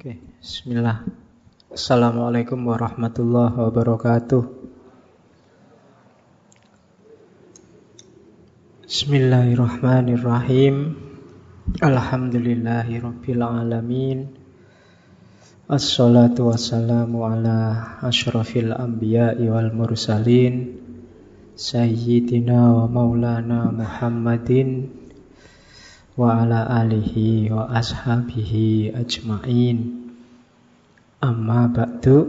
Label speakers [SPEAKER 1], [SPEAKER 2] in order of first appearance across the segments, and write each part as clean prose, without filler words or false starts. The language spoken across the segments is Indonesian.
[SPEAKER 1] Oke, bismillah. Assalamualaikum warahmatullahi wabarakatuh. Bismillahirrahmanirrahim. Alhamdulillahi rabbil alamin. Assalatu wassalamu ala asyrafil anbiya'i wal mursalin Sayyidina wa maulana Muhammadin wa ala alihi wa ashabihi ajma'in. Amma ba'du.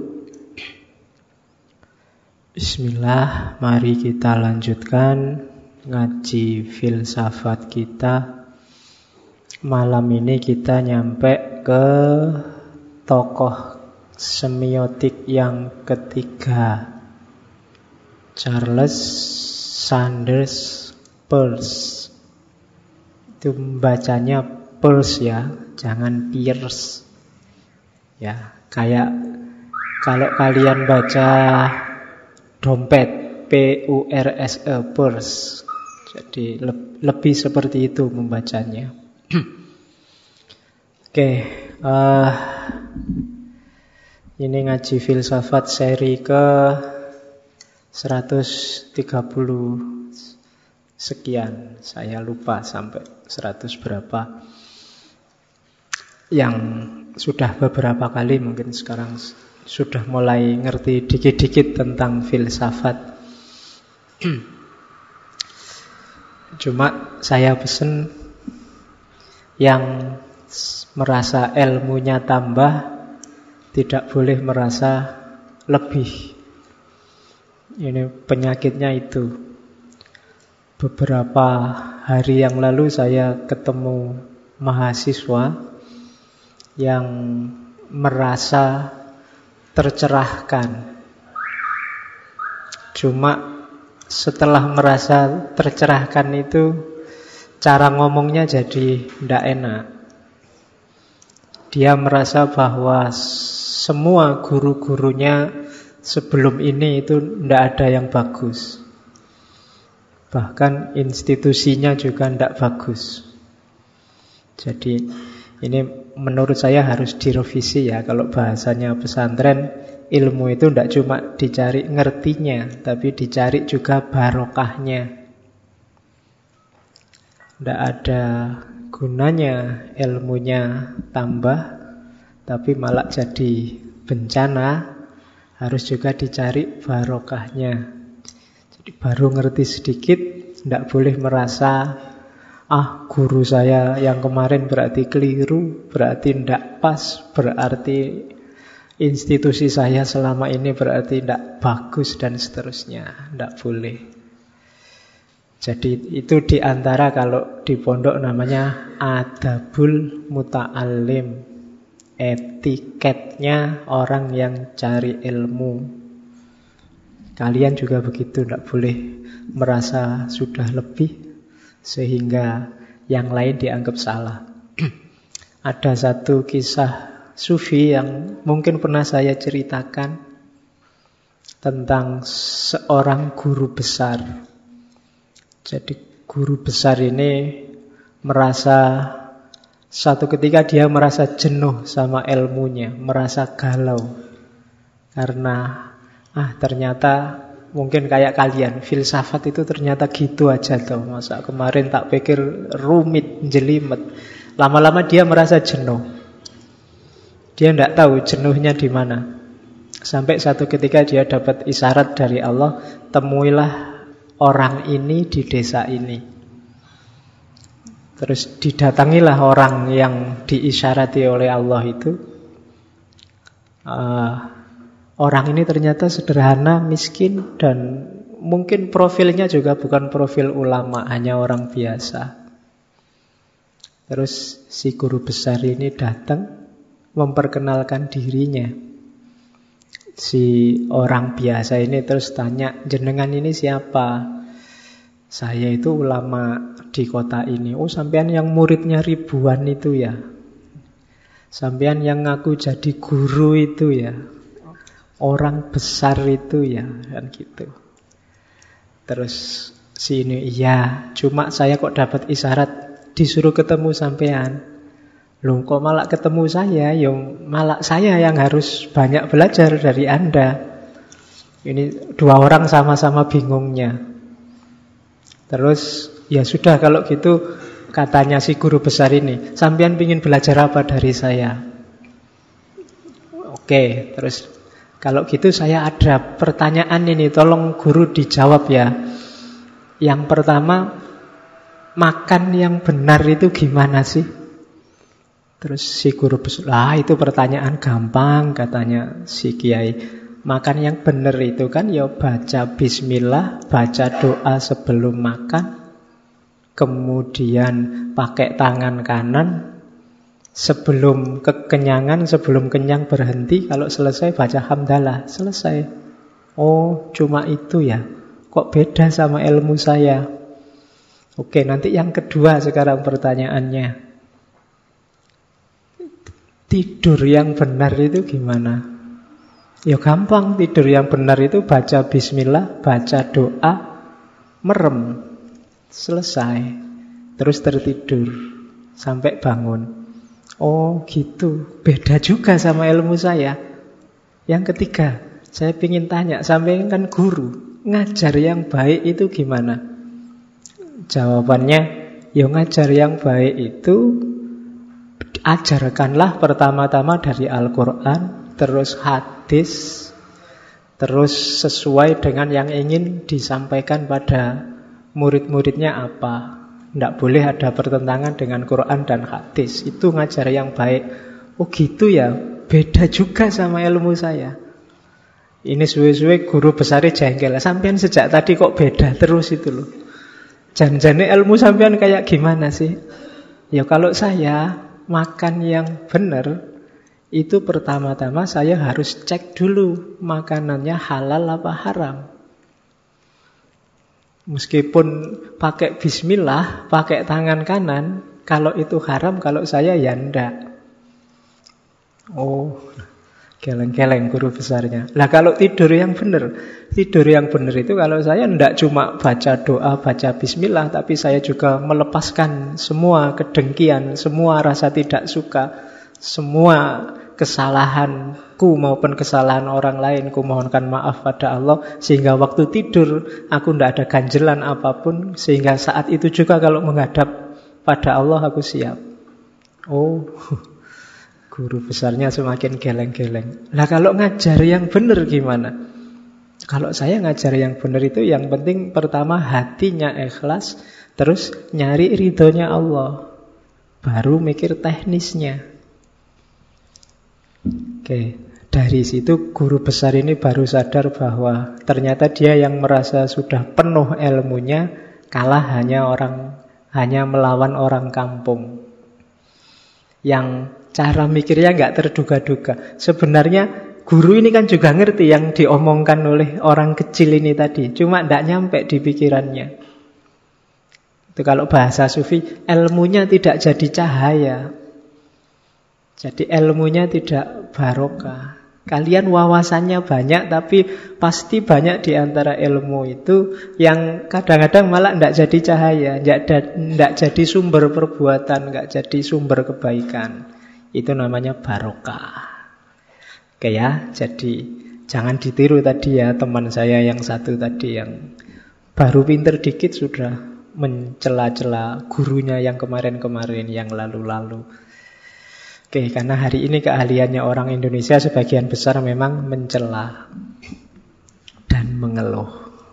[SPEAKER 1] Bismillah, mari kita lanjutkan ngaji filsafat kita. Malam ini kita nyampe ke tokoh semiotik yang ketiga, Charles Sanders Peirce. Itu bacanya Peirce ya, jangan Pierce. Ya, kayak kalau kalian baca dompet, P-U-R-S-E, Peirce. Jadi lebih seperti itu membacanya. Oke, ini ngaji filsafat seri ke 130 sekian. Saya lupa sampai 100 berapa. Yang sudah beberapa kali, mungkin sekarang sudah mulai ngerti dikit-dikit tentang filsafat. Cuma saya pesen yang merasa ilmunya tambah tidak boleh merasa lebih. Ini penyakitnya itu. Beberapa hari yang lalu saya ketemu mahasiswa yang merasa tercerahkan. Cuma setelah merasa tercerahkan itu cara ngomongnya jadi tidak enak. Dia merasa bahwa semua guru-gurunya sebelum ini itu tidak ada yang bagus. Bahkan institusinya juga tidak bagus. Jadi ini menurut saya harus direvisi ya. Kalau bahasanya pesantren, ilmu itu tidak cuma dicari ngertinya, tapi dicari juga barokahnya. Tidak ada gunanya ilmunya tambah, tapi malah jadi bencana. Harus juga dicari barokahnya. Jadi baru ngerti sedikit, tidak boleh merasa guru saya yang kemarin berarti keliru, berarti tidak pas, berarti institusi saya selama ini berarti tidak bagus dan seterusnya. Tidak boleh. Jadi itu diantara kalau di pondok namanya adabul muta'allim, etiketnya orang yang cari ilmu. Kalian juga begitu, tidak boleh merasa sudah lebih sehingga yang lain dianggap salah. Ada satu kisah sufi yang mungkin pernah saya ceritakan tentang seorang guru besar. Jadi guru besar ini merasa satu ketika dia merasa jenuh sama ilmunya, merasa galau. Karena ternyata mungkin kayak kalian, filsafat itu ternyata gitu aja tuh. Masa kemarin tak pikir rumit, jelimet. Lama-lama dia merasa jenuh. Dia tidak tahu jenuhnya di mana. Sampai satu ketika dia dapat isyarat dari Allah, temuilah orang ini di desa ini. Terus didatangilah orang yang diisyarati oleh Allah itu. Orang ini ternyata sederhana, miskin, dan mungkin profilnya juga bukan profil ulama, hanya orang biasa. Terus si guru besar ini datang memperkenalkan dirinya. Si orang biasa ini terus tanya, jenengan ini siapa? Saya itu ulama di kota ini. Oh, sampean yang muridnya ribuan itu ya? Sampean yang ngaku jadi guru itu ya? Orang besar itu ya, kan gitu. Terus sini, iya, cuma saya kok dapat isyarat disuruh ketemu sampean. Loh kok malah ketemu saya? Ya malah saya yang harus banyak belajar dari Anda. Ini dua orang sama-sama bingungnya. Terus ya sudah kalau gitu, katanya si guru besar ini, sampean pingin belajar apa dari saya? Oke, terus kalau gitu saya ada pertanyaan ini, tolong guru dijawab ya. Yang pertama, makan yang benar itu gimana sih? Terus si guru besar, itu pertanyaan gampang, katanya si kiai. Makan yang benar itu kan ya baca bismillah, baca doa sebelum makan, kemudian pakai tangan kanan, sebelum kekenyangan, sebelum kenyang berhenti, kalau selesai baca hamdalah, selesai. Oh, cuma itu ya? Kok beda sama ilmu saya? Oke, nanti yang kedua sekarang pertanyaannya. Tidur yang benar itu gimana? Ya gampang, tidur yang benar itu baca bismillah, baca doa, merem, selesai. Terus tertidur sampai bangun. Oh gitu, beda juga sama ilmu saya. Yang ketiga, saya ingin tanya, sampai kan guru, ngajar yang baik itu gimana? Jawabannya, ya ngajar yang baik itu ajarkanlah pertama-tama dari Al-Quran, terus hadis, terus sesuai dengan yang ingin disampaikan pada murid-muridnya apa. Tidak boleh ada pertentangan dengan Quran dan hadis. Itu ngajar yang baik. Oh gitu ya, beda juga sama ilmu saya. Ini suwe-suwe guru besarnya jengkel. Sampean sejak tadi kok beda terus itu loh. Jan-jane ilmu sampean kayak gimana sih? Ya kalau saya makan yang benar, itu pertama-tama saya harus cek dulu makanannya halal apa haram. Meskipun pakai bismillah, pakai tangan kanan, kalau itu haram, kalau saya ya ndak. Oh, geleng-geleng guru besarnya. Lah kalau tidur yang benar, tidur yang benar itu kalau saya ndak cuma baca doa, baca bismillah, tapi saya juga melepaskan semua kedengkian, semua rasa tidak suka, semua kesalahanku maupun kesalahan orang lain, ku mohonkan maaf pada Allah, sehingga waktu tidur aku ndak ada ganjelan apapun, sehingga saat itu juga kalau menghadap pada Allah aku siap. Oh, guru besarnya semakin geleng-geleng. Lah kalau ngajar yang benar gimana? Kalau saya ngajar yang benar itu yang penting pertama hatinya ikhlas, terus nyari ridhonya Allah, baru mikir teknisnya. Oke, dari situ guru besar ini baru sadar bahwa ternyata dia yang merasa sudah penuh ilmunya kalah hanya melawan orang kampung yang cara mikirnya nggak terduga-duga. Sebenarnya guru ini kan juga ngerti yang diomongkan oleh orang kecil ini tadi, cuma nggak nyampe di pikirannya. Itu kalau bahasa sufi, ilmunya tidak jadi cahaya. Jadi ilmunya tidak barokah. Kalian wawasannya banyak, tapi pasti banyak di antara ilmu itu yang kadang-kadang malah tidak jadi cahaya, tidak jadi sumber perbuatan, tidak jadi sumber kebaikan. Itu namanya barokah. Oke ya, jadi jangan ditiru tadi ya teman saya yang satu tadi yang baru pinter dikit sudah mencela-cela gurunya yang kemarin-kemarin, yang lalu-lalu. Oke, karena hari ini keahliannya orang Indonesia sebagian besar memang mencela dan mengeluh.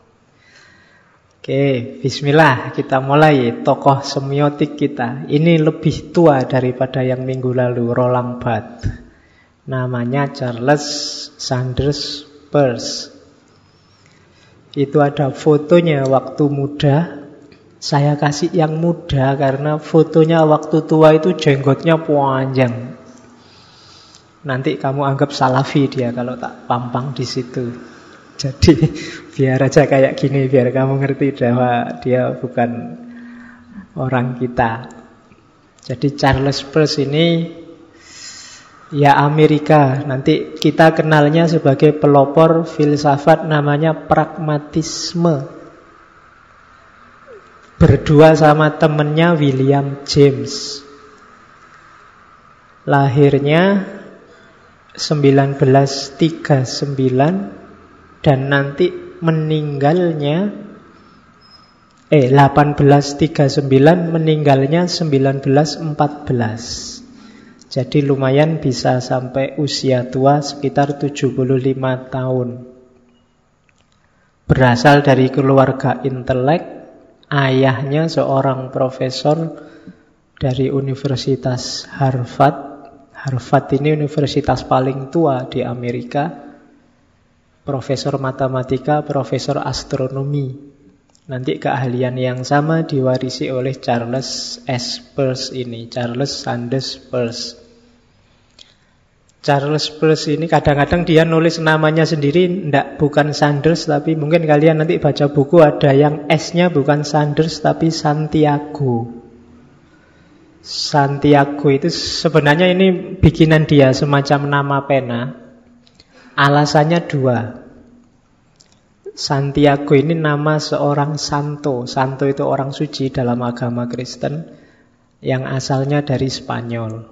[SPEAKER 1] Oke, bismillah, kita mulai tokoh semiotik kita. Ini lebih tua daripada yang minggu lalu, Roland Barthes. Namanya Charles Sanders Peirce. Itu ada fotonya waktu muda. Saya kasih yang muda karena fotonya waktu tua itu jenggotnya panjang. Nanti kamu anggap salafi dia kalau tak pampang di situ. Jadi biar aja kayak gini, biar kamu ngerti bahwa dia bukan orang kita. Jadi Charles Peirce ini ya Amerika. Nanti kita kenalnya sebagai pelopor filsafat namanya pragmatisme. Berdua sama temennya William James. Lahirnya 1939 dan nanti meninggalnya 1839, meninggalnya 1914. Jadi lumayan bisa sampai usia tua sekitar 75 tahun. Berasal dari keluarga intelek, ayahnya seorang profesor dari Universitas Harvard. Harvard ini universitas paling tua di Amerika. Profesor matematika, profesor astronomi. Nanti keahlian yang sama diwarisi oleh Charles S. Peirce ini, Charles Sanders Peirce. Charles Peirce ini kadang-kadang dia nulis namanya sendiri, bukan Sanders, tapi mungkin kalian nanti baca buku ada yang S-nya bukan Sanders tapi Santiago. Santiago itu sebenarnya ini bikinan dia, semacam nama pena. Alasannya dua. Santiago ini nama seorang santo. Santo itu orang suci dalam agama Kristen yang asalnya dari Spanyol.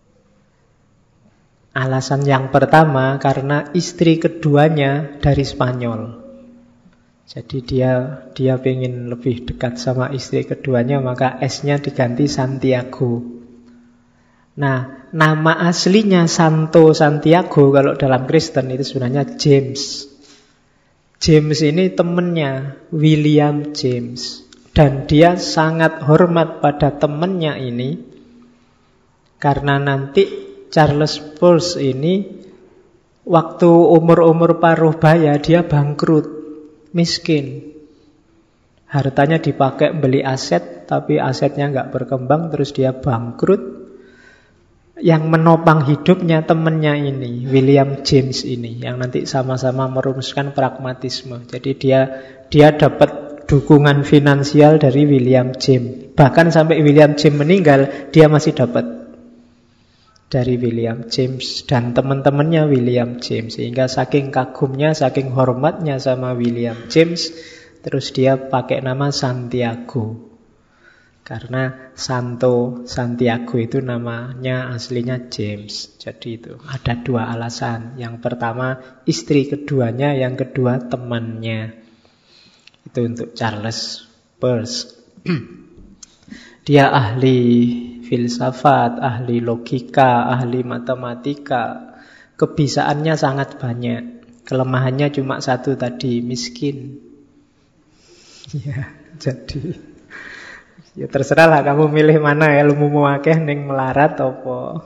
[SPEAKER 1] Alasan yang pertama karena istri keduanya dari Spanyol. Jadi dia pengen lebih dekat sama istri keduanya, maka S-nya diganti Santiago. Nah, nama aslinya Santo Santiago kalau dalam Kristen itu sebenarnya James. James ini temannya William James. Dan dia sangat hormat pada temannya ini karena nanti Charles Peirce ini waktu umur-umur paruh baya dia bangkrut, miskin. Hartanya dipakai beli aset, tapi asetnya nggak berkembang, terus dia bangkrut. Yang menopang hidupnya temannya ini, William James ini, yang nanti sama-sama merumuskan pragmatisme. Jadi dia dapat dukungan finansial dari William James. Bahkan sampai William James meninggal, dia masih dapat dari William James dan teman-temannya William James. Sehingga saking kagumnya, saking hormatnya sama William James, terus dia pakai nama Santiago. Karena Santo Santiago itu namanya aslinya James. Jadi itu ada dua alasan. Yang pertama istri keduanya, yang kedua temannya. Itu untuk Charles Peirce. Dia ahli filsafat, ahli logika, ahli matematika. Kebisaannya sangat banyak. Kelemahannya cuma satu tadi, miskin. Ya, jadi ya terserah lah kamu milih mana, ilmu akeh ning melarat apa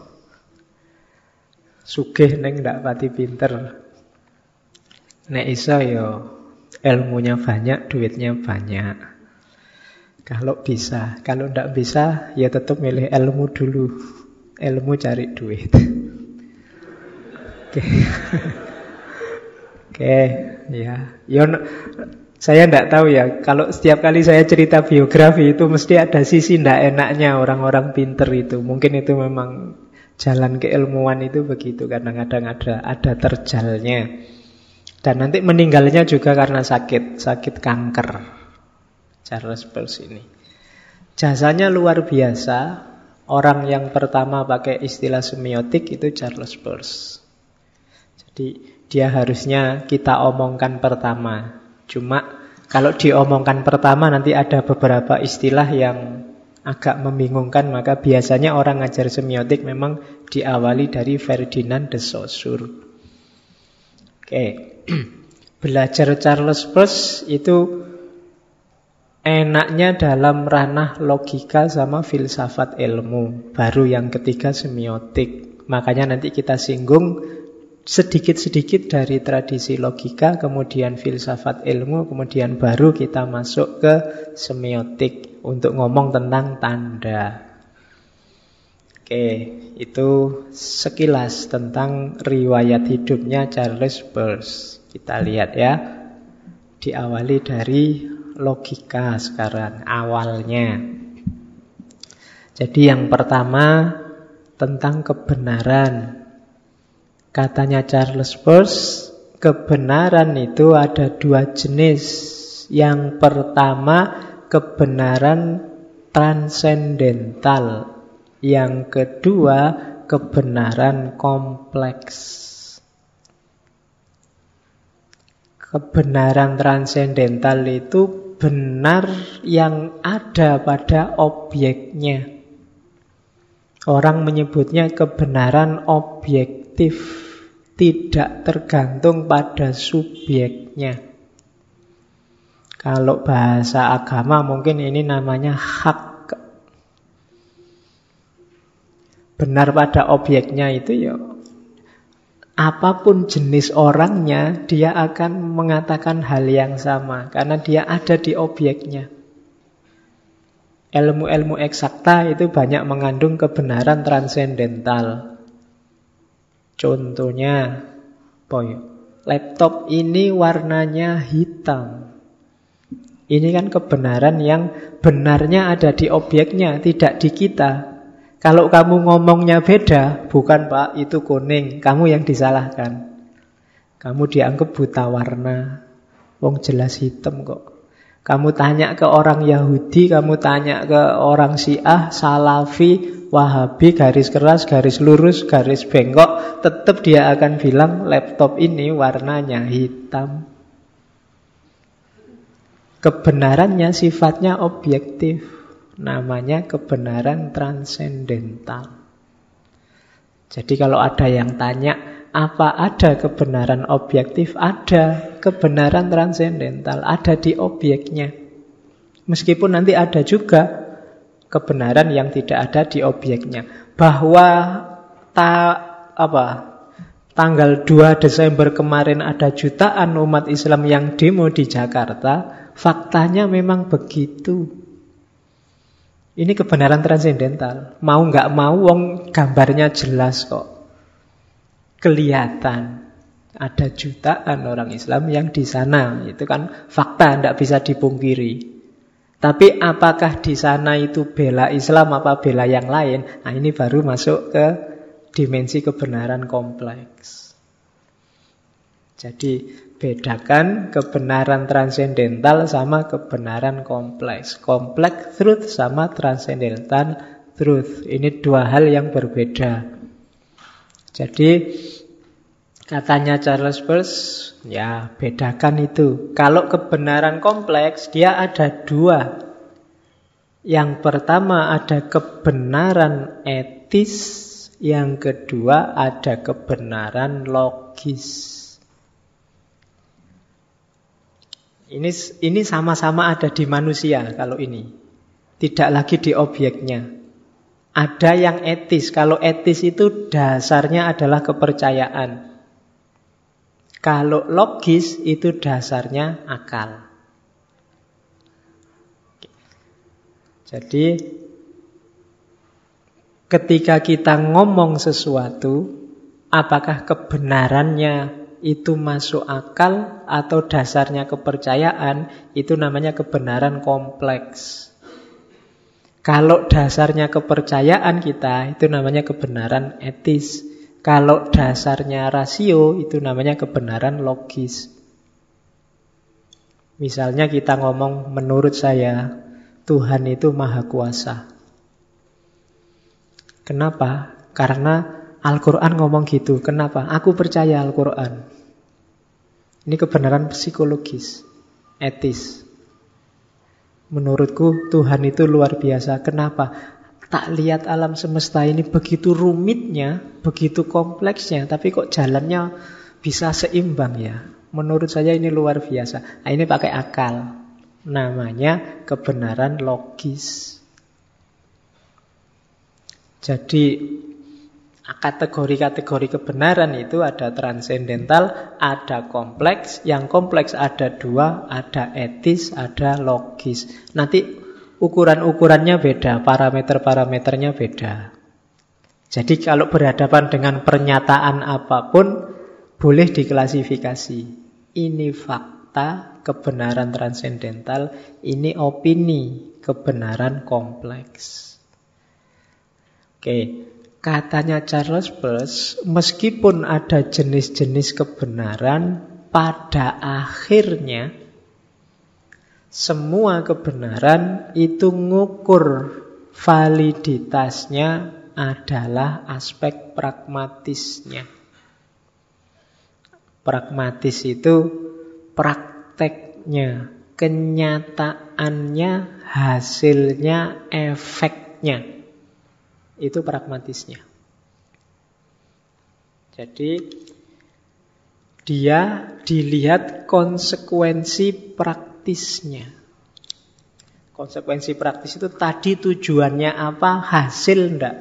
[SPEAKER 1] sugih ning ndak pati pinter. Nek iso ya ilmunya banyak, duitnya banyak. Kalau bisa, kalau ndak bisa ya tetap milih ilmu dulu. Ilmu cari duit. Oke. Oke, ya. Saya ndak tahu ya, kalau setiap kali saya cerita biografi itu mesti ada sisi ndak enaknya orang-orang pinter itu. Mungkin itu memang jalan keilmuan itu begitu, kadang-kadang ada terjalnya. Dan nanti meninggalnya juga karena sakit kanker. Charles Peirce ini jasanya luar biasa. Orang yang pertama pakai istilah semiotik itu Charles Peirce. Jadi dia harusnya kita omongkan pertama. Cuma kalau diomongkan pertama nanti ada beberapa istilah yang agak membingungkan, maka biasanya orang ngajar semiotik memang diawali dari Ferdinand de Saussure. Oke. Belajar Charles Peirce itu enaknya dalam ranah logika sama filsafat ilmu. Baru yang ketiga semiotik. Makanya nanti kita singgung sedikit-sedikit dari tradisi logika, kemudian filsafat ilmu, kemudian baru kita masuk ke semiotik untuk ngomong tentang tanda. Oke, itu sekilas tentang riwayat hidupnya Charles Peirce. Kita lihat ya. Diawali dari logika sekarang, awalnya. Jadi yang pertama tentang kebenaran. Katanya Charles Peirce, kebenaran itu ada dua jenis. Yang pertama kebenaran transendental. Yang kedua kebenaran kompleks. Kebenaran transendental itu benar yang ada pada objeknya. Orang menyebutnya kebenaran objektif, tidak tergantung pada subjeknya. Kalau bahasa agama mungkin ini namanya hak. Benar pada objeknya itu ya, apapun jenis orangnya, dia akan mengatakan hal yang sama karena dia ada di objeknya. Ilmu-ilmu eksakta itu banyak mengandung kebenaran transendental. Contohnya, laptop ini warnanya hitam. Ini kan kebenaran yang benarnya ada di objeknya, tidak di kita. Kalau kamu ngomongnya beda, bukan Pak, itu kuning, kamu yang disalahkan. Kamu dianggap buta warna, wong jelas hitam kok. Kamu tanya ke orang Yahudi, kamu tanya ke orang Syiah, Salafi, Wahabi, garis keras, garis lurus, garis bengkok, tetap dia akan bilang laptop ini warnanya hitam. Kebenarannya sifatnya objektif, namanya kebenaran transendental. Jadi kalau ada yang tanya, apa ada kebenaran objektif? Ada. Kebenaran transendental ada di objeknya. Meskipun nanti ada juga kebenaran yang tidak ada di objeknya. Bahwa tanggal 2 Desember kemarin ada jutaan umat Islam yang demo di Jakarta, faktanya memang begitu. Ini kebenaran transendental. Mau nggak mau, wong gambarnya jelas kok. Kelihatan. Ada jutaan orang Islam yang di sana. Itu kan fakta, tidak bisa dipungkiri. Tapi apakah di sana itu bela Islam apa bela yang lain? Nah, ini baru masuk ke dimensi kebenaran kompleks. Jadi bedakan kebenaran transendental sama kebenaran kompleks. Kompleks truth sama transendental truth. Ini dua hal yang berbeda. Jadi katanya Charles Peirce, ya bedakan itu. Kalau kebenaran kompleks, dia ada dua. Yang pertama ada kebenaran etis, yang kedua ada kebenaran logis. Ini sama-sama ada di manusia kalau ini. Tidak lagi di objeknya. Ada yang etis. Kalau etis itu dasarnya adalah kepercayaan. Kalau logis itu dasarnya akal. Jadi ketika kita ngomong sesuatu, apakah kebenarannya itu masuk akal atau dasarnya kepercayaan, itu namanya kebenaran kompleks. Kalau dasarnya kepercayaan kita, itu namanya kebenaran etis. Kalau dasarnya rasio, itu namanya kebenaran logis. Misalnya kita ngomong, menurut saya, Tuhan itu maha kuasa. Kenapa? Karena Al-Quran ngomong gitu. Kenapa? Aku percaya Al-Quran. Ini kebenaran psikologis, etis. Menurutku Tuhan itu luar biasa. Kenapa? Tak lihat alam semesta ini begitu rumitnya, begitu kompleksnya, tapi kok jalannya bisa seimbang ya. Menurut saya ini luar biasa. Nah, ini pakai akal. Namanya kebenaran logis. Jadi kategori-kategori kebenaran itu ada transendental, ada kompleks. Yang kompleks ada dua, ada etis, ada logis. Nanti ukuran-ukurannya beda, parameter-parameternya beda. Jadi kalau berhadapan dengan pernyataan apapun, boleh diklasifikasi. Ini fakta, kebenaran transendental. Ini opini, kebenaran kompleks. Oke. Katanya Charles Peirce, meskipun ada jenis-jenis kebenaran, pada akhirnya semua kebenaran itu ngukur validitasnya adalah aspek pragmatisnya. Pragmatis itu prakteknya, kenyataannya, hasilnya, efeknya. Itu pragmatisnya. Jadi dia dilihat konsekuensi praktisnya. Konsekuensi praktis itu tadi tujuannya apa, hasil enggak.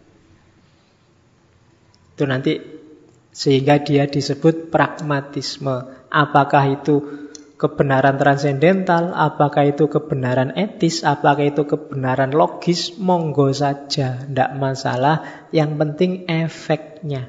[SPEAKER 1] Itu nanti sehingga dia disebut pragmatisme. Apakah itu kebenaran transendental, apakah itu kebenaran etis, apakah itu kebenaran logis, monggo saja, enggak masalah. Yang penting efeknya.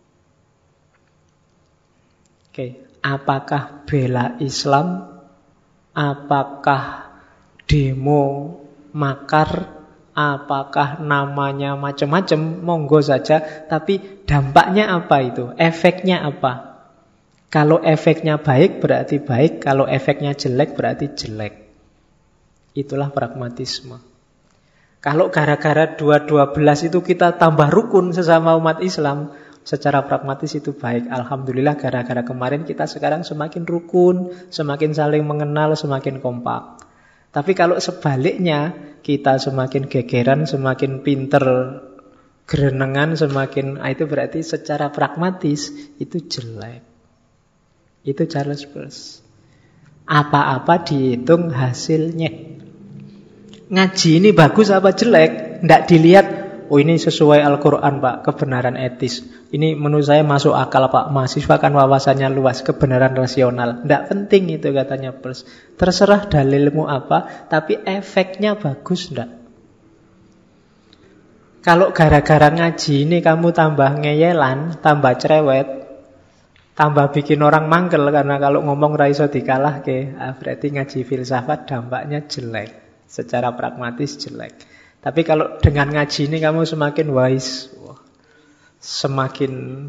[SPEAKER 1] Oke, apakah bela Islam, apakah demo makar, apakah namanya macam-macam, monggo saja. Tapi dampaknya apa itu? Efeknya apa? Kalau efeknya baik berarti baik, kalau efeknya jelek berarti jelek. Itulah pragmatisme. Kalau gara-gara 212 itu kita tambah rukun sesama umat Islam, secara pragmatis itu baik. Alhamdulillah gara-gara kemarin kita sekarang semakin rukun, semakin saling mengenal, semakin kompak. Tapi kalau sebaliknya, kita semakin gegeran, semakin pinter gerenengan, itu berarti secara pragmatis itu jelek. Itu Charles Peirce. Apa-apa dihitung hasilnya. Ngaji ini bagus apa jelek? Nggak dilihat, oh ini sesuai Al-Quran Pak, kebenaran etis. Ini menurut saya masuk akal Pak, mahasiswa kan wawasannya luas, kebenaran rasional. Nggak penting itu katanya Peirce. Terserah dalilmu apa, tapi efeknya bagus nggak? Kalau gara-gara ngaji ini kamu tambah ngeyelan, tambah cerewet, tambah bikin orang mangkel, karena kalau ngomong ra iso dikalahke, berarti ngaji filsafat dampaknya jelek. Secara pragmatis jelek. Tapi kalau dengan ngaji ini kamu semakin wise, semakin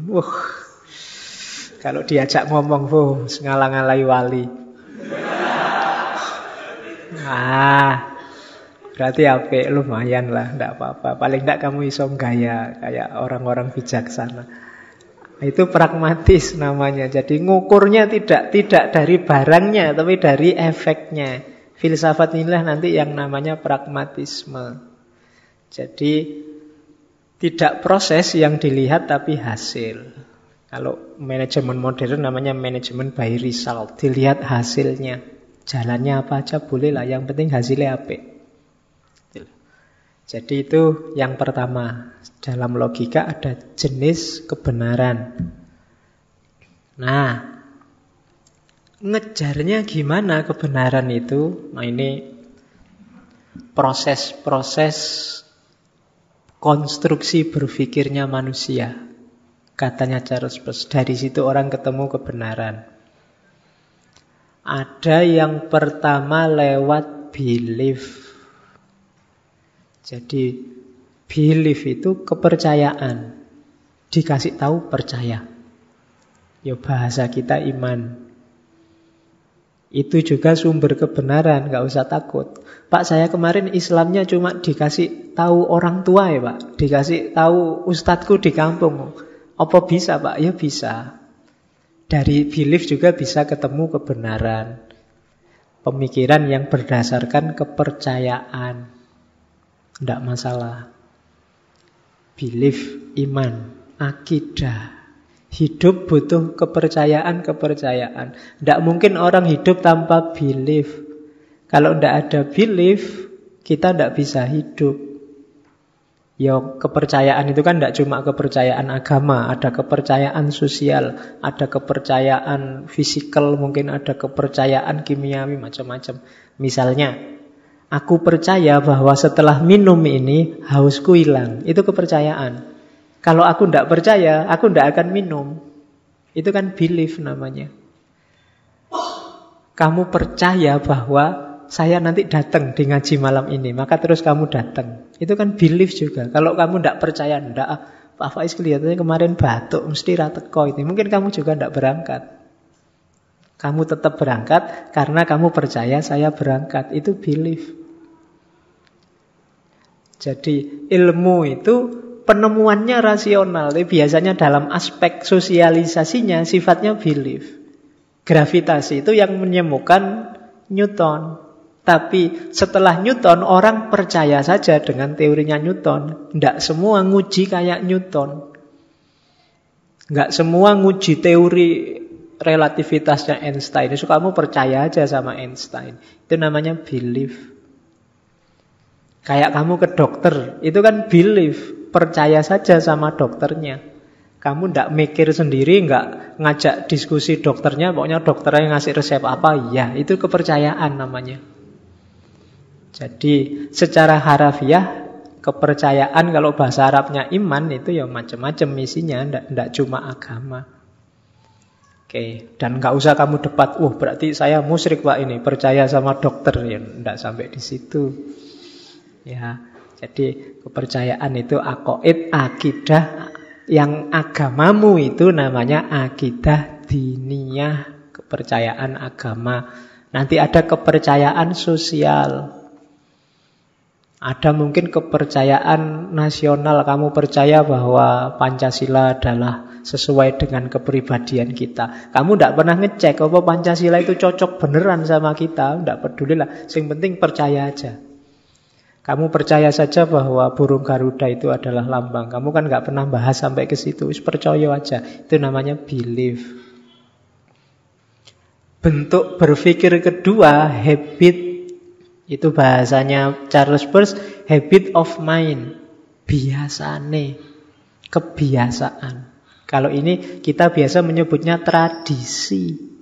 [SPEAKER 1] kalau diajak ngomong, ngalang-ngalai wali. Berarti apik, lumayan lah, enggak apa-apa. Paling enggak kamu iso gaya kayak orang-orang bijaksana. Itu pragmatis namanya. Jadi ngukurnya tidak dari barangnya, tapi dari efeknya. Filsafat inilah nanti yang namanya pragmatisme. Jadi tidak proses yang dilihat tapi hasil. Kalau manajemen modern namanya manajemen by result. Dilihat hasilnya. Jalannya apa aja boleh lah, yang penting hasilnya apik. Jadi itu yang pertama. Dalam logika ada jenis kebenaran. Nah, ngejarnya gimana kebenaran itu? Nah ini proses-proses konstruksi berpikirnya manusia. Katanya Charles Peirce, dari situ orang ketemu kebenaran. Ada yang pertama lewat belief. Jadi belief itu kepercayaan. Dikasih tahu percaya. Ya bahasa kita iman. Itu juga sumber kebenaran, gak usah takut. Pak, saya kemarin Islamnya cuma dikasih tahu orang tua ya Pak. Dikasih tahu ustadku di kampung. Apa bisa Pak? Ya bisa. Dari belief juga bisa ketemu kebenaran. Pemikiran yang berdasarkan kepercayaan. Tidak masalah. Belief, iman, akidah. Hidup butuh kepercayaan. Tidak mungkin orang hidup tanpa belief. Kalau tidak ada belief, kita tidak bisa hidup. Ya kepercayaan itu kan tidak cuma kepercayaan agama. Ada kepercayaan sosial, ada kepercayaan fisikal, mungkin ada kepercayaan kimiawi, macam-macam. Misalnya, aku percaya bahwa setelah minum ini hausku hilang. Itu kepercayaan. Kalau aku tidak percaya, aku tidak akan minum. Itu kan belief namanya. Kamu percaya bahwa saya nanti datang di ngaji malam ini, maka terus kamu datang. Itu kan belief juga. Kalau kamu tidak percaya, Pak Faiz kelihatannya kemarin batuk, mesti rateko ini. Mungkin kamu juga tidak berangkat. Kamu tetap berangkat karena kamu percaya saya berangkat. Itu belief. Jadi ilmu itu penemuannya rasional, tapi biasanya dalam aspek sosialisasinya sifatnya belief. Gravitasi itu yang menemukan Newton. Tapi setelah Newton, orang percaya saja dengan teorinya Newton. Tidak semua nguji kayak Newton. Nggak semua nguji teori relativitasnya Einstein. Itu kamu percaya aja sama Einstein. Itu namanya belief. Kayak kamu ke dokter, itu kan belief. Percaya saja sama dokternya. Kamu tidak mikir sendiri, nggak ngajak diskusi dokternya, pokoknya dokternya ngasih resep apa, ya itu kepercayaan namanya. Jadi secara harafiah, kepercayaan kalau bahasa Arabnya iman itu ya macam-macam isinya, tidak cuma agama. Oke, dan nggak usah kamu debat, berarti saya musyrik Pak ini, percaya sama dokter, ya tidak sampai di situ. Ya, jadi kepercayaan itu aqaid, akidah. Yang agamamu itu namanya akidah diniyah, kepercayaan agama. Nanti ada kepercayaan sosial. Ada mungkin kepercayaan nasional. Kamu percaya bahwa Pancasila adalah sesuai dengan kepribadian kita. Kamu tidak pernah ngecek apa Pancasila itu cocok beneran sama kita. Tidak peduli lah, yang penting percaya aja. Kamu percaya saja bahwa burung Garuda itu adalah lambang. Kamu kan nggak pernah bahas sampai ke situ. Percaya aja. Itu namanya belief. Bentuk berpikir kedua, habit. Itu bahasanya Charles Peirce, habit of mind. Biasane. Kebiasaan. Kalau ini kita biasa menyebutnya tradisi.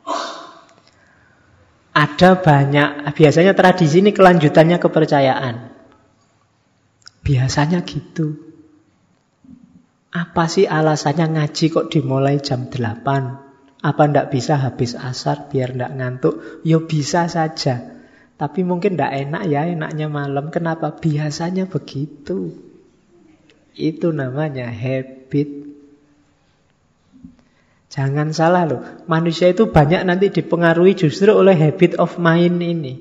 [SPEAKER 1] Ada banyak, biasanya tradisi ini kelanjutannya kepercayaan. Biasanya gitu. Apa sih alasannya ngaji kok dimulai jam 8? Apa ndak bisa habis asar biar ndak ngantuk? Ya bisa saja. Tapi mungkin ndak enak ya, enaknya malam. Kenapa? Biasanya begitu. Itu namanya habit. Jangan salah loh, manusia itu banyak nanti dipengaruhi justru oleh habit of mind ini.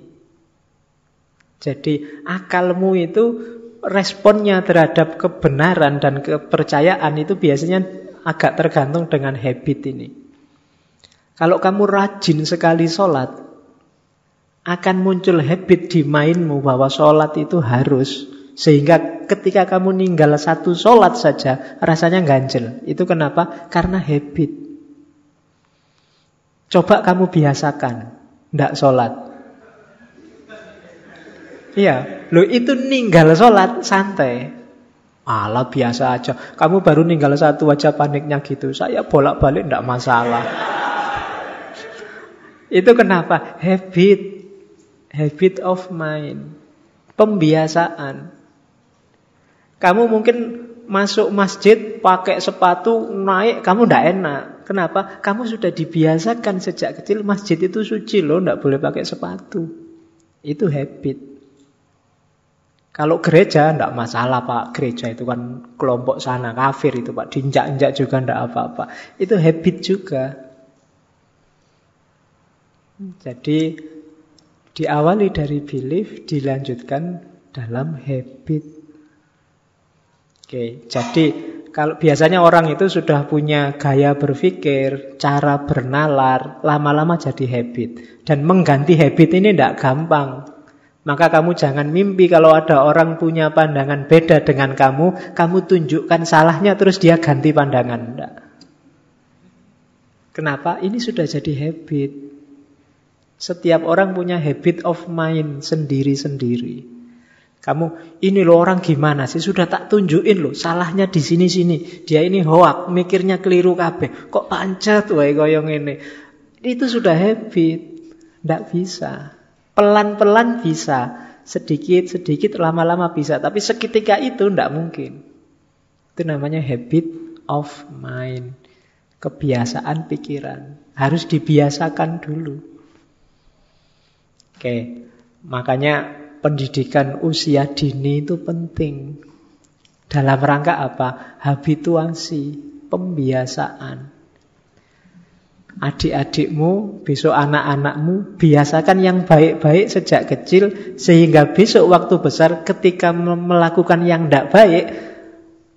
[SPEAKER 1] Jadi akalmu itu responnya terhadap kebenaran dan kepercayaan itu biasanya agak tergantung dengan habit ini. Kalau kamu rajin sekali sholat, akan muncul habit di mindmu bahwa sholat itu harus. Sehingga ketika kamu ninggal satu sholat saja, rasanya ganjel. Itu kenapa? Karena habit. Coba kamu biasakan, tidak sholat. Iya, lo itu ninggal sholat santai. Alah biasa aja. Kamu baru ninggal satu aja paniknya gitu. Saya bolak-balik tidak masalah. Itu kenapa? Habit of mind. Pembiasaan. Kamu mungkin masuk masjid pakai sepatu naik, kamu tidak enak. Kenapa? Kamu sudah dibiasakan sejak kecil masjid itu suci loh, tidak boleh pakai sepatu. Itu habit. Kalau gereja tidak masalah Pak, gereja itu kan kelompok sana kafir itu Pak, diinjak-injak juga tidak apa-apa. Itu habit juga. Jadi diawali dari belief, dilanjutkan dalam habit. Oke, jadi kalau biasanya orang itu sudah punya gaya berpikir, cara bernalar, lama-lama jadi habit. Dan mengganti habit ini tidak gampang. Maka kamu jangan mimpi kalau ada orang punya pandangan beda dengan kamu tunjukkan salahnya terus dia ganti pandangan. Tidak. Kenapa? Ini sudah jadi habit. Setiap orang punya habit of mind sendiri-sendiri. Kamu, ini loh orang gimana sih? Sudah tak tunjukin loh, salahnya di sini-sini. Dia ini hoak, mikirnya keliru kabeh. Kok pancet wae kaya ngene. Itu sudah habit. Tidak bisa. Pelan-pelan bisa. Sedikit-sedikit, lama-lama bisa. Tapi seketika itu tidak mungkin. Itu namanya habit of mind. Kebiasaan pikiran. Harus dibiasakan dulu. Oke, makanya pendidikan usia dini itu penting. Dalam rangka apa? Habituasi, pembiasaan. Adik-adikmu, besok anak-anakmu, biasakan yang baik-baik sejak kecil, sehingga besok waktu besar ketika melakukan yang tidak baik,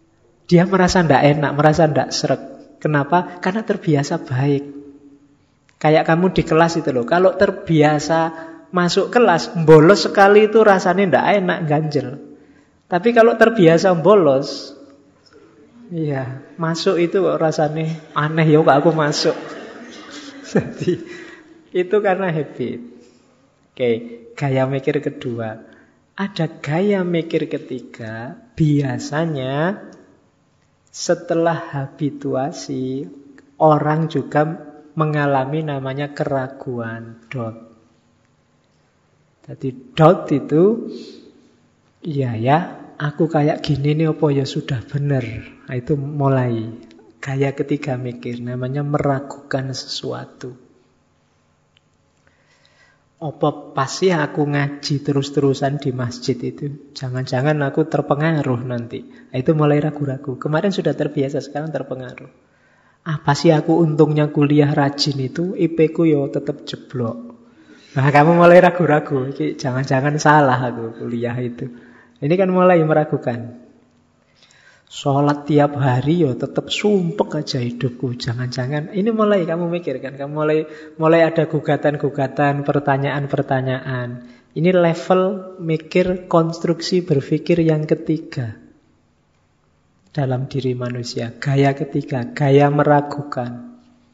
[SPEAKER 1] Dia merasa tidak enak, merasa tidak sreg. Kenapa? Karena terbiasa baik. Kayak kamu di kelas itu loh. Kalau terbiasa masuk kelas, bolos sekali itu rasanya tidak enak, ganjel. Tapi kalau terbiasa bolos, iya, masuk itu kok rasanya aneh ya kok aku masuk. Jadi itu karena habit. Oke, gaya mikir kedua. Ada gaya mikir ketiga, biasanya setelah habituasi, orang juga mengalami namanya keraguan, doubt. Jadi doubt itu, iya ya, aku kayak gini nih apa ya sudah benar. Nah, itu mulai gaya ketiga mikir, namanya meragukan sesuatu. Apa pasti aku ngaji terus-terusan di masjid itu? Jangan-jangan aku terpengaruh nanti. Nah, itu mulai ragu-ragu. Kemarin sudah terbiasa, sekarang terpengaruh. Apa sih aku untungnya kuliah rajin itu, IP ku ya tetap jeblok. Nah, kamu mulai ragu-ragu. Jangan-jangan salah aku kuliah itu. Ini kan mulai meragukan. Sholat tiap hari ya tetap sumpek aja hidupku. Jangan-jangan. Ini mulai kamu mikir kan. Kamu mulai ada gugatan-gugatan, pertanyaan-pertanyaan. Ini level mikir, konstruksi berpikir yang ketiga dalam diri manusia. Gaya ketiga, gaya meragukan.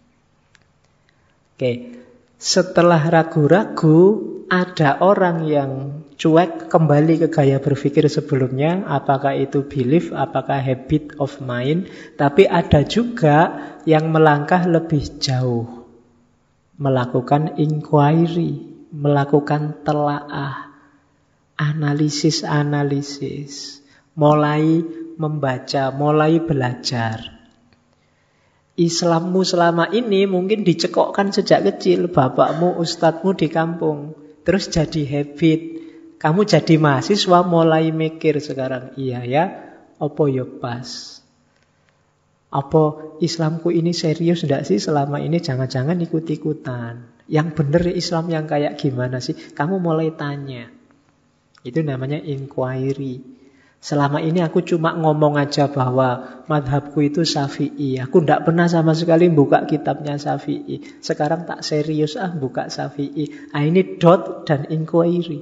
[SPEAKER 1] Oke. Setelah ragu-ragu, ada orang yang cuek kembali ke gaya berpikir sebelumnya. Apakah itu belief, apakah habit of mind. Tapi ada juga yang melangkah lebih jauh, melakukan inquiry, melakukan telaah, analisis-analisis, mulai membaca, mulai belajar. Islammu selama ini mungkin dicekokkan sejak kecil. Bapakmu, ustadzmu di kampung. Terus jadi habit. Kamu jadi mahasiswa mulai mikir sekarang. Iya ya, apa ya pas? Apa Islamku ini serius enggak sih selama ini? Jangan-jangan ikut-ikutan. Yang benar Islam yang kayak gimana sih? Kamu mulai tanya. Itu namanya inquiry. Selama ini aku cuma ngomong aja bahwa madhabku itu Syafi'i. Aku tidak pernah sama sekali buka kitabnya Syafi'i. Sekarang tak serius buka Syafi'i. Nah, ini doubt dan inquiry.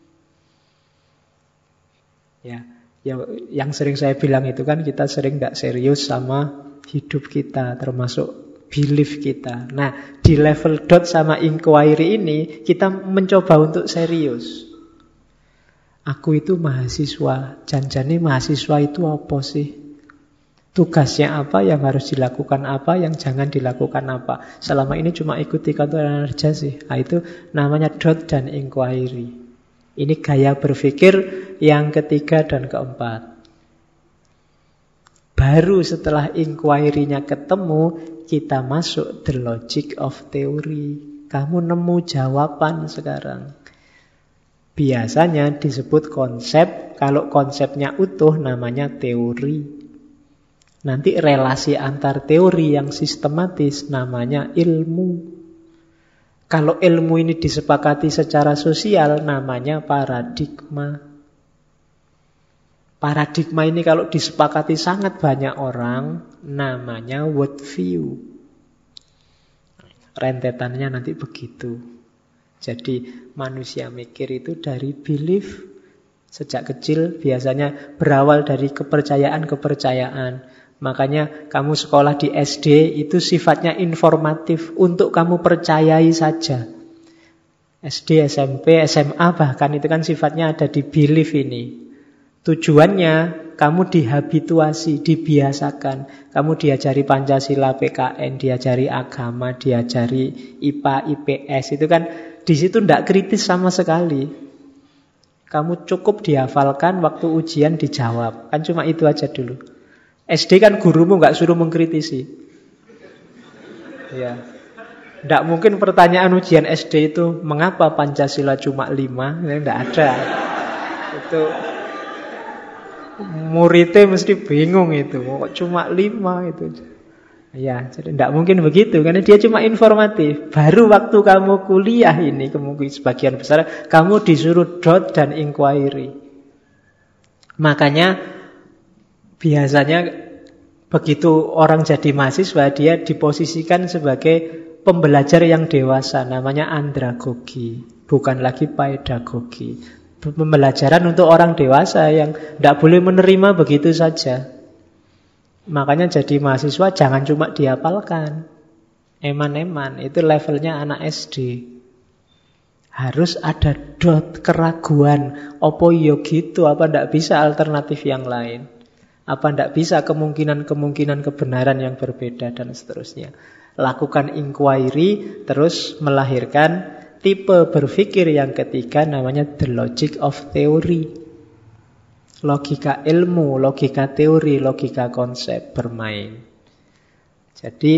[SPEAKER 1] Ya, yang sering saya bilang itu kan kita sering tidak serius sama hidup kita, termasuk belief kita. Nah, di level doubt sama inquiry ini kita mencoba untuk serius. Aku itu mahasiswa, janjane mahasiswa itu apa sih? Tugasnya apa, yang harus dilakukan apa, yang jangan dilakukan apa. Selama ini cuma ikut-ikutan aja sih. Nah, itu namanya doubt dan inquiry. Ini gaya berpikir yang ketiga dan keempat. Baru setelah inquiry-nya ketemu, kita masuk the logic of theory. Kamu nemu jawaban sekarang. Biasanya disebut konsep. Kalau konsepnya utuh namanya teori. Nanti relasi antar teori yang sistematis namanya ilmu. Kalau ilmu ini disepakati secara sosial namanya paradigma. Paradigma ini kalau disepakati sangat banyak orang namanya worldview. Rentetannya nanti begitu. Jadi manusia mikir itu dari belief. Sejak kecil biasanya berawal dari kepercayaan-kepercayaan. Makanya kamu sekolah di SD itu sifatnya informatif. Untuk kamu percayai saja. SD, SMP, SMA bahkan itu kan sifatnya ada di belief ini. Tujuannya kamu dihabituasi, dibiasakan. Kamu diajari Pancasila, PKN, diajari agama, diajari IPA, IPS. Itu kan di situ tidak kritis sama sekali. Kamu cukup dihafalkan, waktu ujian dijawab. Kan cuma itu aja dulu. SD kan gurumu nggak suruh mengkritisi. Ya. Tidak mungkin pertanyaan ujian SD itu mengapa Pancasila cuma 5? Tidak ada. Itu muridnya mesti bingung itu. Kok cuma 5 itu. Ya, jadi tidak mungkin begitu karena dia cuma informatif. Baru waktu kamu kuliah ini kemungkinan sebagian besar kamu disuruh doubt dan inquiry. Makanya biasanya Begitu orang jadi mahasiswa, dia diposisikan sebagai pembelajar yang dewasa, namanya andragogi, bukan lagi pedagogi. Pembelajaran untuk orang dewasa yang tidak boleh menerima begitu saja. Makanya jadi mahasiswa jangan cuma dihafalkan, eman-eman, itu levelnya anak SD. Harus ada keraguan, apa iya gitu, apa tidak bisa alternatif yang lain, apa tidak bisa kemungkinan-kemungkinan kebenaran yang berbeda, dan seterusnya. Lakukan inquiry, terus melahirkan tipe berpikir yang ketiga, namanya the logic of theory. Logika ilmu, logika teori, logika konsep bermain. Jadi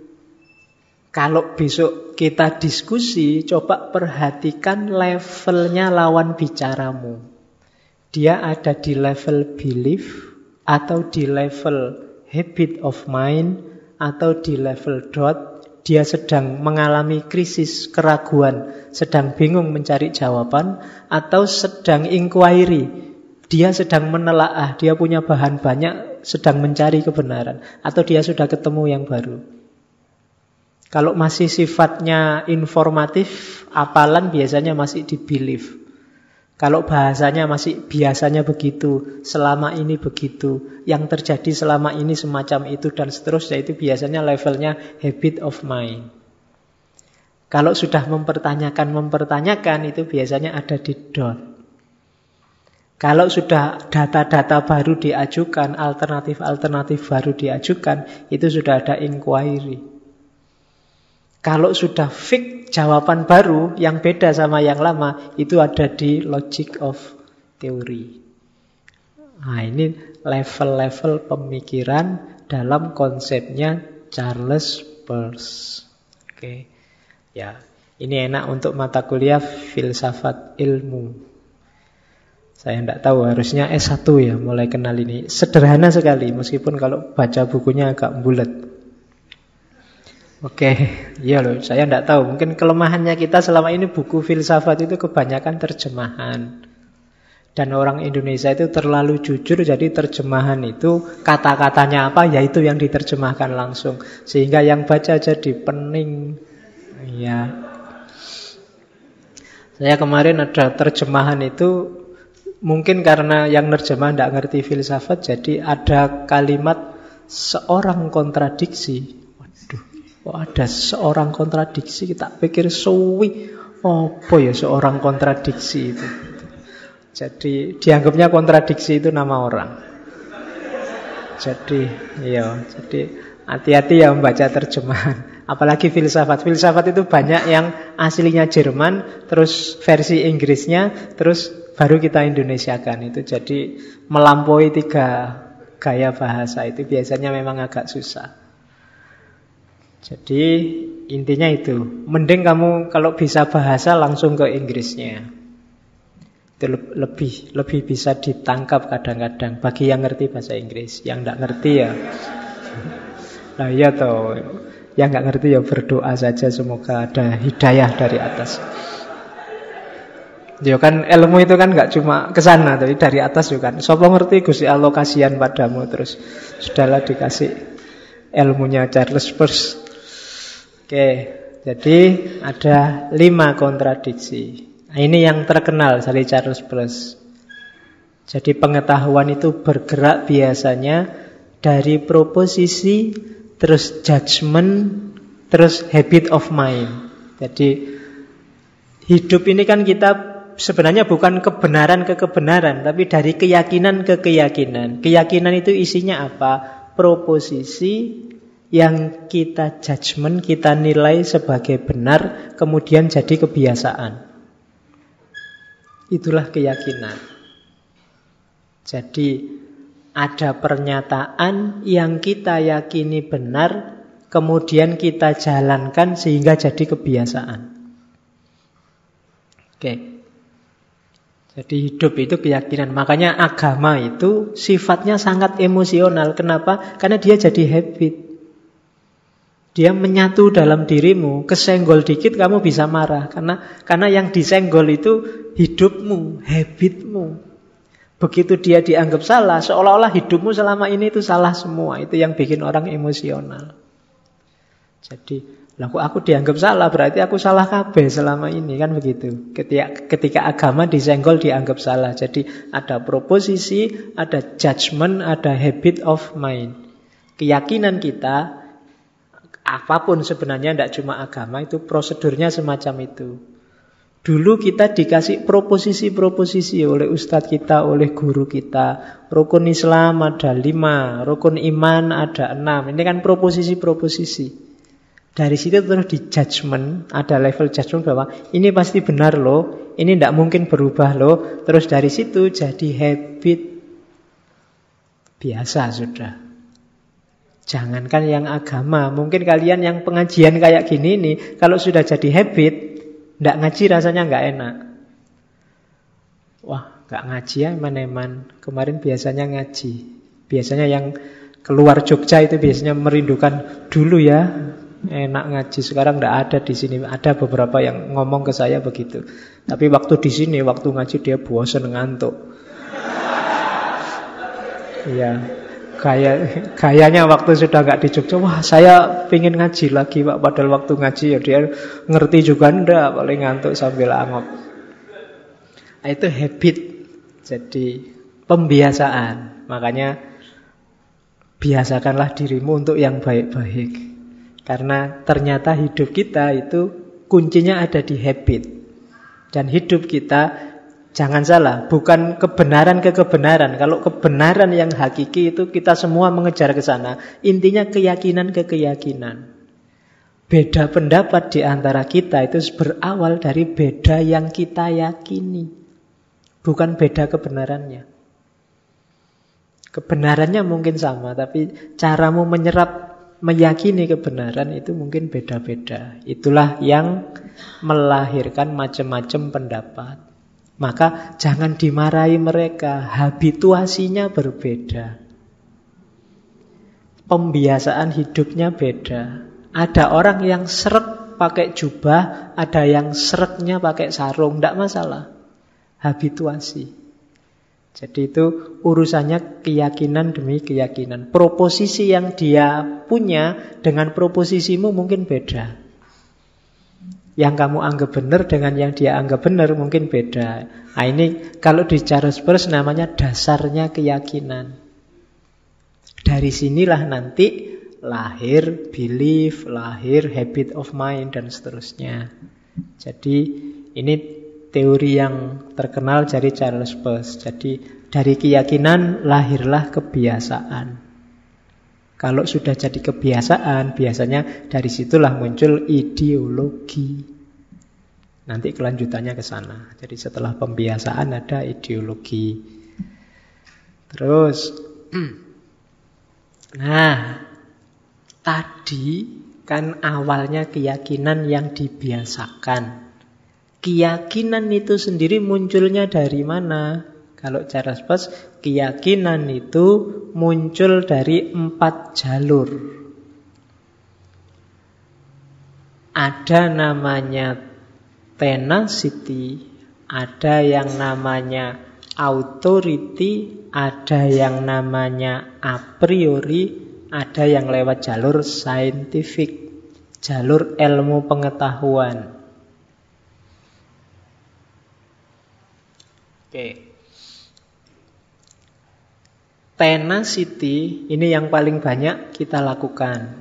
[SPEAKER 1] kalau besok kita diskusi, coba perhatikan levelnya lawan bicaramu. Dia ada di level belief, atau di level habit of mind, atau di level doubt. Dia sedang mengalami krisis keraguan, sedang bingung mencari jawaban, atau sedang inquiry. Dia sedang menelaah, dia punya bahan banyak, sedang mencari kebenaran, atau dia sudah ketemu yang baru. Kalau masih sifatnya informatif, hafalan biasanya masih di belief. Kalau bahasanya masih biasanya begitu, selama ini begitu, yang terjadi selama ini semacam itu, dan seterusnya, itu biasanya levelnya habit of mind. Kalau sudah mempertanyakan, itu biasanya ada di doubt. Kalau sudah data-data baru diajukan, alternatif-alternatif baru diajukan, itu sudah ada inquiry. Kalau sudah fix jawaban baru yang beda sama yang lama, itu ada di logic of theory. Nah, ini level-level pemikiran dalam konsepnya Charles Peirce. Oke. Ya, ini enak untuk mata kuliah filsafat ilmu. Saya tidak tahu, harusnya S1 ya mulai kenal ini. Sederhana sekali, meskipun kalau baca bukunya agak bulat. Oke, iya loh, saya tidak tahu. Mungkin kelemahannya kita selama ini buku filsafat itu kebanyakan terjemahan. Dan orang Indonesia itu terlalu jujur, jadi terjemahan itu kata-katanya apa, ya itu yang diterjemahkan langsung. Sehingga yang baca jadi pening. Ya. Saya kemarin ada terjemahan itu, mungkin karena yang nerjemah tidak ngerti filsafat, jadi ada kalimat seorang kontradiksi. Oh, ada seorang kontradiksi, kita pikir suwi. Apa ya seorang kontradiksi itu? Jadi dianggapnya kontradiksi itu nama orang. Jadi hati-hati ya membaca terjemahan. Apalagi filsafat. Filsafat itu banyak yang aslinya Jerman, terus versi Inggrisnya, terus baru kita Indonesiakan. Itu jadi melampaui 3 gaya bahasa itu biasanya memang agak susah. Jadi intinya itu, mending kamu kalau bisa bahasa langsung ke Inggrisnya. Itu lebih bisa ditangkap kadang-kadang bagi yang ngerti bahasa Inggris. Yang tidak ngerti ya, nah iya toh, yang nggak ngerti ya berdoa saja semoga ada hidayah dari atas. Ya kan ilmu itu kan nggak cuma ke sana, tapi dari atas juga. Sapa ngerti Gusti Allah kasihan padamu, terus sudahlah dikasih ilmunya Charles Peirce. Oke, jadi ada 5 kontradiksi. Nah, ini yang terkenal dari Charles Peirce. Jadi pengetahuan itu bergerak biasanya dari proposisi, terus judgment, terus habit of mind. Jadi hidup ini kan kita sebenarnya bukan kebenaran ke kebenaran, tapi dari keyakinan ke keyakinan. Keyakinan itu isinya apa? Proposisi yang kita judgment, kita nilai sebagai benar, kemudian jadi kebiasaan. Itulah keyakinan. Jadi ada pernyataan yang kita yakini benar, kemudian kita jalankan sehingga jadi kebiasaan. Oke. Jadi hidup itu keyakinan. Makanya agama itu sifatnya sangat emosional. Kenapa? Karena dia jadi habit. Dia menyatu dalam dirimu. Kesenggol dikit kamu bisa marah. Karena yang disenggol itu hidupmu, habitmu. Begitu dia dianggap salah, seolah-olah hidupmu selama ini itu salah semua. Itu yang bikin orang emosional. Jadi, lah kok aku dianggap salah, berarti aku salah kabeh selama ini, kan begitu. Ketika agama disenggol dianggap salah. Jadi ada proposisi, ada judgment, ada habit of mind. Keyakinan kita, apapun sebenarnya, tidak cuma agama, itu prosedurnya semacam itu. Dulu kita dikasih proposisi-proposisi oleh ustadz kita, oleh guru kita. Rukun Islam ada 5, rukun iman ada 6. Ini kan proposisi-proposisi. Dari situ terus di judgment, ada level judgment bahwa ini pasti benar loh, ini tidak mungkin berubah loh. Terus dari situ jadi habit. Biasa sudah. Jangankan yang agama, mungkin kalian yang pengajian kayak gini nih, kalau sudah jadi habit, tidak ngaji rasanya nggak enak. Wah, nggak ngaji ya eman-eman. Kemarin biasanya ngaji. Biasanya yang keluar Jogja itu biasanya merindukan dulu ya. Enak ngaji, sekarang tidak ada di sini. Ada beberapa yang ngomong ke saya begitu. Tapi waktu di sini, waktu ngaji dia bosan ngantuk. Iya, gayanya waktu sudah nggak di Jogja, wah saya pingin ngaji lagi Pak. Padahal waktu ngaji ya dia ngerti juga ndak, paling ngantuk sambil angop. Nah, itu habit. Jadi pembiasaan. Makanya biasakanlah dirimu untuk yang baik-baik. Karena ternyata hidup kita itu kuncinya ada di habit. Dan hidup kita, jangan salah, bukan kebenaran ke kebenaran. Kalau kebenaran yang hakiki itu kita semua mengejar ke sana. Intinya keyakinan ke keyakinan. Beda pendapat di antara kita itu berawal dari beda yang kita yakini. Bukan beda kebenarannya. Kebenarannya mungkin sama, tapi caramu meyakini kebenaran itu mungkin beda-beda. Itulah yang melahirkan macam-macam pendapat. Maka jangan dimarahi mereka, habituasinya berbeda. Pembiasaan hidupnya beda. Ada orang yang srek pakai jubah, ada yang sreknya pakai sarung, tidak masalah. Habituasi. Jadi itu urusannya keyakinan demi keyakinan. Proposisi yang dia punya dengan proposisimu mungkin beda. Yang kamu anggap benar dengan yang dia anggap benar mungkin beda. Nah ini kalau di Charles Peirce namanya dasarnya keyakinan. Dari sinilah nanti lahir belief, lahir habit of mind dan seterusnya. Jadi ini teori yang terkenal dari Charles Peirce. Jadi dari keyakinan lahirlah kebiasaan. Kalau sudah jadi kebiasaan, biasanya dari situlah muncul ideologi. Nanti kelanjutannya ke sana. Jadi setelah pembiasaan ada ideologi. Terus, nah, tadi kan awalnya keyakinan yang dibiasakan. Keyakinan itu sendiri munculnya dari mana? Kalau Charles Peirce, keyakinan itu muncul dari 4 jalur. Ada namanya tenacity, ada yang namanya authority, ada yang namanya a priori, ada yang lewat jalur scientific, jalur ilmu pengetahuan. Oke. Tenacity ini yang paling banyak kita lakukan.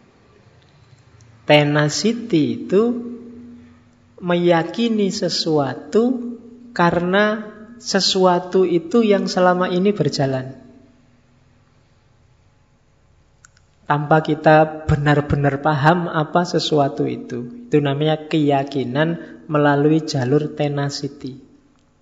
[SPEAKER 1] Tenacity itu meyakini sesuatu karena sesuatu itu yang selama ini berjalan. Tanpa kita benar-benar paham apa sesuatu itu. Itu namanya keyakinan melalui jalur tenacity.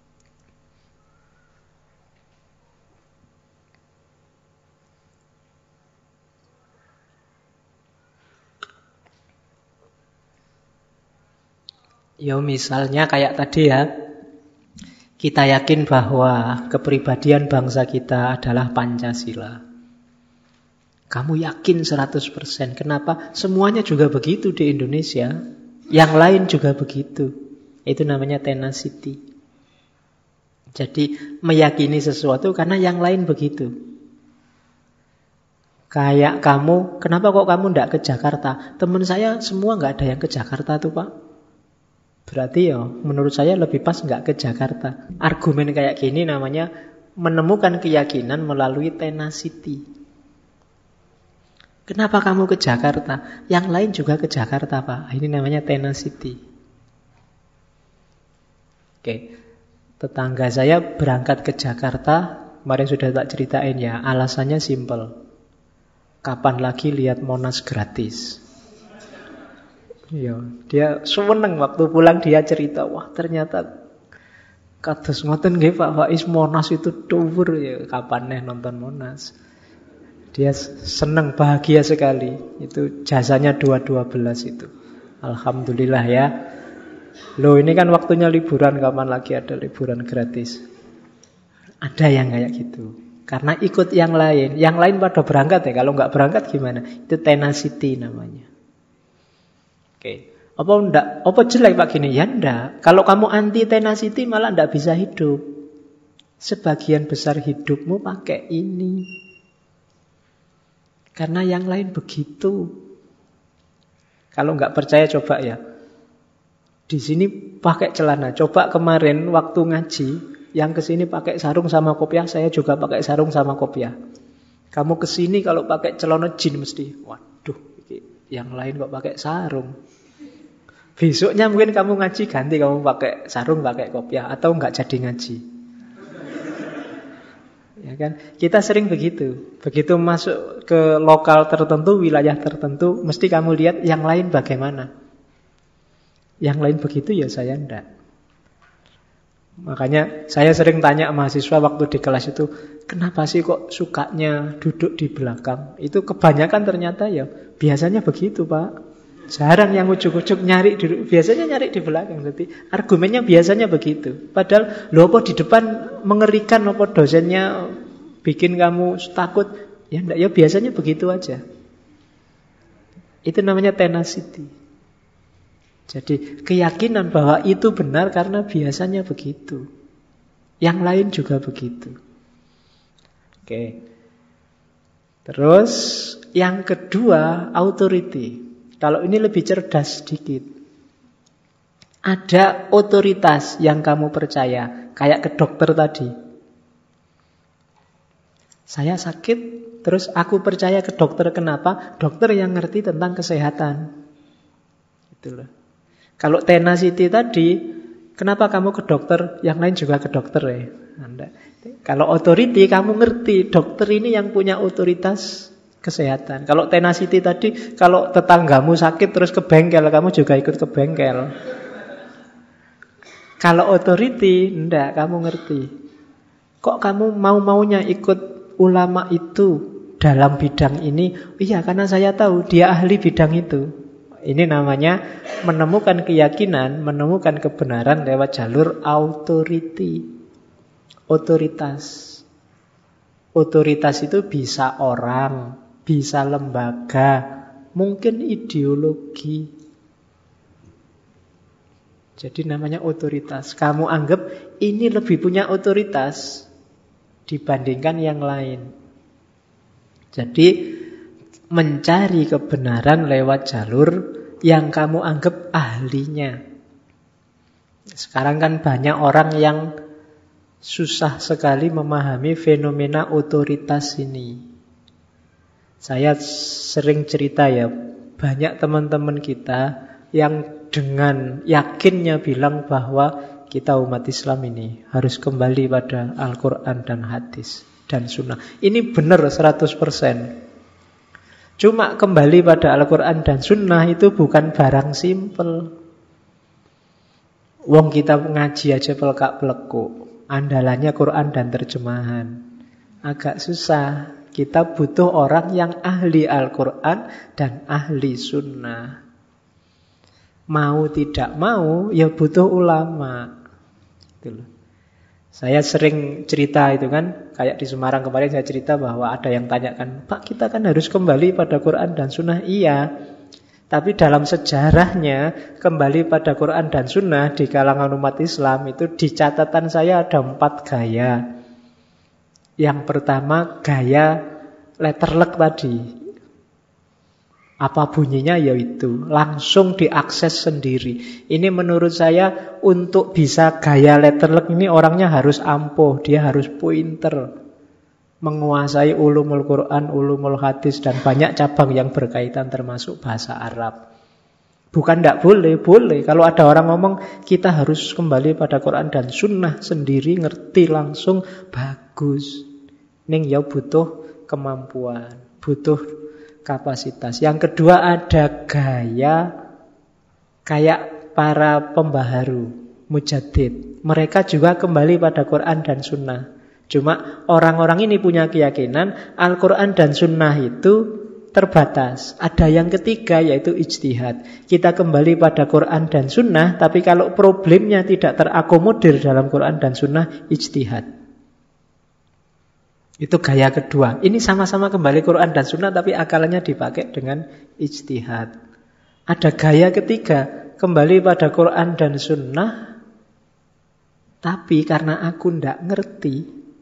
[SPEAKER 1] Ya misalnya kayak tadi ya, kita yakin bahwa kepribadian bangsa kita adalah Pancasila. Kamu yakin 100%. Kenapa? Semuanya juga begitu di Indonesia. Yang lain juga begitu. Itu namanya tenacity. Jadi meyakini sesuatu karena yang lain begitu. Kayak kamu, kenapa kok kamu tidak ke Jakarta? Teman saya semua nggak ada yang ke Jakarta tuh Pak. Berarti ya menurut saya lebih pas nggak ke Jakarta. Argumen kayak gini namanya menemukan keyakinan melalui tenacity. Kenapa kamu ke Jakarta? Yang lain juga ke Jakarta Pak. Ini namanya tenacity. Oke. Tetangga saya berangkat ke Jakarta, kemarin sudah tak ceritain ya, alasannya simpel. Kapan lagi lihat Monas gratis? Iya, dia seneng waktu pulang dia cerita, wah ternyata kados ngoten nggih Pak Faiz, Monas itu dhuwur ya, kapan nih nonton Monas. Dia seneng, bahagia sekali. Itu jasanya 212 itu. Alhamdulillah ya. Loh ini kan waktunya liburan, kapan lagi ada liburan gratis? Ada yang kayak gitu. Karena ikut yang lain. Yang lain pada berangkat ya. Kalau nggak berangkat gimana? Itu tenacity namanya. Oke. Apa jelek Pak gini? Ya enggak. Kalau kamu anti tenacity malah enggak bisa hidup. Sebagian besar hidupmu pakai ini. Karena yang lain begitu. Kalau nggak percaya coba ya. Di sini pakai celana. Coba kemarin waktu ngaji, yang kesini pakai sarung sama kopiah, saya juga pakai sarung sama kopiah. Kamu kesini kalau pakai celana jin mesti, waduh, yang lain kok pakai sarung. Besoknya mungkin kamu ngaji ganti, kamu pakai sarung, pakai kopiah, atau nggak jadi ngaji. Ya kan? Kita sering begitu. Begitu masuk ke lokal tertentu, wilayah tertentu, mesti kamu lihat yang lain bagaimana. Yang lain begitu ya saya enggak. Makanya saya sering tanya mahasiswa waktu di kelas itu, kenapa sih kok sukanya duduk di belakang? Itu kebanyakan ternyata ya biasanya begitu Pak. Jarang yang ujuk-ujuk nyari duduk, biasanya nyari di belakang. Jadi argumennya biasanya begitu. Padahal loh apa di depan mengerikan, apa dosennya bikin kamu takut? Ya enggak, ya biasanya begitu aja. Itu namanya tenacity. Jadi keyakinan bahwa itu benar karena biasanya begitu. Yang lain juga begitu. Oke. Terus yang kedua, authority. Kalau ini lebih cerdas sedikit. Ada otoritas yang kamu percaya. Kayak ke dokter tadi. Saya sakit, terus aku percaya ke dokter. Kenapa? Dokter yang ngerti tentang kesehatan. Itulah. Kalau tenacity tadi, kenapa kamu ke dokter? Yang lain juga ke dokter ya. Anda. Kalau authority, kamu ngerti dokter ini yang punya otoritas kesehatan. Kalau tenacity tadi, kalau tetanggamu sakit terus ke bengkel, kamu juga ikut ke bengkel. Kalau authority, enggak, kamu ngerti. Kok kamu mau-maunya ikut ulama itu dalam bidang ini? Iya, karena saya tahu dia ahli bidang itu. Ini namanya menemukan keyakinan, menemukan kebenaran lewat jalur authority. Otoritas. Otoritas itu bisa orang, bisa lembaga, mungkin ideologi. Jadi namanya otoritas. Kamu anggap ini lebih punya otoritas dibandingkan yang lain. Jadi mencari kebenaran lewat jalur yang kamu anggap ahlinya. Sekarang kan banyak orang yang susah sekali memahami fenomena otoritas ini. Saya sering cerita ya, banyak teman-teman kita yang dengan yakinnya bilang bahwa kita umat Islam ini harus kembali pada Al-Quran dan hadis dan sunnah. Ini benar 100%. Cuma kembali pada Al-Quran dan Sunnah itu bukan barang simpel. Wong kita ngaji aja pelekak-pelekuk. Andalannya Quran dan terjemahan. Agak susah. Kita butuh orang yang ahli Al-Quran dan ahli Sunnah. Mau tidak mau, ya butuh ulama. Gitu loh. Saya sering cerita itu kan, kayak di Semarang kemarin saya cerita bahwa ada yang tanyakan, Pak kita kan harus kembali pada Quran dan Sunnah. Iya, Tapi dalam sejarahnya, kembali pada Quran dan Sunnah di kalangan umat Islam itu di catatan saya ada 4 gaya. Yang pertama gaya letterlek tadi. Apa bunyinya? Yaitu langsung diakses sendiri. Ini menurut saya untuk bisa gaya letterlek ini orangnya harus ampuh, dia harus pinter, menguasai ulumul Quran, ulumul hadis, dan banyak cabang yang berkaitan termasuk bahasa Arab. Bukan tidak boleh, boleh. Kalau ada orang ngomong kita harus kembali pada Quran dan Sunnah sendiri, ngerti langsung, bagus. Ning ya butuh kemampuan, butuh kapasitas. Yang kedua ada gaya kayak para pembaharu, mujaddid. Mereka juga kembali pada Quran dan Sunnah. Cuma orang-orang ini punya keyakinan Al-Quran dan Sunnah itu terbatas. Ada yang ketiga yaitu ijtihad. Kita kembali pada Quran dan Sunnah, tapi kalau problemnya tidak terakomodir dalam Quran dan Sunnah, ijtihad. Itu gaya kedua. Ini sama-sama kembali Quran dan Sunnah, tapi akalnya dipakai dengan ijtihad. Ada gaya ketiga, kembali pada Quran dan Sunnah, tapi karena aku tidak ngerti,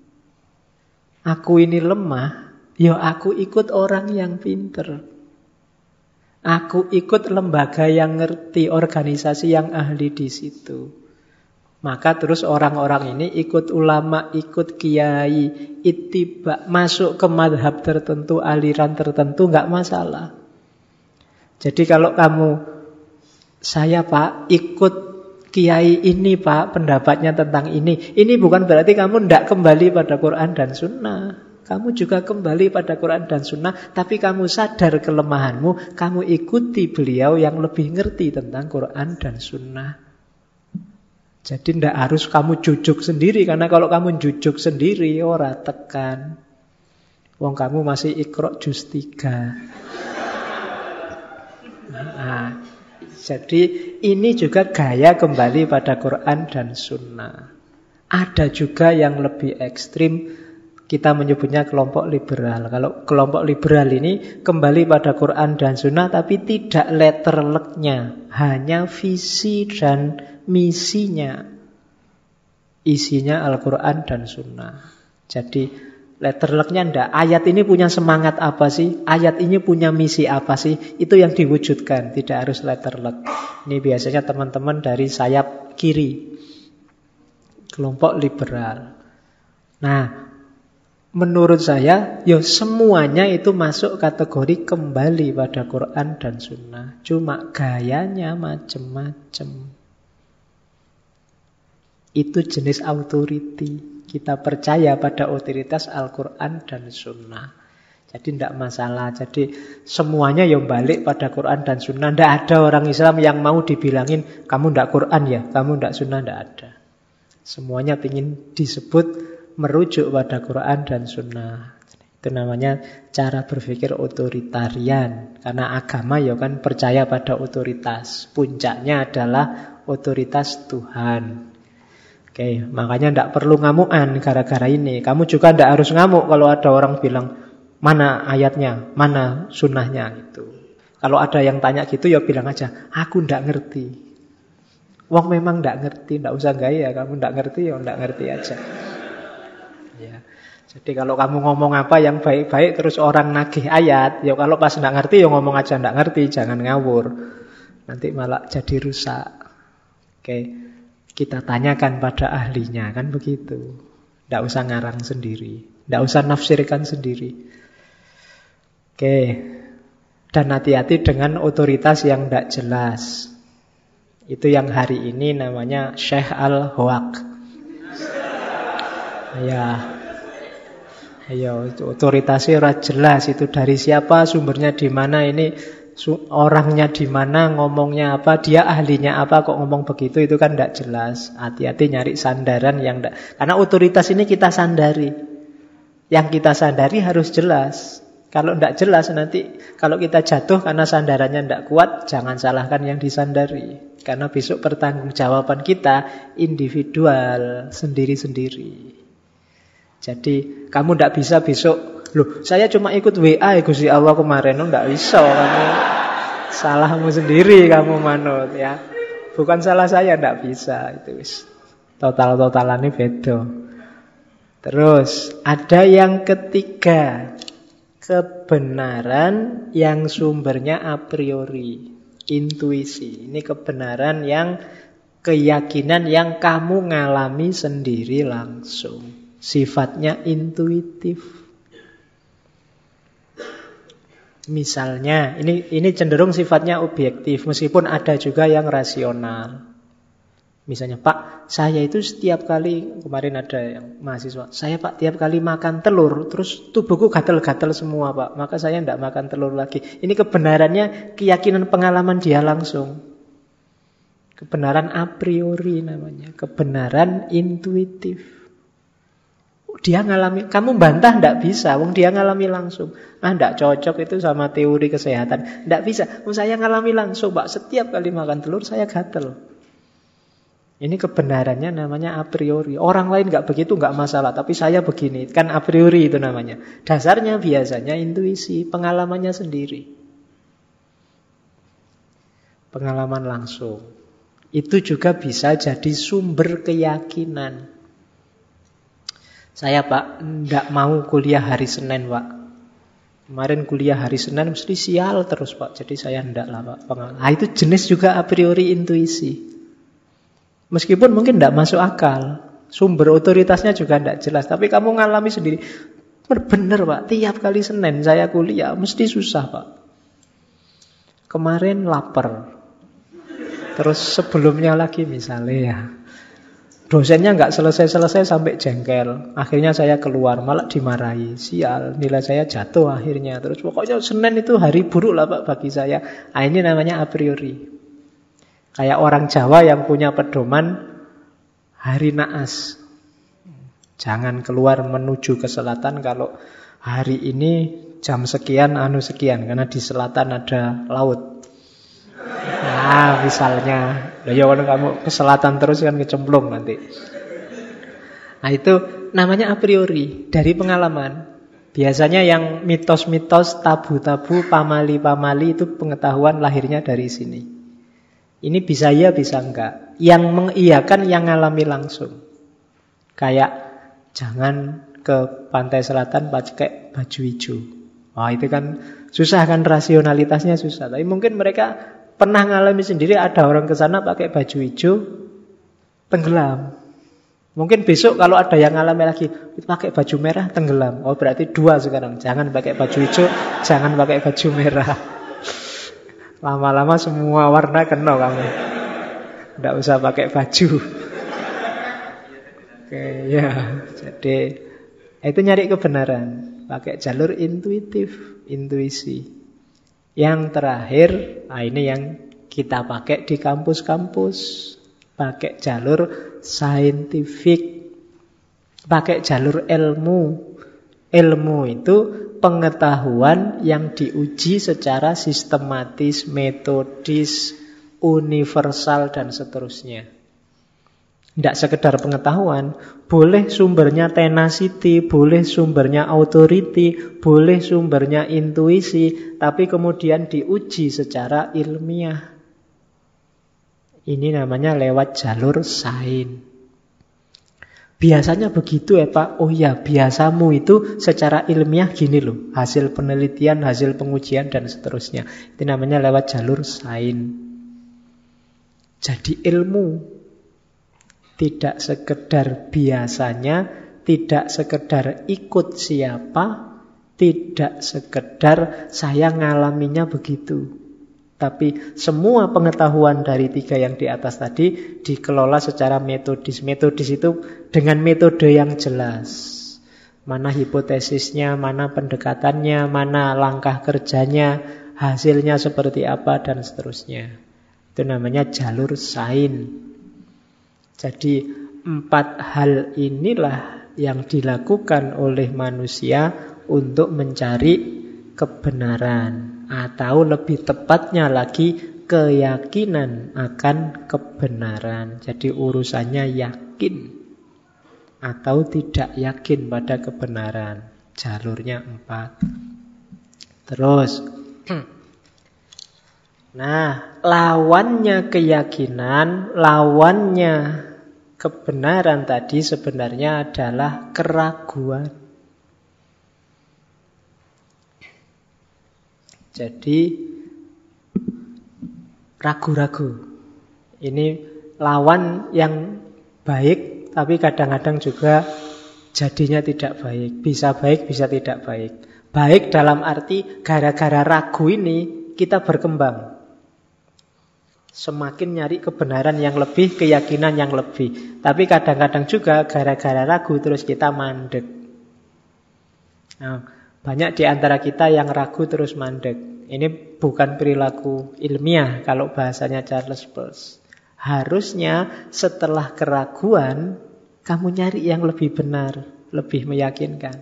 [SPEAKER 1] aku ini lemah, ya aku ikut orang yang pinter. Aku ikut lembaga yang ngerti, organisasi yang ahli di situ. Maka terus orang-orang ini ikut ulama, ikut kiai, ittiba, masuk ke madhab tertentu, aliran tertentu, nggak masalah. Jadi kalau kamu, saya Pak, ikut kiai ini Pak, pendapatnya tentang ini bukan berarti kamu tidak kembali pada Quran dan Sunnah. Kamu juga kembali pada Quran dan Sunnah, tapi kamu sadar kelemahanmu, kamu ikuti beliau yang lebih ngerti tentang Quran dan Sunnah. Jadi tidak harus kamu jujuk sendiri, karena kalau kamu jujuk sendiri, ora tekan. Wong kamu masih Iqra juz 3. Nah, jadi ini juga gaya kembali pada Quran dan Sunnah. Ada juga yang lebih ekstrim, kita menyebutnya kelompok liberal. Kalau kelompok liberal ini kembali pada Quran dan Sunnah, tapi tidak letterleknya, hanya visi dan misinya. Isinya Al-Quran dan Sunnah. Jadi letterleknya ndak. Ayat ini punya semangat apa sih? Ayat ini punya misi apa sih? Itu yang diwujudkan, tidak harus letterlek. Ini biasanya teman-teman dari sayap kiri, kelompok liberal. Nah, menurut saya, ya semuanya itu masuk kategori kembali pada Quran dan Sunnah. Cuma gayanya macam-macam. Itu jenis authority. Kita percaya pada otoritas Al-Quran dan Sunnah. Jadi tidak masalah. Jadi semuanya yang balik pada Quran dan Sunnah. Tidak ada orang Islam yang mau dibilangin kamu tidak Quran ya, kamu tidak Sunnah, tidak ada. Semuanya ingin disebut merujuk pada Quran dan Sunnah. Itu namanya cara berpikir otoritarian. Karena agama ya kan percaya pada otoritas. Puncaknya adalah otoritas Tuhan. Oke, makanya tidak perlu ngamuan gara-gara ini. Kamu juga tidak harus ngamuk kalau ada orang bilang mana ayatnya, mana sunnahnya gitu. Kalau ada yang tanya gitu ya bilang aja, aku tidak ngerti. Wong memang tidak ngerti, tidak usah gaya. Kamu tidak ngerti ya tidak ngerti aja. Ya. Jadi kalau kamu ngomong apa yang baik-baik terus orang nagih ayat, ya kalau pas tidak ngerti ya ngomong aja tidak ngerti, jangan ngawur. Nanti malah jadi rusak. Oke. Kita tanyakan pada ahlinya, kan begitu. Tidak usah ngarang sendiri, tidak usah nafsirkan sendiri. Oke. Dan hati-hati dengan otoritas yang tidak jelas. Itu yang hari ini namanya Syekh Al-Hawaq. Ya. Ayo, otoritasnya ora jelas, itu dari siapa, sumbernya di mana, ini orangnya di mana, ngomongnya apa, dia ahlinya apa, kok ngomong begitu, itu kan tidak jelas. Hati-hati nyari sandaran yang tidak. Karena otoritas ini kita sandari. Yang kita sandari harus jelas. Kalau tidak jelas nanti, kalau kita jatuh karena sandarannya tidak kuat, jangan salahkan yang disandari. Karena besok pertanggungjawaban kita individual, sendiri-sendiri. Jadi kamu tidak bisa besok, loh saya cuma ikut WA ya Gusti Allah kemarin, tidak bisa kamu. Salahmu sendiri kamu manut ya. Bukan salah saya, tidak bisa. Itu total-totalannya beda. Terus ada yang ketiga, kebenaran yang sumbernya a priori, intuisi. Ini kebenaran yang keyakinan yang kamu ngalami sendiri langsung. Sifatnya intuitif. Misalnya, ini cenderung sifatnya objektif, meskipun ada juga yang rasional. Misalnya, Pak, saya itu setiap kali, kemarin ada yang mahasiswa, saya Pak tiap kali makan telur, terus tubuhku gatal-gatal semua Pak, maka saya tidak makan telur lagi. Ini kebenarannya keyakinan pengalaman dia langsung. Kebenaran a priori namanya, kebenaran intuitif. Dia ngalami, kamu bantah tidak bisa, wong dia ngalami langsung. Tidak cocok itu sama teori kesehatan. Tidak bisa, saya ngalami langsung Pak, setiap kali makan telur saya gatal. Ini kebenarannya namanya a priori. Orang lain nggak begitu nggak masalah, tapi saya begini, kan a priori itu namanya. Dasarnya biasanya intuisi, pengalamannya sendiri. Pengalaman langsung. Itu juga bisa jadi sumber keyakinan. Saya Pak, tidak mau kuliah hari Senin Pak. Kemarin kuliah hari Senin mesti sial terus Pak. Jadi saya tidak lah Pak. Itu jenis juga a priori intuisi. Meskipun mungkin tidak masuk akal. Sumber otoritasnya juga tidak jelas. Tapi kamu ngalami sendiri. Benar Pak, tiap kali Senin saya kuliah mesti susah Pak. Kemarin lapar. Terus sebelumnya lagi misalnya ya. Dosennya nggak selesai-selesai sampai jengkel. Akhirnya saya keluar, malah dimarahi. Sial, nilai saya jatuh akhirnya. Terus pokoknya Senin itu hari buruk lah Pak bagi saya. Ini namanya a priori. Kayak orang Jawa yang punya pedoman hari naas. Jangan keluar menuju ke selatan kalau hari ini jam sekian, sekian. Karena di selatan ada laut. Nah, misalnya, ya kalau kamu ke selatan terus kan kecemplung nanti. Nah, itu namanya a priori, dari pengalaman. Biasanya yang mitos-mitos, tabu-tabu, pamali-pamali itu pengetahuan lahirnya dari sini. Ini bisa ya, bisa enggak. Yang mengiyakan yang ngalami langsung. Kayak jangan ke pantai selatan pakai baju hijau. Wah, itu kan susah kan, rasionalitasnya susah. Tapi mungkin mereka pernah ngalami sendiri, ada orang ke sana pakai baju hijau, tenggelam. Mungkin besok kalau ada yang ngalami lagi, pakai baju merah, tenggelam. Oh berarti dua sekarang, jangan pakai baju hijau, jangan pakai baju merah. Lama-lama semua warna kena kamu. Tidak usah pakai baju. Oke, ya. Jadi itu nyari kebenaran, pakai jalur intuitif, intuisi. Yang terakhir, ini yang kita pakai di kampus-kampus. Pakai jalur saintifik. Pakai jalur ilmu. Ilmu itu pengetahuan yang diuji secara sistematis, metodis, universal, dan seterusnya. Tidak sekedar pengetahuan, boleh sumbernya tenacity, boleh sumbernya authority, boleh sumbernya intuisi, tapi kemudian diuji secara ilmiah. Ini namanya lewat jalur sains. Biasanya begitu ya Pak. Oh ya, biasamu itu secara ilmiah gini loh. Hasil penelitian, hasil pengujian, dan seterusnya. Itu namanya lewat jalur sains. Jadi ilmu tidak sekedar biasanya, tidak sekedar ikut siapa, tidak sekedar saya ngalaminya begitu. Tapi semua pengetahuan dari tiga yang di atas tadi dikelola secara metodis. Metodis itu dengan metode yang jelas. Mana hipotesisnya, mana pendekatannya, mana langkah kerjanya, hasilnya seperti apa, dan seterusnya. Itu namanya jalur sains. Jadi 4 hal inilah yang dilakukan oleh manusia untuk mencari kebenaran. Atau lebih tepatnya lagi keyakinan akan kebenaran. Jadi urusannya yakin atau tidak yakin pada kebenaran. Jalurnya 4. Terus Nah, lawannya keyakinan, lawannya kebenaran tadi sebenarnya adalah keraguan. Jadi ragu-ragu. Ini lawan yang baik, tapi kadang-kadang juga jadinya tidak baik. Bisa baik, bisa tidak baik. Baik dalam arti gara-gara ragu ini kita berkembang. Semakin nyari kebenaran yang lebih, keyakinan yang lebih. Tapi kadang-kadang juga gara-gara ragu terus kita mandek. Nah, banyak di antara kita yang ragu terus mandek. Ini bukan perilaku ilmiah kalau bahasanya Charles Peirce. Harusnya setelah keraguan, kamu nyari yang lebih benar, lebih meyakinkan.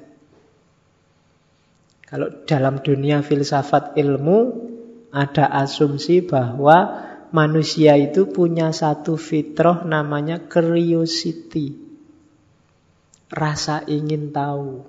[SPEAKER 1] Kalau dalam dunia filsafat ilmu, ada asumsi bahwa manusia itu punya satu fitrah namanya curiosity. Rasa ingin tahu.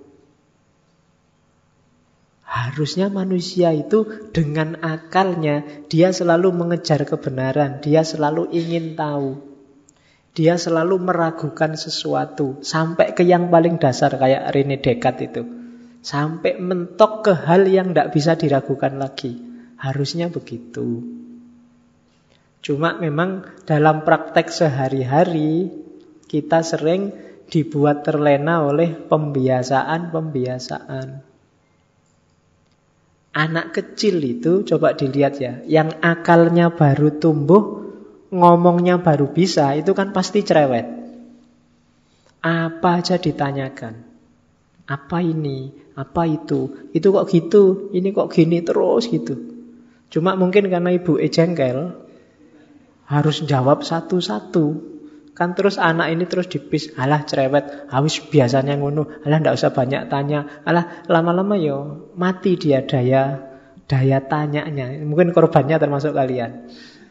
[SPEAKER 1] Harusnya manusia itu dengan akalnya, dia selalu mengejar kebenaran, dia selalu ingin tahu. Dia selalu meragukan sesuatu, sampai ke yang paling dasar kayak René Descartes itu. Sampai mentok ke hal yang tidak bisa diragukan lagi. Harusnya begitu. Cuma memang dalam praktek sehari-hari, kita sering dibuat terlena oleh pembiasaan-pembiasaan. Anak kecil itu coba dilihat ya, yang akalnya baru tumbuh, ngomongnya baru bisa, itu kan pasti cerewet. Apa aja ditanyakan. Apa ini? Apa itu? Itu kok gitu? Ini kok gini terus gitu. Cuma mungkin karena ibu jengkel, harus jawab satu-satu. Kan terus anak ini terus dipis, alah cerewet, habis biasanya ngono, alah ndak usah banyak tanya, alah lama-lama yo mati dia daya tanyanya. Mungkin korbannya termasuk kalian.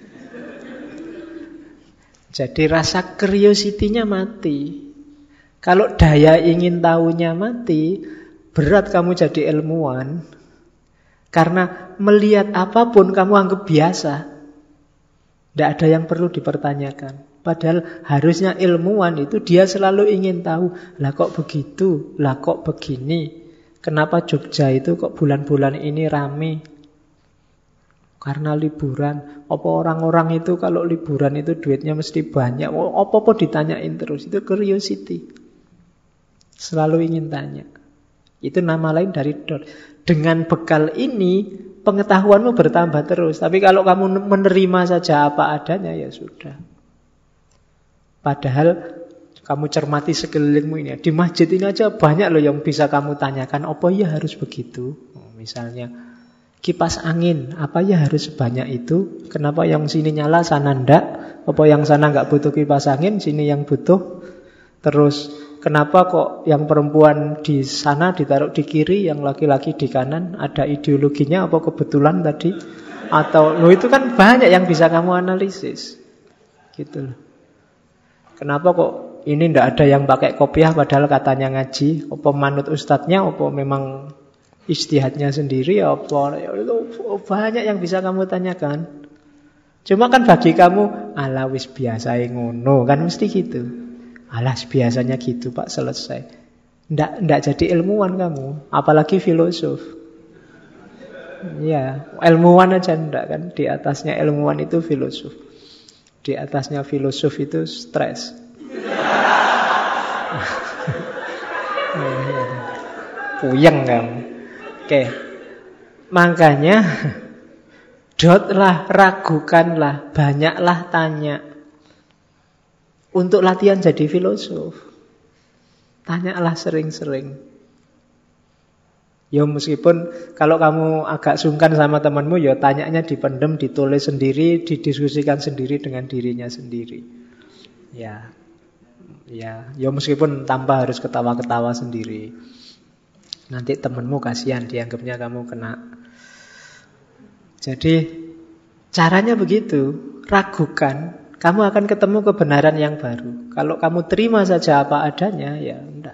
[SPEAKER 1] Jadi rasa curiosity-nya mati. Kalau daya ingin tahunya mati, berat kamu jadi ilmuwan. Karena melihat apapun kamu anggap biasa. Tidak ada yang perlu dipertanyakan. Padahal harusnya ilmuwan itu dia selalu ingin tahu, lah kok begitu, lah kok begini. Kenapa Jogja itu kok bulan-bulan ini rame? Karena liburan. Apa orang-orang itu kalau liburan itu duitnya mesti banyak? Apa-apa ditanyain terus. Itu curiosity. Selalu ingin tanya. Itu nama lain dari dot. Dengan bekal ini pengetahuanmu bertambah terus. Tapi kalau kamu menerima saja apa adanya, ya sudah. Padahal kamu cermati sekelilingmu ini. Di masjid ini aja banyak loh yang bisa kamu tanyakan. Apa ya harus begitu? Misalnya kipas angin, apa ya harus sebanyak itu? Kenapa yang sini nyala, sana ndak? Apa yang sana nggak butuh kipas angin, sini yang butuh? Terus kenapa kok yang perempuan di sana ditaruh di kiri, yang laki-laki di kanan? Ada ideologinya apa kebetulan tadi? Atau lo itu kan banyak yang bisa kamu analisis. Gitu loh. Kenapa kok ini ndak ada yang pakai kopiah padahal katanya ngaji? Apa manut ustadznya? Apa memang ijtihadnya sendiri? Apa itu banyak yang bisa kamu tanyakan. Cuma kan bagi kamu, alah wis biasa ngono, kan mesti gitu. Alah biasanya gitu Pak, selesai. Ndak jadi ilmuwan kamu, apalagi filosof. Ya, ilmuwan aja ndak kan, di atasnya ilmuwan itu filosof. Di atasnya filosof itu stres. Puyeng kamu. Oke. Makanya dotlah, ragukanlah, banyaklah tanya. Untuk latihan jadi filosof, tanyalah sering-sering. Ya meskipun kalau kamu agak sungkan sama temanmu, ya tanyanya dipendem, ditulis sendiri, didiskusikan sendiri dengan dirinya sendiri. Ya meskipun tanpa harus ketawa-ketawa sendiri. Nanti temanmu kasihan, dianggapnya kamu kena. Jadi caranya begitu, ragukan, kamu akan ketemu kebenaran yang baru. Kalau kamu terima saja apa adanya, ya enggak.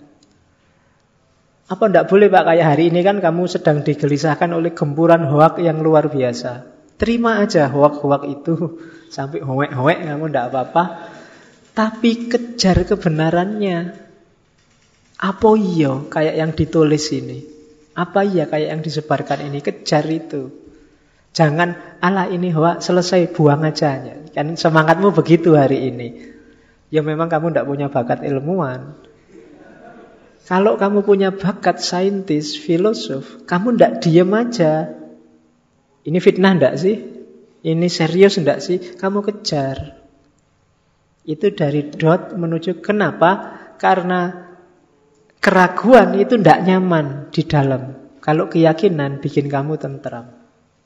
[SPEAKER 1] Apa enggak boleh Pak, kayak hari ini kan kamu sedang digelisahkan oleh gempuran hoak yang luar biasa. Terima aja hoak-hoak itu. Sampai hoek-hoek kamu tidak apa-apa. Tapi kejar kebenarannya. Apa iya kayak yang ditulis ini? Apa iya kayak yang disebarkan ini? Kejar itu. Jangan, ala ini hoak, selesai, buang aja. Kan semangatmu begitu hari ini. Ya memang kamu tidak punya bakat ilmuwan. Kalau kamu punya bakat saintis, filosof, kamu tidak diem aja. Ini fitnah enggak sih? Ini serius enggak sih? Kamu kejar. Itu dari dot menuju kenapa? Karena keraguan itu enggak nyaman di dalam. Kalau keyakinan bikin kamu tentram.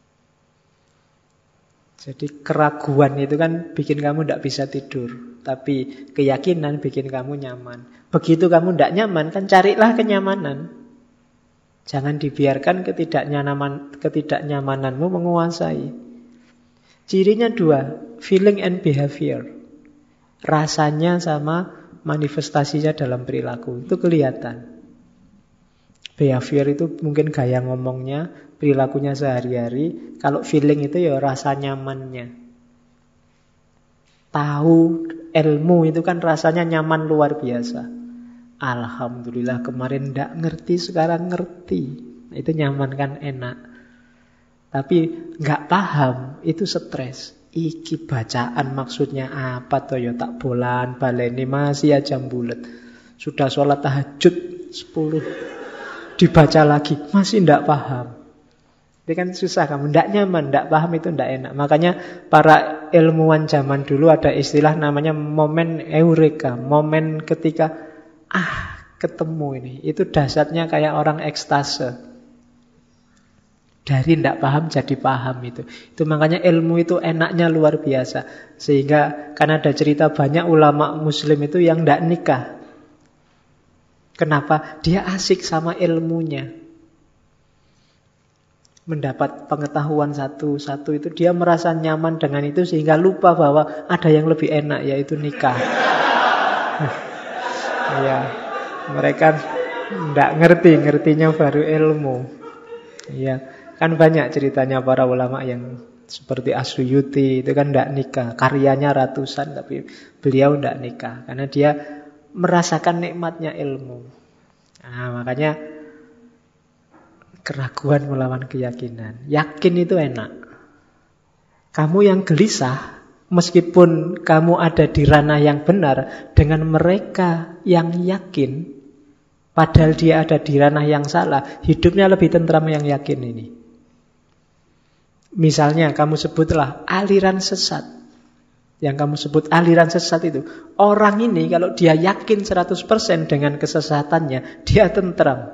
[SPEAKER 1] Jadi keraguan itu kan bikin kamu tidak bisa tidur. Tapi keyakinan bikin kamu nyaman. Begitu kamu tidak nyaman, kan carilah kenyamanan. Jangan dibiarkan ketidaknyamananmu menguasai. Cirinya dua, feeling and behavior. Rasanya sama manifestasinya dalam perilaku. Itu kelihatan. Behavior itu mungkin gaya ngomongnya, perilakunya sehari-hari. Kalau feeling itu ya rasa nyamannya. Tahu, ilmu itu kan rasanya nyaman luar biasa. Alhamdulillah kemarin tidak ngerti, sekarang ngerti. Itu nyaman kan, enak. Tapi nggak paham, itu stres. Iki bacaan maksudnya apa toh ya, tak bolan baleni masih aja bulet. Sudah sholat tahajud 10 dibaca lagi, masih tidak paham. Itu kan susah kamu, tidak nyaman, tidak paham, itu tidak enak. Makanya para ilmuwan zaman dulu ada istilah namanya momen eureka. Momen ketika ketemu ini. Itu dasarnya kayak orang ekstase. Dari tidak paham jadi paham itu. Itu makanya ilmu itu enaknya luar biasa. Sehingga kan ada cerita banyak ulama muslim itu yang tidak nikah. Kenapa? Dia asik sama ilmunya. Mendapat pengetahuan satu-satu itu dia merasa nyaman dengan itu sehingga lupa bahwa ada yang lebih enak, yaitu nikah. Ya, mereka tidak ngertinya baru ilmu. Ya, kan banyak ceritanya para ulama yang seperti Asyuyuti itu kan tidak nikah, karyanya ratusan tapi beliau tidak nikah karena dia merasakan nikmatnya ilmu. Nah, makanya keraguan melawan keyakinan. Yakin itu enak. Kamu yang gelisah, meskipun kamu ada di ranah yang benar, dengan mereka yang yakin, padahal dia ada di ranah yang salah, hidupnya lebih tentram yang yakin ini. Misalnya kamu sebutlah aliran sesat. Yang kamu sebut aliran sesat itu, orang ini kalau dia yakin 100% dengan kesesatannya, dia tentram.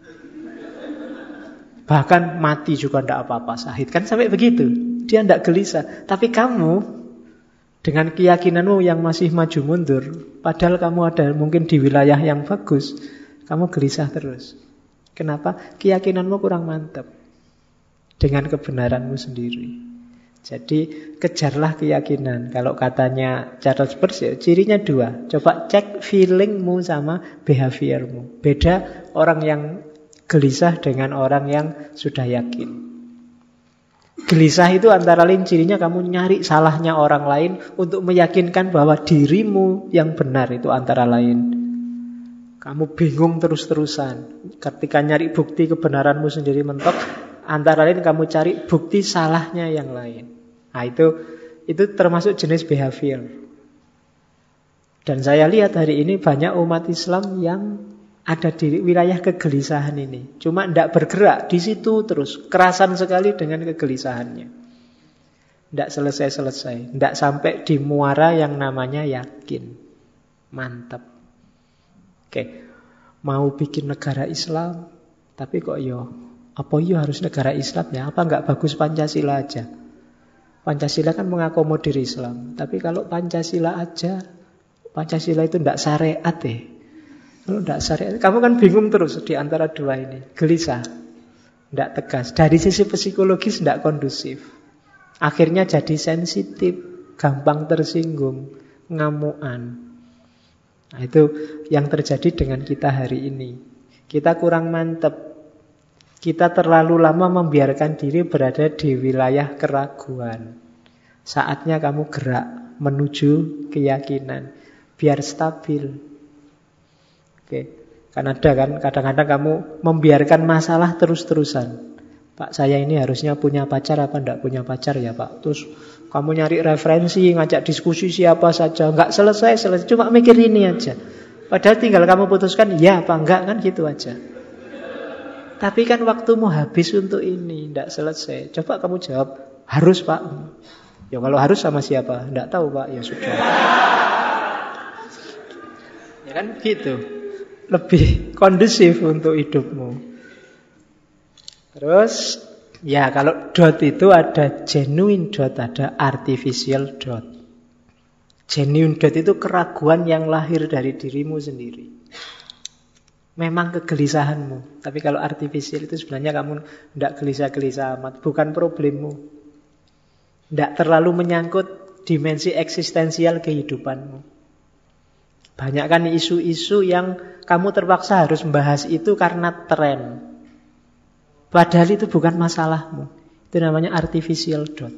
[SPEAKER 1] Bahkan mati juga tidak apa-apa, syahid. Kan sampai begitu. Dia tidak gelisah. Tapi kamu dengan keyakinanmu yang masih maju mundur, padahal kamu ada mungkin di wilayah yang bagus, kamu gelisah terus. Kenapa? Keyakinanmu kurang mantap dengan kebenaranmu sendiri. Jadi kejarlah keyakinan. Kalau katanya Charles Peirce, cirinya dua. Coba cek feelingmu sama behaviormu. Beda orang yang gelisah dengan orang yang sudah yakin. Gelisah itu antara lain cirinya kamu nyari salahnya orang lain untuk meyakinkan bahwa dirimu yang benar, itu antara lain. Kamu bingung terus-terusan. Ketika nyari bukti kebenaranmu sendiri mentok, antara lain kamu cari bukti salahnya yang lain. Nah, itu termasuk jenis behavior. Dan saya lihat hari ini banyak umat Islam yang ada di wilayah kegelisahan ini. Cuma tidak bergerak di situ terus. Kerasan sekali dengan kegelisahannya. Tidak selesai-selesai. Tidak sampai di muara yang namanya yakin. Mantap. Oke. Mau bikin negara Islam, tapi kok apa harus negara Islam ya? Apa nggak bagus Pancasila aja? Pancasila kan mengakomodir Islam. Tapi kalau Pancasila aja, Pancasila itu tidak syariat Kalau tidak syariat, kamu kan bingung terus di antara dua ini. Gelisah, tidak tegas. Dari sisi psikologis tidak kondusif. Akhirnya jadi sensitif, gampang tersinggung, ngamuan. Nah, itu yang terjadi dengan kita hari ini. Kita kurang mantep. Kita terlalu lama membiarkan diri berada di wilayah keraguan. Saatnya kamu gerak menuju keyakinan. Biar stabil. Oke. Kan ada kan, kadang-kadang kamu membiarkan masalah terus-terusan. Pak, saya ini harusnya punya pacar apa enggak punya pacar ya Pak? Terus kamu nyari referensi, ngajak diskusi siapa saja. Enggak selesai, cuma mikir ini aja. Padahal tinggal kamu putuskan, ya apa enggak, kan gitu aja. Tapi kan waktumu habis untuk ini, enggak selesai. Coba kamu jawab, harus Pak. Ya kalau harus sama siapa? Enggak tahu Pak, ya sudah. Ya kan gitu. Lebih kondusif untuk hidupmu. Terus, ya kalau dot itu ada genuine dot, ada artificial dot. Genuine dot itu keraguan yang lahir dari dirimu sendiri. Memang kegelisahanmu. Tapi kalau artificial itu sebenarnya kamu tidak gelisah-gelisah amat. Bukan problemmu. Tidak terlalu menyangkut dimensi eksistensial kehidupanmu. Banyak kan isu-isu yang kamu terpaksa harus membahas itu karena tren. Padahal itu bukan masalahmu. Itu namanya artificial dot.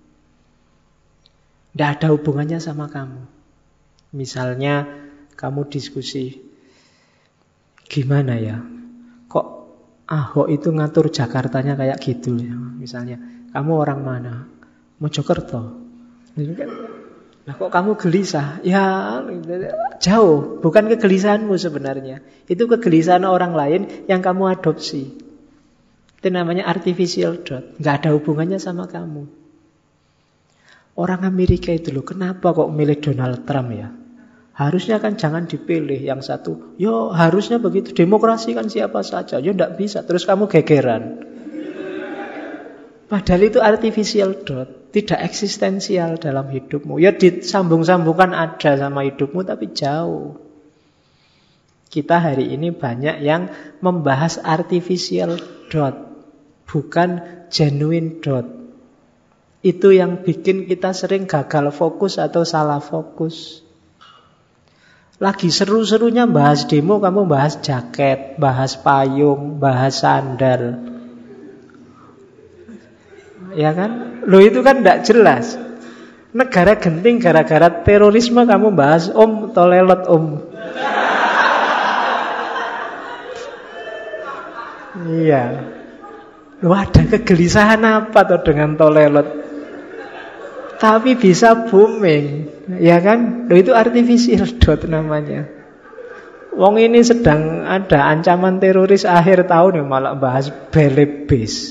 [SPEAKER 1] Tidak ada hubungannya sama kamu. Misalnya kamu diskusi, gimana ya? Kok Ahok itu ngatur Jakartanya kayak gitu ya? Misalnya, kamu orang mana? Mojokerto. Nah kok kamu gelisah? Ya jauh, bukan kegelisahanmu sebenarnya. Itu kegelisahan orang lain yang kamu adopsi. Itu namanya artificial dot. Nggak ada hubungannya sama kamu. Orang Amerika itu loh, kenapa kok milih Donald Trump ya? Harusnya kan jangan dipilih yang satu. Yo harusnya begitu, demokrasi kan siapa saja. Yo nggak bisa, terus kamu gegeran. Padahal itu artificial dot, tidak eksistensial dalam hidupmu. Ya disambung-sambungkan ada sama hidupmu tapi jauh. Kita hari ini banyak yang membahas artificial dot, bukan genuine dot. Itu yang bikin kita sering gagal fokus atau salah fokus. Lagi seru-serunya bahas demo, kamu bahas jaket, bahas payung, bahas sandal. Ya kan? Loh itu kan tidak jelas. Negara genting gara-gara terorisme kamu bahas om tolelot om. Iya. Loh ada kegelisahan apa tuh dengan tolelot? Tapi bisa booming. Ya kan? Loh itu artificial dot namanya. Wong ini sedang ada ancaman teroris akhir tahun yang malah bahas belebis.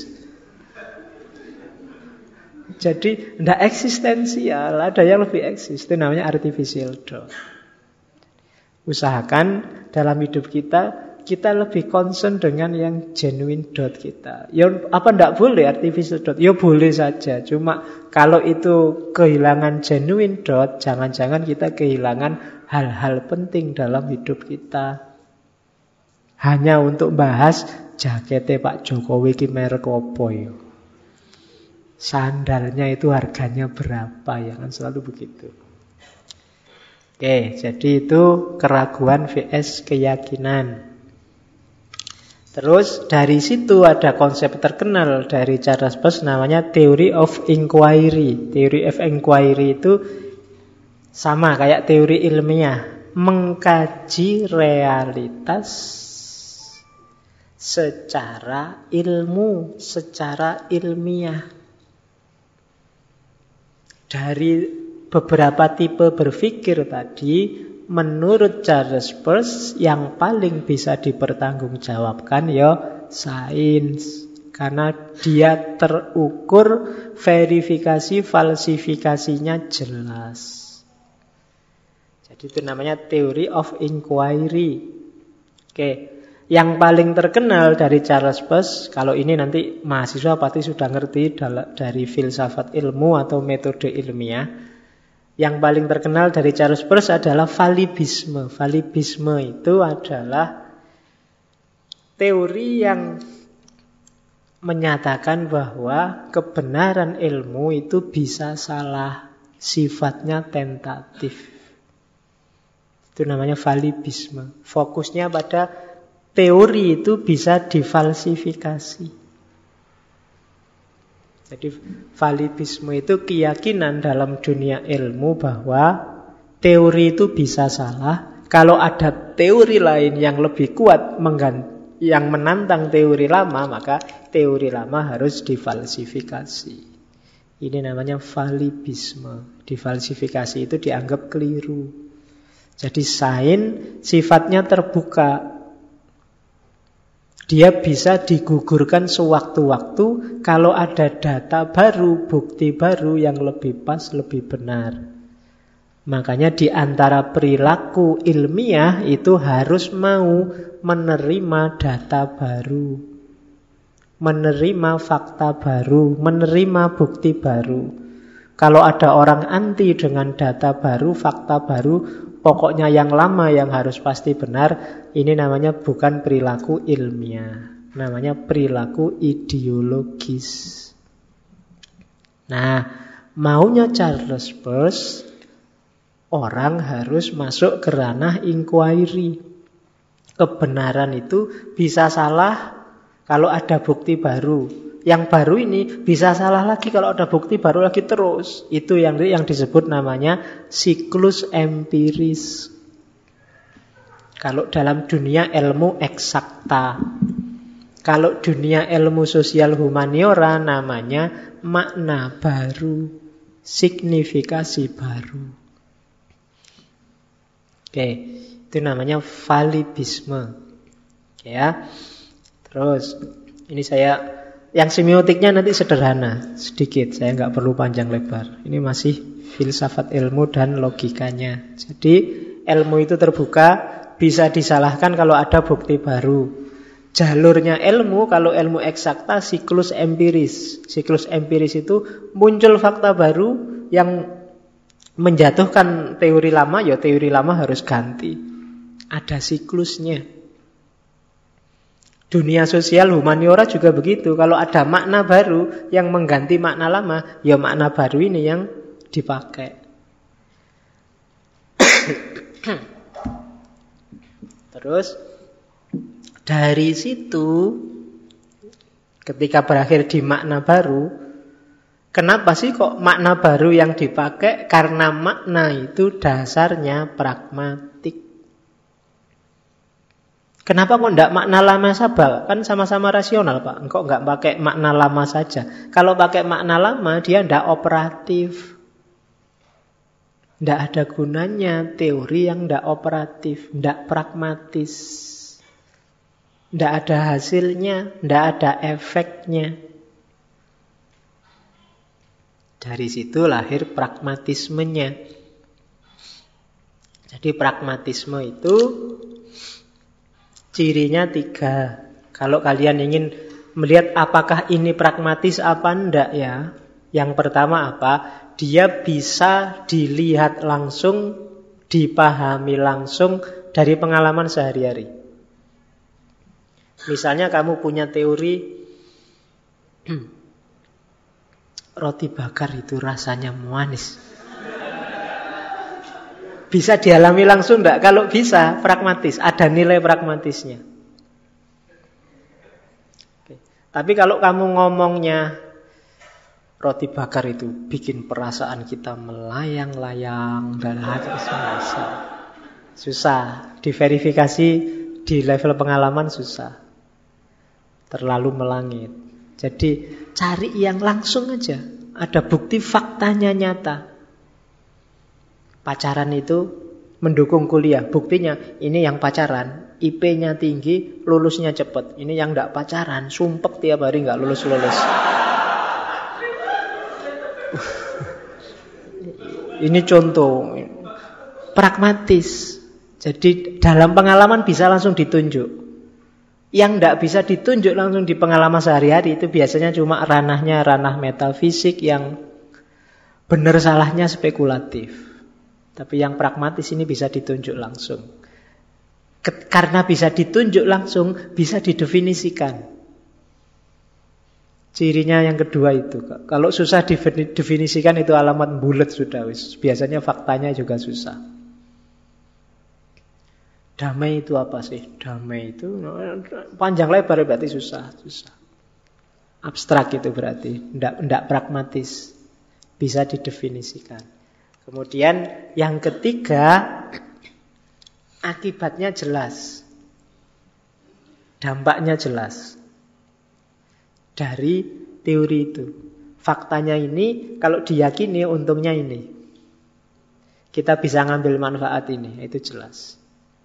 [SPEAKER 1] Jadi tidak eksistensial, ada yang lebih eksis. Itu namanya artificial dot. Usahakan dalam hidup kita lebih concern dengan yang genuine dot kita. Ya apa tidak boleh artificial dot? Ya boleh saja. Cuma kalau itu kehilangan genuine dot, jangan-jangan kita kehilangan hal-hal penting dalam hidup kita. Hanya untuk bahas jaketnya Pak Jokowi ki merek opo ya. Sandalnya itu harganya berapa ya, kan selalu begitu. Oke, jadi itu keraguan vs keyakinan. Terus dari situ ada konsep terkenal dari Charles Peirce namanya Theory of Inquiry. Theory of Inquiry itu sama kayak teori ilmiah, mengkaji realitas secara ilmu, secara ilmiah. Dari beberapa tipe berpikir tadi, menurut Charles Peirce yang paling bisa dipertanggungjawabkan ya sains. Karena dia terukur, verifikasi, falsifikasinya jelas. Jadi itu namanya Theory of Inquiry. Oke. Yang paling terkenal dari Charles Peirce, kalau ini nanti mahasiswa pasti sudah ngerti dari filsafat ilmu atau metode ilmiah. Yang paling terkenal dari Charles Peirce adalah falibisme. Falibisme itu adalah teori yang menyatakan bahwa kebenaran ilmu itu bisa salah, sifatnya tentatif. Itu namanya falibisme. Fokusnya pada teori itu bisa difalsifikasi. Jadi validisme itu keyakinan dalam dunia ilmu bahwa teori itu bisa salah. Kalau ada teori lain yang lebih kuat yang menantang teori lama, maka teori lama harus difalsifikasi. Ini namanya validisme. Difalsifikasi itu dianggap keliru. Jadi sains sifatnya terbuka. Dia bisa digugurkan sewaktu-waktu kalau ada data baru, bukti baru yang lebih pas, lebih benar. Makanya di antara perilaku ilmiah itu harus mau menerima data baru, menerima fakta baru, menerima bukti baru. Kalau ada orang anti dengan data baru, fakta baru, pokoknya yang lama yang harus pasti benar, ini namanya bukan perilaku ilmiah, namanya perilaku ideologis. Nah, maunya Charles Peirce, orang harus masuk ke ranah inquiry. Kebenaran itu bisa salah kalau ada bukti baru. Yang baru ini bisa salah lagi kalau ada bukti baru lagi terus. Itu yang disebut namanya siklus empiris. Kalau dalam dunia ilmu eksakta. Kalau dunia ilmu sosial humaniora namanya makna baru, signifikasi baru. Oke, itu namanya validisme. Oke ya. Terus ini yang semiotiknya nanti sederhana sedikit, saya nggak perlu panjang lebar. Ini masih filsafat ilmu dan logikanya. Jadi ilmu itu terbuka, bisa disalahkan kalau ada bukti baru. Jalurnya ilmu, kalau ilmu eksakta, siklus empiris. Siklus empiris itu muncul fakta baru yang menjatuhkan teori lama, ya teori lama harus ganti. Ada siklusnya. Dunia sosial humaniora juga begitu. Kalau ada makna baru yang mengganti makna lama, ya makna baru ini yang dipakai. Terus dari situ ketika berakhir di makna baru, kenapa sih kok makna baru yang dipakai? Karena makna itu dasarnya pragmatik. Kenapa kok enggak makna lama saja? Kan sama-sama rasional, Pak. Kok enggak pakai makna lama saja? Kalau pakai makna lama, dia enggak operatif. Enggak ada gunanya teori yang enggak operatif, enggak pragmatis. Enggak ada hasilnya, enggak ada efeknya. Dari situ lahir pragmatismenya. Jadi pragmatisme itu cirinya 3. Kalau kalian ingin melihat apakah ini pragmatis apa enggak ya. Yang pertama apa? Dia bisa dilihat langsung, dipahami langsung dari pengalaman sehari-hari. Misalnya kamu punya teori roti bakar itu rasanya manis. Bisa dialami langsung enggak? Kalau bisa, pragmatis. Ada nilai pragmatisnya. Oke. Tapi kalau kamu ngomongnya roti bakar itu bikin perasaan kita melayang-layang dan hati susah. Diverifikasi di level pengalaman susah. Terlalu melangit. Jadi cari yang langsung aja. Ada bukti faktanya nyata. Pacaran itu mendukung kuliah. Buktinya ini yang pacaran, IP-nya tinggi, lulusnya cepat. Ini yang enggak pacaran, sumpek tiap hari enggak lulus-lulus. Ini contoh pragmatis. Jadi dalam pengalaman bisa langsung ditunjuk. Yang enggak bisa ditunjuk langsung di pengalaman sehari-hari itu biasanya cuma ranah metafisik yang benar salahnya spekulatif. Tapi yang pragmatis ini bisa ditunjuk langsung. Karena bisa ditunjuk langsung, bisa didefinisikan. Cirinya yang kedua itu. Kalau susah didefinisikan itu alamat bulet sudah. Biasanya faktanya juga susah. Damai itu apa sih? Damai itu panjang lebar berarti susah. Abstrak itu berarti, tidak pragmatis. Bisa didefinisikan. Kemudian yang ketiga, akibatnya jelas. Dampaknya jelas. Dari teori itu. Faktanya ini, kalau diyakini untungnya ini. Kita bisa ngambil manfaat ini, itu jelas.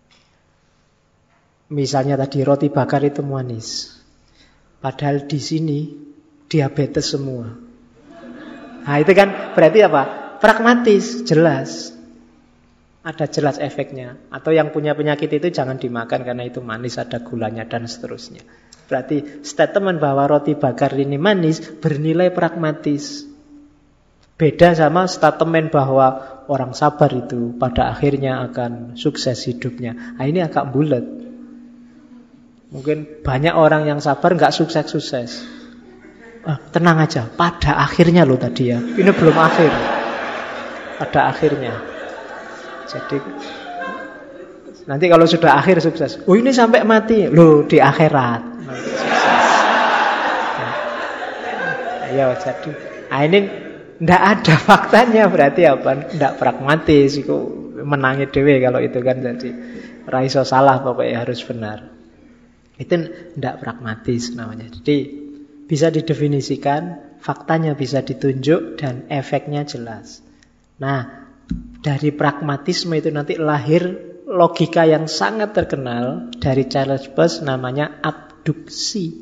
[SPEAKER 1] Misalnya tadi roti bakar itu manis. Padahal di sini diabetes semua. Nah itu kan berarti apa? Pragmatis, jelas. Ada jelas efeknya. Atau yang punya penyakit itu jangan dimakan karena itu manis, ada gulanya dan seterusnya. Berarti statement bahwa roti bakar ini manis bernilai pragmatis. Beda sama statement bahwa orang sabar itu pada akhirnya akan sukses hidupnya. Nah ini agak bulat. Mungkin banyak orang yang sabar nggak sukses-sukses. Tenang aja, pada akhirnya loh tadi ya. Ini belum akhir. Pada akhirnya. Jadi nanti kalau sudah akhir sukses. Oh ini sampai mati. Loh di akhirat. Nanti sukses. Ya, jadi. Nah ini nggak ada faktanya berarti apa? Nggak pragmatis. Itu menangi dewe kalau itu kan jadi. Raiso salah pokoknya harus benar. Itu tidak pragmatis namanya. Jadi bisa didefinisikan, faktanya bisa ditunjuk, dan efeknya jelas. Nah, dari pragmatisme itu nanti lahir logika yang sangat terkenal dari Charles Peirce namanya abduksi.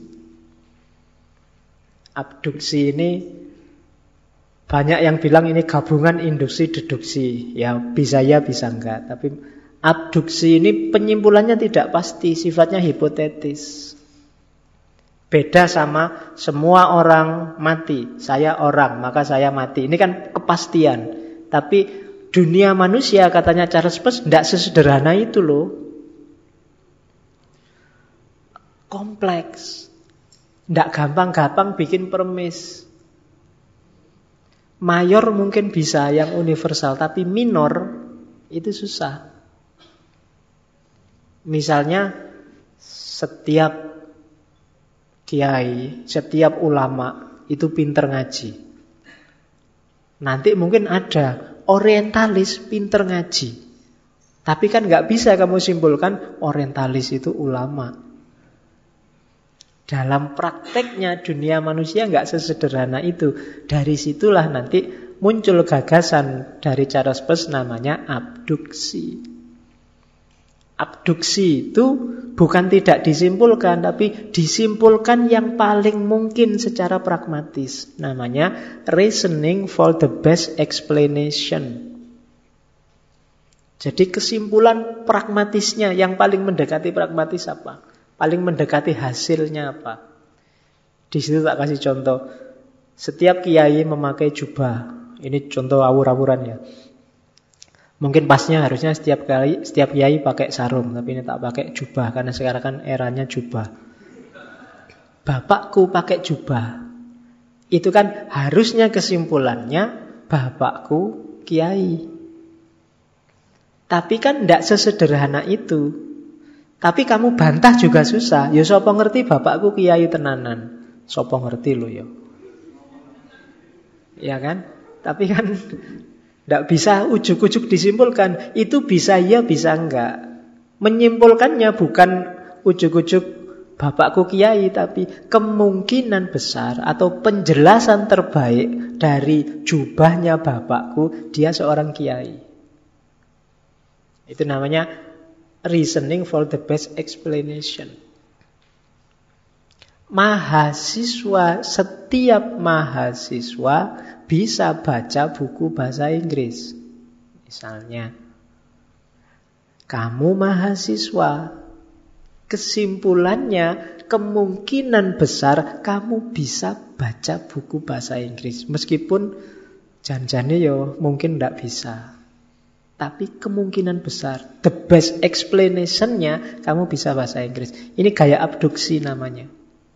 [SPEAKER 1] Abduksi ini banyak yang bilang ini gabungan induksi deduksi. Ya bisa enggak, tapi abduksi ini penyimpulannya tidak pasti, sifatnya hipotetis. Beda sama semua orang mati. Saya orang, maka saya mati. Ini kan kepastian. Tapi dunia manusia, katanya Charles Peirce, tidak sesederhana itu loh. Kompleks. Tidak gampang-gampang bikin permis. Mayor mungkin bisa yang universal, tapi minor itu susah. Misalnya setiap kiai, setiap ulama itu pinter ngaji. Nanti mungkin ada orientalis pinter ngaji. Tapi kan nggak bisa kamu simpulkan orientalis itu ulama. Dalam prakteknya dunia manusia nggak sesederhana itu. Dari situlah nanti muncul gagasan dari Charles Peirce namanya abduksi. Abduksi itu bukan tidak disimpulkan, tapi disimpulkan yang paling mungkin secara pragmatis. Namanya reasoning for the best explanation. Jadi kesimpulan pragmatisnya yang paling mendekati pragmatis apa? Paling mendekati hasilnya apa? Di situ tak kasih contoh. Setiap kiai memakai jubah. Ini contoh awur-awuran ya. Mungkin pasnya harusnya setiap kiai pakai sarung, tapi ini tak pakai jubah karena sekarang kan eranya jubah. Bapakku pakai jubah. Itu kan harusnya kesimpulannya bapakku kiai. Tapi kan tidak sesederhana itu. Tapi kamu bantah juga susah. Ya sapa ngerti bapakku kiai tenanan. Sapa ngerti lo ya. Ya kan? Tapi kan tidak bisa ujuk-ujuk disimpulkan. Itu bisa ya, bisa enggak. Menyimpulkannya bukan ujuk-ujuk bapakku kiai, tapi kemungkinan besar atau penjelasan terbaik dari jubahnya bapakku, dia seorang kiai. Itu namanya reasoning for the best explanation. Setiap mahasiswa bisa baca buku bahasa Inggris. Misalnya, kamu mahasiswa, kesimpulannya kemungkinan besar kamu bisa baca buku bahasa Inggris. Meskipun janjane yo mungkin tidak bisa. Tapi kemungkinan besar, the best explanation-nya kamu bisa bahasa Inggris. Ini gaya abduksi namanya.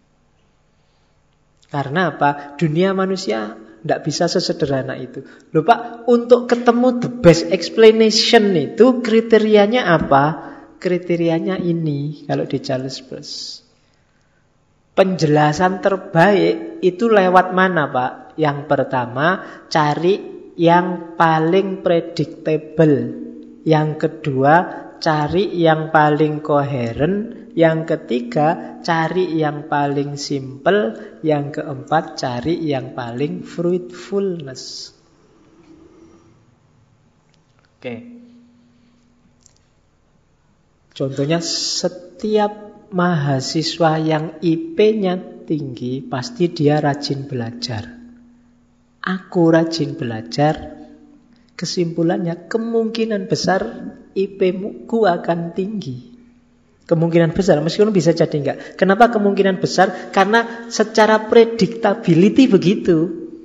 [SPEAKER 1] Karena apa? Dunia manusia tidak bisa sesederhana itu. Loh Pak, untuk ketemu the best explanation itu kriterianya apa? kriterianya ini kalau di Charles Peirce. Penjelasan terbaik itu lewat mana, Pak? Yang pertama, cari yang paling predictable. Yang kedua, cari yang paling koheren. Yang ketiga, cari yang paling simple. Yang keempat, cari yang paling fruitfulness. Oke. Contohnya, setiap mahasiswa yang IP-nya tinggi, pasti dia rajin belajar. Aku rajin belajar, kesimpulannya kemungkinan besar IP-ku akan tinggi. Kemungkinan besar, meskipun bisa jadi enggak. Kenapa kemungkinan besar? Karena secara predictability begitu.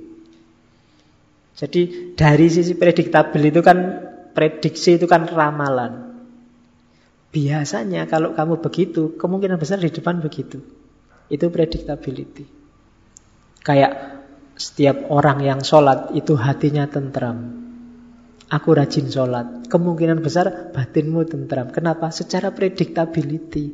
[SPEAKER 1] Jadi dari sisi predictable itu kan, prediksi itu kan ramalan. Biasanya kalau kamu begitu, kemungkinan besar di depan begitu. Itu predictability. Kayak setiap orang yang sholat itu hatinya tentram. Aku rajin sholat. Kemungkinan besar batinmu tentram. Kenapa? Secara predictability.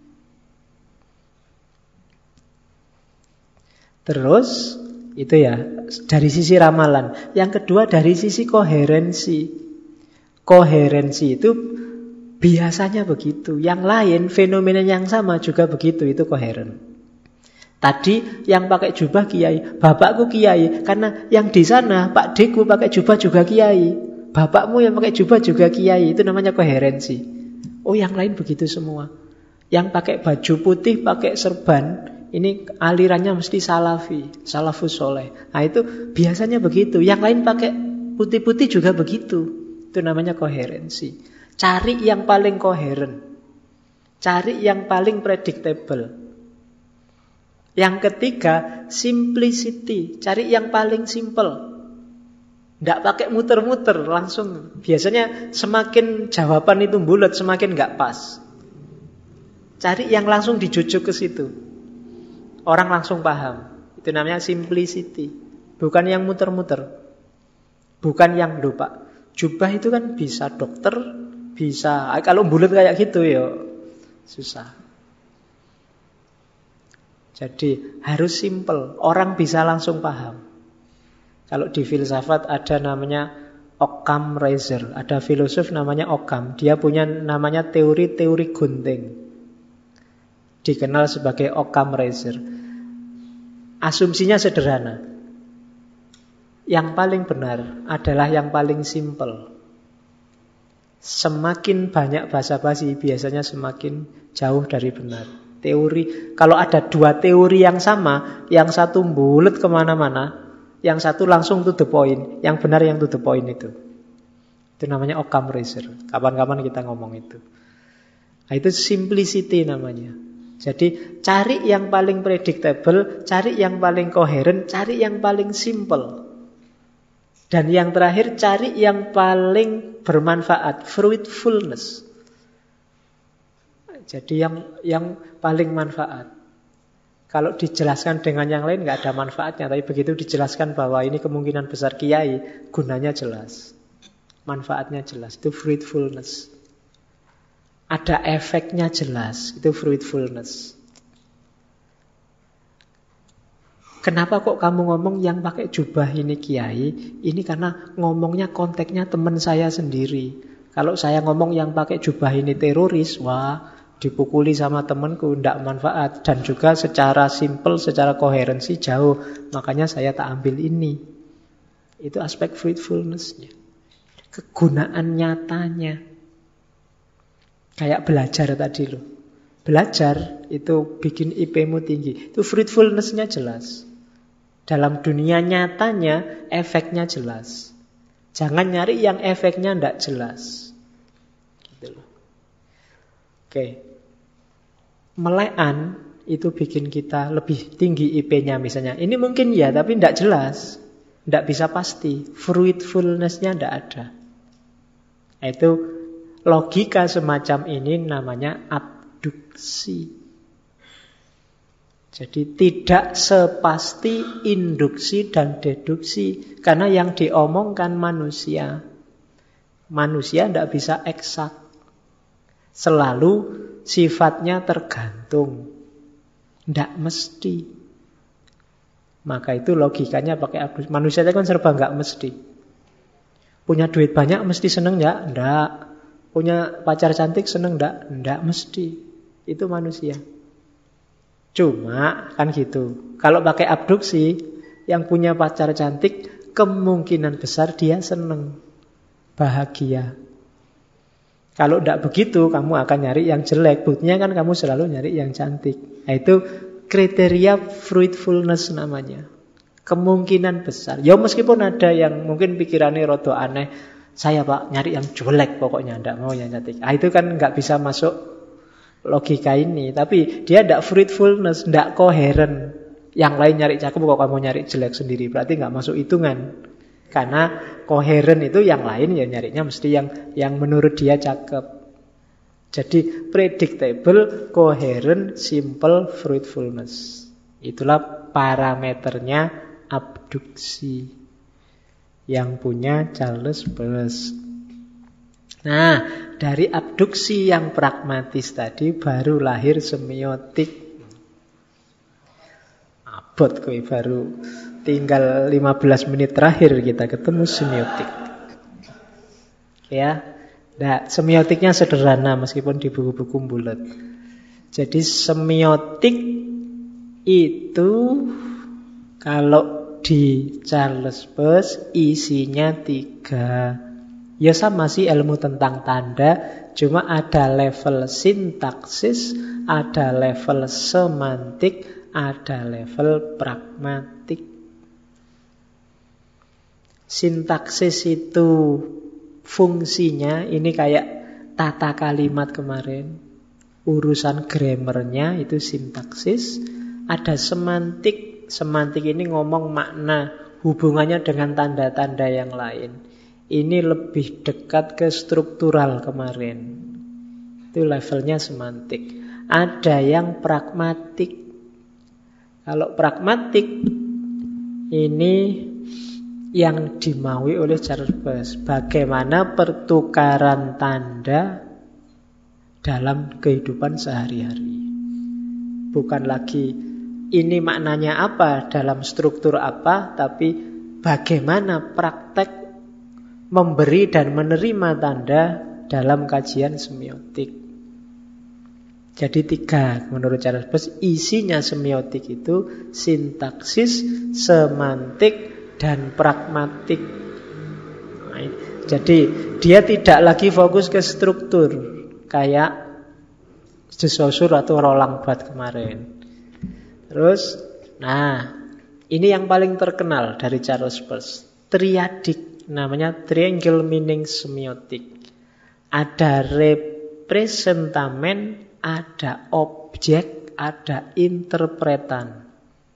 [SPEAKER 1] Terus, itu ya, dari sisi ramalan. Yang kedua dari sisi koherensi. Koherensi itu biasanya begitu. Yang lain, fenomena yang sama juga begitu. Itu koheren. Tadi yang pakai jubah kiai, bapakku kiai. Karena yang di sana, Pak Deku pakai jubah juga kiai. Bapakmu yang pakai jubah juga kiai. Itu namanya koherensi. Oh, yang lain begitu semua. Yang pakai baju putih, pakai serban, ini alirannya mesti salafi, salafus soleh. Nah itu biasanya begitu. Yang lain pakai putih-putih juga begitu. Itu namanya koherensi. Cari yang paling koheren. Cari yang paling predictable. Yang ketiga, simplicity. Cari yang paling simple. Tidak pakai muter-muter, langsung. Biasanya semakin jawaban itu bulat, semakin nggak pas. Cari yang langsung dijujuk ke situ. Orang langsung paham. Itu namanya simplicity. Bukan yang muter-muter. Bukan yang lupa. Jubah itu kan bisa dokter, bisa. Kalau bulat kayak gitu ya susah. Jadi harus simple. Orang bisa langsung paham. Kalau di filsafat ada namanya Occam Razor. Ada filosof namanya Occam. Dia punya namanya teori-teori gunting. Dikenal sebagai Occam Razor. Asumsinya sederhana. Yang paling benar adalah yang paling simple. Semakin banyak basa-basi biasanya semakin jauh dari benar. Teori, kalau ada dua teori yang sama, yang satu bulet kemana-mana, yang satu langsung to the point. Yang benar yang to the point itu. Itu namanya Occam Razor. Kapan-kapan kita ngomong itu. Nah, itu simplicity namanya. Jadi cari yang paling predictable, cari yang paling koheren, cari yang paling simple. Dan yang terakhir, cari yang paling bermanfaat, fruitfulness. Jadi yang paling manfaat. Kalau dijelaskan dengan yang lain nggak ada manfaatnya, tapi begitu dijelaskan bahwa ini kemungkinan besar kiai, gunanya jelas, manfaatnya jelas, itu fruitfulness. Ada efeknya jelas, itu fruitfulness. Kenapa kok kamu ngomong yang pakai jubah ini kiai? Ini karena ngomongnya konteksnya teman saya sendiri. Kalau saya ngomong yang pakai jubah ini teroris, wah, dipukuli sama temanku, tidak manfaat. Dan juga secara simple, secara koherensi jauh. Makanya saya tak ambil ini. Itu aspek fruitfulness-nya. Kegunaan nyatanya. Kayak belajar tadi loh. Belajar itu bikin IP-mu tinggi. Itu fruitfulness-nya jelas. Dalam dunia nyatanya efeknya jelas. Jangan nyari yang efeknya tidak jelas. Gitu loh. Oke. Melekan itu bikin kita lebih tinggi IP-nya misalnya. Ini mungkin ya, tapi tidak jelas. Tidak bisa pasti. Fruitfulness-nya tidak ada. Itu logika semacam ini namanya abduksi. Jadi tidak sepasti induksi dan deduksi. Karena yang diomongkan manusia. Manusia tidak bisa eksak. Selalu sifatnya tergantung. Tidak mesti. Maka itu logikanya pakai abduksi. Manusia itu kan serba nggak mesti. Punya duit banyak mesti seneng nggak? Nggak. Punya pacar cantik seneng nggak? Nggak mesti. Itu manusia. Cuma kan gitu. Kalau pakai abduksi, yang punya pacar cantik kemungkinan besar dia seneng, bahagia. Kalau tidak begitu, kamu akan nyari yang jelek. Buktinya kan kamu selalu nyari yang cantik. Nah, itu kriteria fruitfulness namanya. Kemungkinan besar. Ya meskipun ada yang mungkin pikirannya rodo aneh. Saya Pak nyari yang jelek pokoknya, tidak mau yang cantik. Nah, itu kan nggak bisa masuk logika ini. Tapi dia tidak fruitfulness, tidak koheren. Yang lain nyari cakep kok kamu nyari jelek sendiri. Berarti nggak masuk hitungan. Karena koheren itu yang lain ya nyarinya mesti yang menurut dia cakep. Jadi predictable, coherent, simple fruitfulness. Itulah parameternya abduksi yang punya Charles Peirce. Nah, dari abduksi yang pragmatis tadi baru lahir semiotik. Abot kowe baru tinggal 15 menit terakhir kita ketemu semiotik. Ya. Nah, semiotiknya sederhana meskipun di buku-buku bulat. Jadi semiotik itu kalau di Charles Peirce isinya 3. Ya sama sih ilmu tentang tanda, cuma ada level sintaksis, ada level semantik, ada level pragmatik. Sintaksis itu fungsinya, ini kayak tata kalimat kemarin. Urusan grammarnya itu sintaksis. Ada semantik. Semantik ini ngomong makna, hubungannya dengan tanda-tanda yang lain. Ini lebih dekat ke struktural kemarin. Itu levelnya semantik. Ada yang pragmatik. Kalau pragmatik ini yang dimaui oleh Charles Peirce. Bagaimana pertukaran tanda dalam kehidupan sehari-hari. Bukan lagi ini maknanya apa dalam struktur apa, tapi bagaimana praktek memberi dan menerima tanda dalam kajian semiotik. Jadi 3 menurut Charles Peirce. Isinya semiotik itu sintaksis, semantik, dan pragmatik. Jadi dia tidak lagi fokus ke struktur kayak De Saussure atau Roland Barthes kemarin. Terus, nah ini yang paling terkenal dari Charles Peirce, triadik, namanya triangle meaning semiotik. Ada representamen, ada objek, ada interpretan.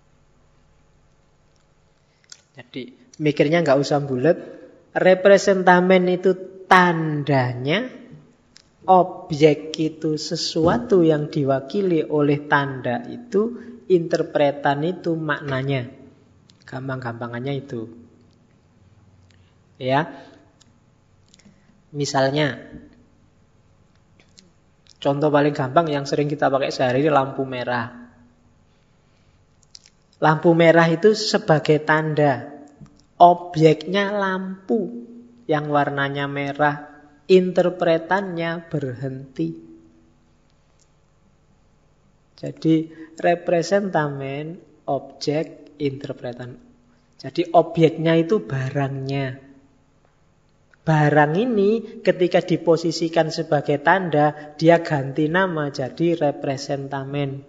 [SPEAKER 1] Jadi mikirnya nggak usah bulat. Representamen itu tandanya, objek itu sesuatu yang diwakili oleh tanda itu, interpretan itu maknanya. Gampang-gampangannya itu. Ya. Misalnya, contoh paling gampang yang sering kita pakai sehari-hari, lampu merah. Lampu merah itu sebagai tanda. Objeknya lampu yang warnanya merah. Interpretannya berhenti. Jadi representamen, objek, interpretan. Jadi objeknya itu barangnya. Barang ini ketika diposisikan sebagai tanda, dia ganti nama jadi representamen.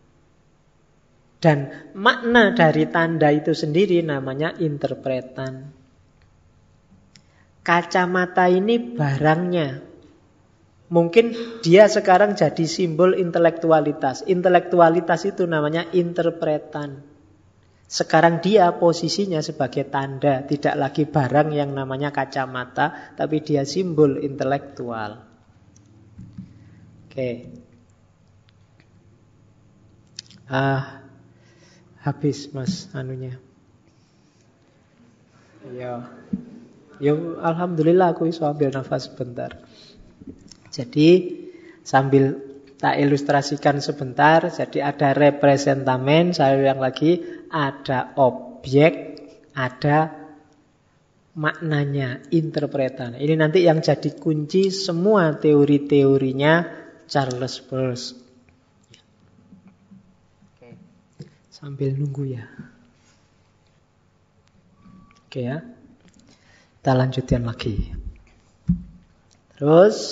[SPEAKER 1] Dan makna dari tanda itu sendiri namanya interpretan. Kacamata ini barangnya. Mungkin dia sekarang jadi simbol intelektualitas. Intelektualitas itu namanya interpretan. Sekarang dia posisinya sebagai tanda. Tidak lagi barang yang namanya kacamata, tapi dia simbol intelektual. Oke. Habis mas anunya. Ya, alhamdulillah aku bisa ambil nafas sebentar. Jadi Sambil tak ilustrasikan sebentar. Jadi ada representamen, saya ulang lagi, ada objek, ada maknanya, interpretan. Ini nanti yang jadi kunci semua teori-teorinya Charles Peirce. Sambil nunggu ya. Oke ya. Kita lanjutkan lagi. Terus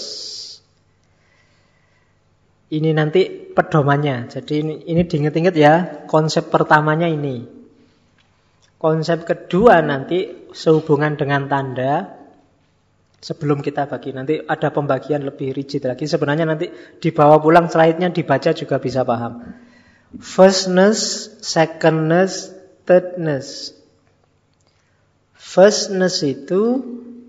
[SPEAKER 1] ini nanti pedomannya. Jadi ini diingat-ingat ya. Konsep pertamanya ini. Konsep kedua nanti sehubungan dengan tanda. Sebelum kita bagi, nanti ada pembagian lebih rigid lagi. Sebenarnya nanti dibawa pulang slide-nya, dibaca juga bisa paham. Firstness, secondness, thirdness. Firstness itu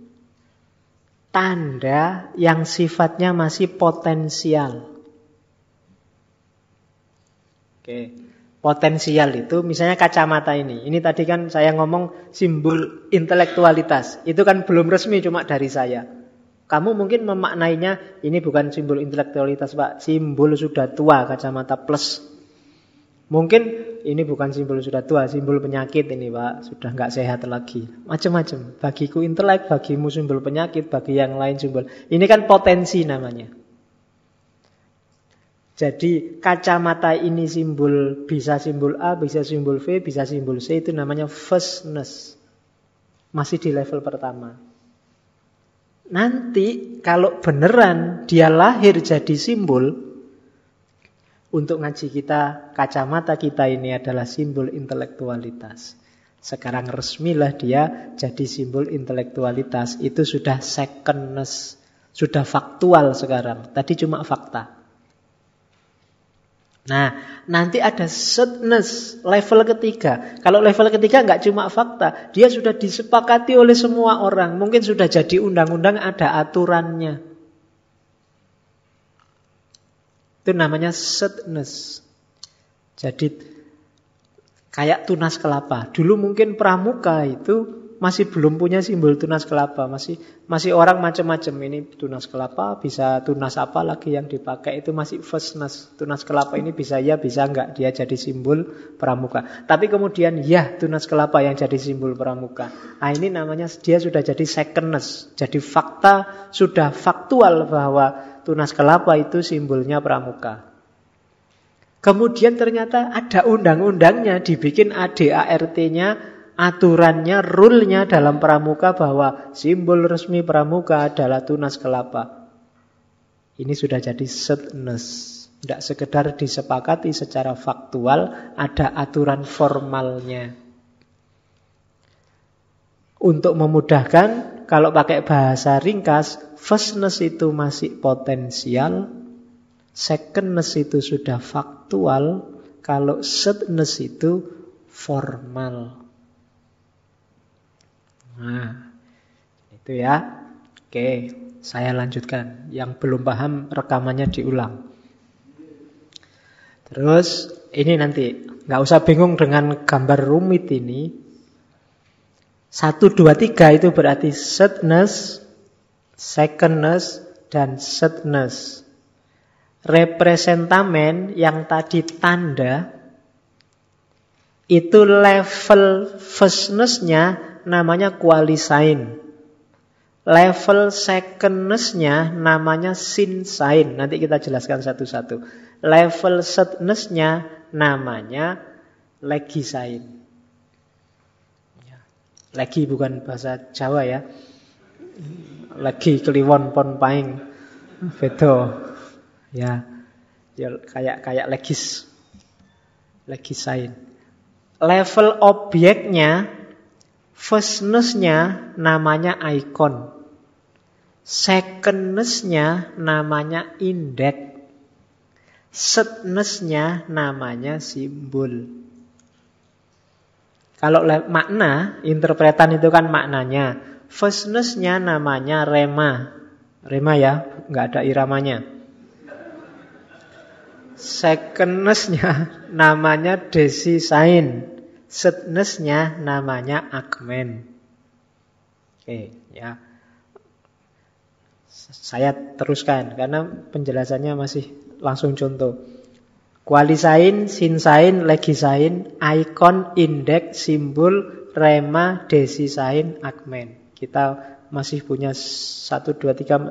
[SPEAKER 1] tanda yang sifatnya masih potensial. Oke. Potensial itu misalnya kacamata ini. Ini tadi kan saya ngomong simbol intelektualitas. Itu kan belum resmi, cuma dari saya. Kamu mungkin memaknainya ini bukan simbol intelektualitas, Pak. Simbol sudah tua, kacamata plus. Mungkin ini bukan simbol sudah tua, simbol penyakit ini, Pak. Sudah nggak sehat lagi. Macam-macam. Bagiku intelek, bagimu simbol penyakit, bagi yang lain simbol. Ini kan potensi namanya. Jadi kacamata ini simbol, bisa simbol A, bisa simbol V, bisa simbol C, itu namanya firstness. Masih di level pertama. Nanti kalau beneran dia lahir jadi simbol, untuk ngaji kita, kacamata kita ini adalah simbol intelektualitas. Sekarang resmilah dia jadi simbol intelektualitas. Itu sudah secondness, sudah faktual sekarang. Tadi cuma fakta. Nah, nanti ada thirdness, level ketiga. Kalau level ketiga nggak cuma fakta, dia sudah disepakati oleh semua orang. Mungkin sudah jadi undang-undang, ada aturannya. Itu namanya thirdness. Jadi kayak tunas kelapa. Dulu mungkin pramuka itu masih belum punya simbol tunas kelapa. Masih orang macam-macam. Ini tunas kelapa, bisa tunas apa lagi yang dipakai. Itu masih firstness. Tunas kelapa ini bisa ya, bisa enggak. Dia jadi simbol pramuka. Tapi kemudian ya, tunas kelapa yang jadi simbol pramuka. Nah, ini namanya dia sudah jadi secondness. Jadi fakta, sudah faktual bahwa tunas kelapa itu simbolnya pramuka. Kemudian ternyata ada undang-undangnya, dibikin ADART-nya, aturannya, rule-nya dalam pramuka bahwa simbol resmi pramuka adalah tunas kelapa. Ini sudah jadi thirdness. Tidak sekedar disepakati secara faktual, ada aturan formalnya. Untuk memudahkan, kalau pakai bahasa ringkas, firstness itu masih potensial, secondness itu sudah faktual, kalau thirdness itu formal. Nah, itu ya. Oke, saya lanjutkan. Yang belum paham rekamannya diulang. Terus ini nanti nggak usah bingung dengan gambar rumit ini. 1, 2, 3 itu berarti thirdness, secondness, dan thirdness. Representamen yang tadi tanda, itu level firstness-nya namanya qualisign. Level secondness-nya namanya sinsign. Nanti kita jelaskan satu-satu. Level thirdness-nya namanya legisign. Legi bukan bahasa Jawa ya. Legi kliwon pon paing. Beto. Ya kayak legisign. Level objeknya, firstness-nya namanya icon. Secondness-nya namanya index. Thirdness-nya namanya simbol. Kalau makna, interpretan itu kan maknanya. Firstness-nya namanya rema. Rema ya, nggak ada iramanya. Secondness-nya namanya design. Thirdness-nya namanya agmen. Oke, ya. Saya teruskan karena penjelasannya masih langsung contoh. Kualisain, sinsain, legisain, ikon, indeks, simbol, rema, desisain, akmen. Kita masih punya 1, 2, 3,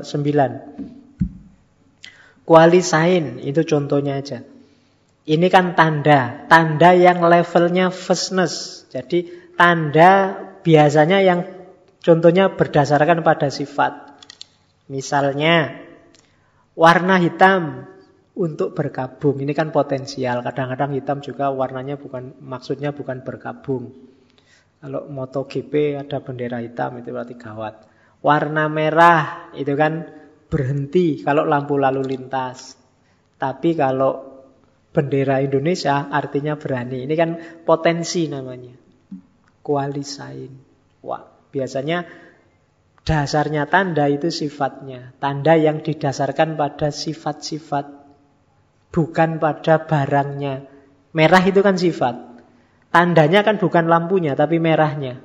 [SPEAKER 1] 9. Kualisain itu contohnya aja. Ini kan tanda. Tanda yang levelnya vastness. Jadi tanda biasanya yang contohnya berdasarkan pada sifat. Misalnya warna hitam untuk bergabung. Ini kan potensial. Kadang-kadang hitam juga warnanya maksudnya bukan bergabung. Kalau MotoGP ada bendera hitam itu berarti gawat. Warna merah itu kan berhenti kalau lampu lalu lintas. Tapi kalau bendera Indonesia artinya berani. Ini kan potensi namanya. Kualisain. Wah, biasanya dasarnya tanda itu sifatnya. Tanda yang didasarkan pada sifat-sifat, bukan pada barangnya. Merah itu kan sifat. Tandanya kan bukan lampunya, tapi merahnya.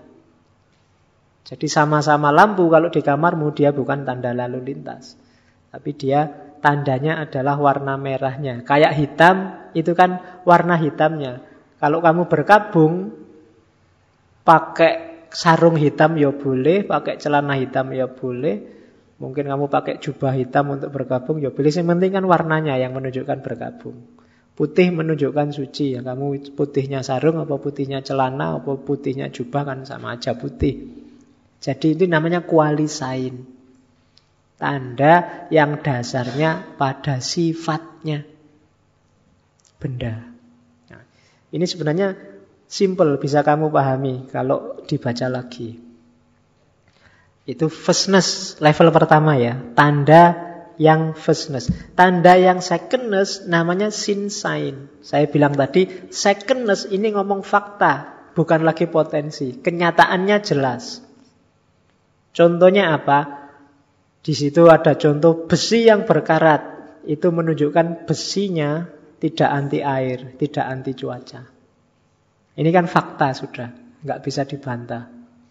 [SPEAKER 1] Jadi sama-sama lampu, kalau di kamarmu dia bukan tanda lalu lintas. Tapi dia tandanya adalah warna merahnya. Kayak hitam, itu kan warna hitamnya. Kalau kamu berkabung, pakai sarung hitam ya boleh, pakai celana hitam ya boleh. Mungkin kamu pakai jubah hitam untuk bergabung ya boleh. Yang penting kan warnanya yang menunjukkan bergabung. Putih menunjukkan suci. Ya, kamu putihnya sarung, apa putihnya celana, apa putihnya jubah kan sama aja putih. Jadi itu namanya kualisain. Tanda yang dasarnya pada sifatnya benda. Nah, ini sebenarnya simple, bisa kamu pahami kalau dibaca lagi. Itu vastness level pertama ya. Tanda yang vastness. Tanda yang secondness namanya sinsain. Saya bilang tadi, secondness ini ngomong fakta, bukan lagi potensi. Kenyataannya jelas. Contohnya apa? Di situ ada contoh besi yang berkarat. Itu menunjukkan besinya tidak anti air, tidak anti cuaca. Ini kan fakta sudah, nggak bisa dibantah.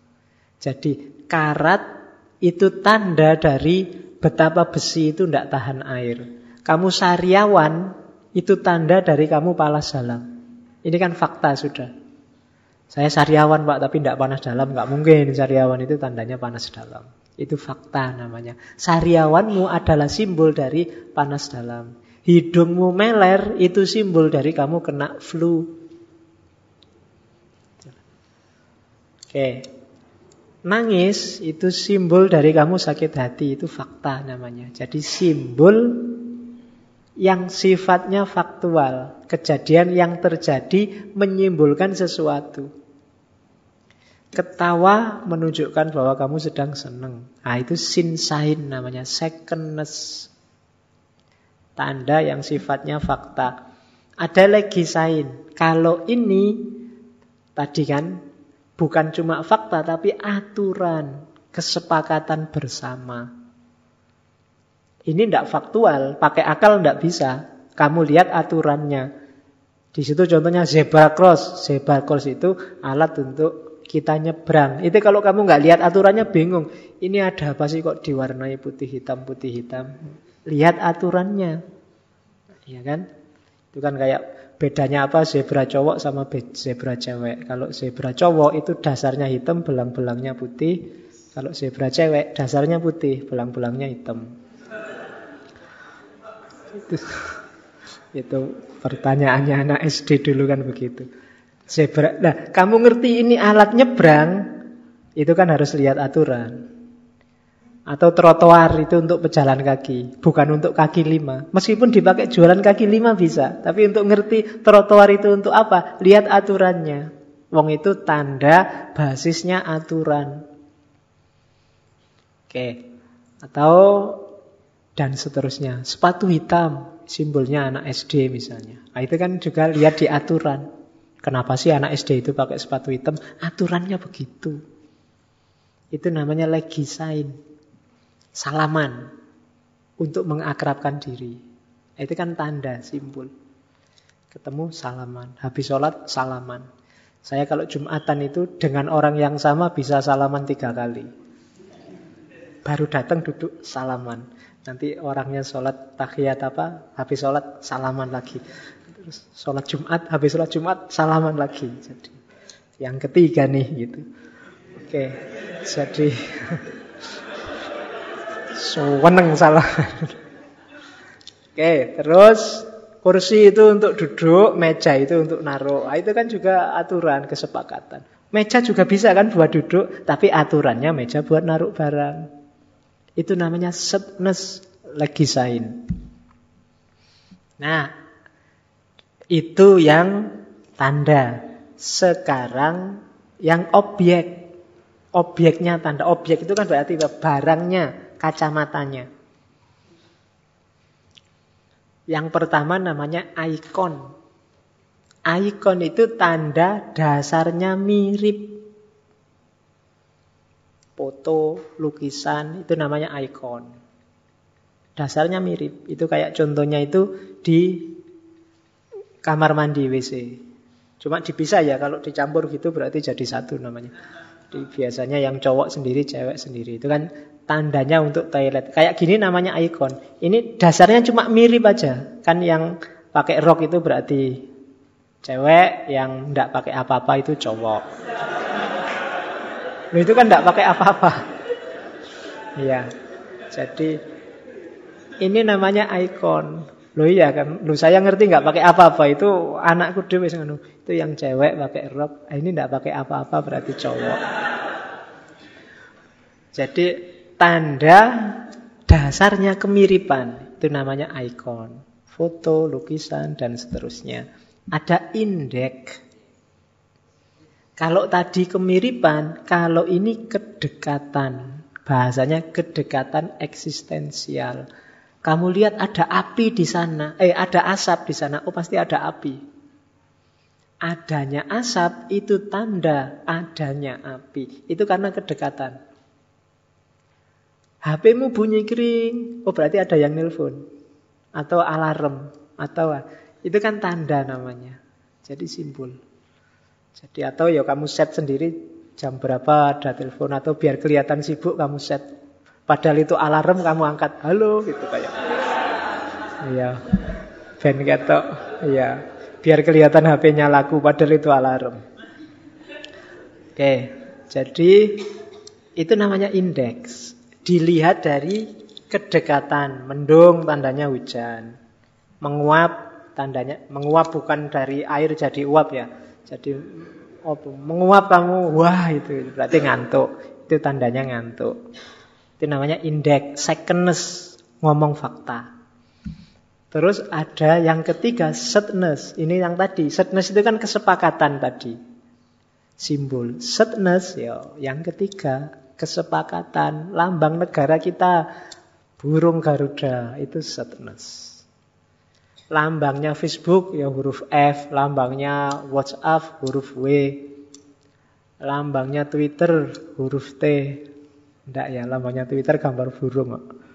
[SPEAKER 1] Jadi karat itu tanda dari betapa besi itu tidak tahan air. Kamu sariawan itu tanda dari kamu panas dalam. Ini kan fakta sudah. Saya sariawan Pak, tapi tidak panas dalam. Nggak mungkin sariawan itu tandanya panas dalam. Itu fakta namanya. Sariawanmu adalah simbol dari panas dalam. Hidungmu meler itu simbol dari kamu kena flu. Oke. Nangis itu simbol dari kamu sakit hati. Itu fakta namanya. Jadi simbol yang sifatnya faktual. Kejadian yang terjadi menyimbolkan sesuatu. Ketawa menunjukkan bahwa kamu sedang senang. Nah, itu sinsain namanya. Secondness. Tanda yang sifatnya fakta. Ada legisain. Kalau ini tadi kan bukan cuma fakta, tapi aturan, kesepakatan bersama. Ini tidak faktual, pakai akal tidak bisa. Kamu lihat aturannya. Di situ contohnya zebra cross. Zebra cross itu alat untuk kita nyebrang. Itu kalau kamu nggak lihat aturannya bingung. Ini ada apa sih kok diwarnai putih hitam, putih hitam. Lihat aturannya. Iya kan? Itu kan kayak bedanya apa zebra cowok sama zebra cewek. Kalau zebra cowok itu dasarnya hitam, belang-belangnya putih. Kalau zebra cewek dasarnya putih, belang-belangnya hitam. Itu pertanyaannya anak SD dulu kan begitu. Zebra. Nah, kamu ngerti ini alat nyebrang, itu kan harus lihat aturan. Atau trotoar itu untuk pejalan kaki, bukan untuk kaki lima. Meskipun dipakai jualan kaki lima bisa, tapi untuk ngerti trotoar itu untuk apa? Lihat aturannya. Wong itu tanda basisnya aturan. Oke. Atau dan seterusnya. Sepatu hitam, simbolnya anak SD misalnya. Nah, itu kan juga lihat di aturan. Kenapa sih anak SD itu pakai sepatu hitam? Aturannya begitu. Itu namanya legisain. Salaman. Untuk mengakrabkan diri. Itu kan tanda, simbol. Ketemu salaman. Habis sholat, salaman. Saya kalau Jumatan itu dengan orang yang sama bisa salaman 3 kali. Baru datang duduk salaman. Nanti orangnya sholat tahiyat habis sholat salaman lagi. Terus sholat Jumat, habis sholat Jumat salaman lagi. Jadi yang ketiga nih gitu. Oke, jadi seneng salaman. Oke, terus kursi itu untuk duduk, meja itu untuk naruh. Nah, itu kan juga aturan, kesepakatan. Meja juga bisa kan buat duduk, tapi aturannya meja buat naruh barang. Itu namanya setnes legisain. Nah, itu yang tanda. Sekarang yang objek. Objeknya tanda. Objek itu kan berarti barangnya, kacamatanya. Yang pertama namanya ikon. Ikon itu tanda dasarnya mirip. Foto, lukisan, itu namanya ikon. Dasarnya mirip. Itu kayak contohnya itu di kamar mandi WC. Cuma dipisah ya, kalau dicampur gitu berarti jadi satu namanya. Biasanya yang cowok sendiri, cewek sendiri. Itu kan tandanya untuk toilet. Kayak gini namanya ikon. Ini dasarnya cuma mirip aja. Kan yang pakai rok itu berarti cewek, yang enggak pakai apa-apa itu cowok. Loh, itu kan enggak pakai apa-apa. Iya. Jadi ini namanya ikon. Loh iya kan. Loh saya ngerti enggak pakai apa-apa, itu anakku dhewe sing ngono. Itu yang cewek pakai rok, ini enggak pakai apa-apa berarti cowok. Jadi tanda dasarnya kemiripan itu namanya ikon. Foto, lukisan dan seterusnya. Ada indeks. Kalau tadi kemiripan, kalau ini kedekatan. Bahasanya kedekatan eksistensial. Kamu lihat ada api di sana, ada asap di sana. Oh, pasti ada api. Adanya asap itu tanda adanya api. Itu karena kedekatan. HP-mu bunyi kering, oh berarti ada yang nelpon. Atau alarm, atau itu kan tanda namanya. Jadi simbol. Jadi atau ya kamu set sendiri jam berapa ada telepon, atau biar kelihatan sibuk kamu set. Padahal itu alarm kamu angkat, halo gitu kayak. Iya. Ben ketok. Iya. Biar kelihatan HP-nya laku padahal itu alarm. Oke, jadi itu namanya indeks. Dilihat dari kedekatan. Mendung tandanya hujan. Menguap tandanya, menguap bukan dari air jadi uap ya. Jadi menguap kamu, wah itu berarti ngantuk. Itu tandanya ngantuk. Itu namanya indeks, secondness, ngomong fakta. Terus ada yang ketiga, setness. Ini yang tadi, setness itu kan kesepakatan tadi. Simbol. Setness ya, yang ketiga, kesepakatan. Lambang negara kita burung Garuda, itu setness. Lambangnya Facebook ya huruf F, lambangnya WhatsApp huruf W, lambangnya Twitter huruf T. Enggak ya, lambangnya Twitter gambar burung.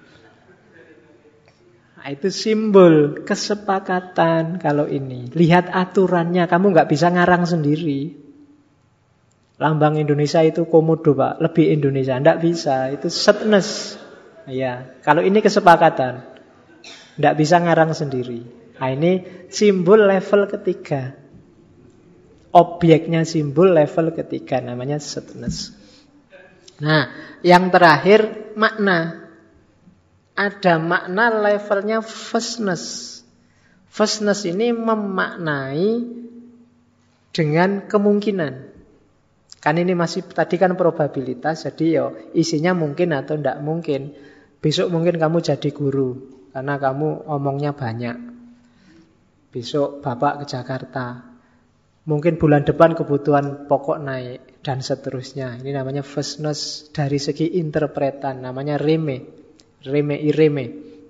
[SPEAKER 1] Nah, itu simbol kesepakatan kalau ini. Lihat aturannya, kamu nggak bisa ngarang sendiri. Lambang Indonesia itu komodo Pak, lebih Indonesia. Enggak bisa, itu setness. Ya, kalau ini kesepakatan. Enggak bisa ngarang sendiri. Nah, ini simbol level ketiga. Objeknya simbol level ketiga, namanya setness. Nah, yang terakhir makna. Ada makna levelnya vastness. Vastness ini memaknai dengan kemungkinan. Kan ini masih, tadi kan probabilitas, jadi ya isinya mungkin atau tidak mungkin. Besok mungkin kamu jadi guru, karena kamu omongnya banyak. Besok bapak ke Jakarta. Mungkin bulan depan kebutuhan pokok naik, dan seterusnya. Ini namanya vastness dari segi interpretan. Namanya reme. Reme-ireme.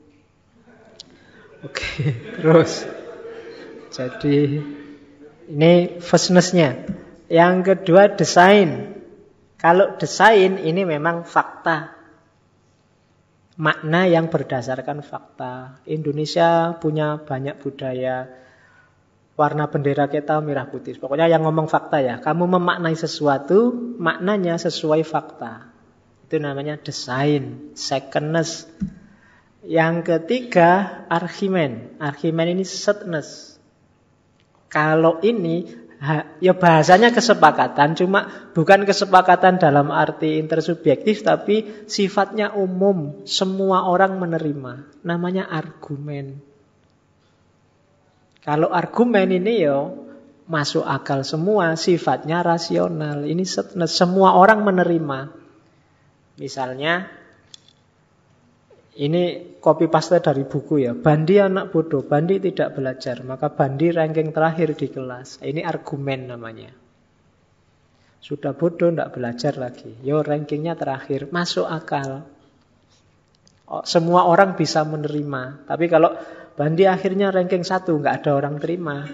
[SPEAKER 1] Oke, terus. Jadi, ini vastness-nya. Yang kedua, desain. Kalau desain, ini memang fakta. Makna yang berdasarkan fakta. Indonesia punya banyak budaya. Warna bendera kita merah putih. Pokoknya yang ngomong fakta ya. Kamu memaknai sesuatu, maknanya sesuai fakta. Itu namanya desain, secondness. Yang ketiga, argument. Argument ini thirdness. Kalau ini, ya bahasanya kesepakatan, cuma bukan kesepakatan dalam arti intersubjektif, tapi sifatnya umum, semua orang menerima. Namanya argumen. Kalau argumen ini ya masuk akal semua, sifatnya rasional. Ini thirdness, semua orang menerima. Misalnya, ini copy paste dari buku ya. Bandi anak bodoh, Bandi tidak belajar, maka Bandi ranking terakhir di kelas. Ini argumen namanya. Sudah bodoh, tidak belajar lagi. Yo rankingnya terakhir, masuk akal. Semua orang bisa menerima. Tapi kalau Bandi akhirnya ranking 1, nggak ada orang terima.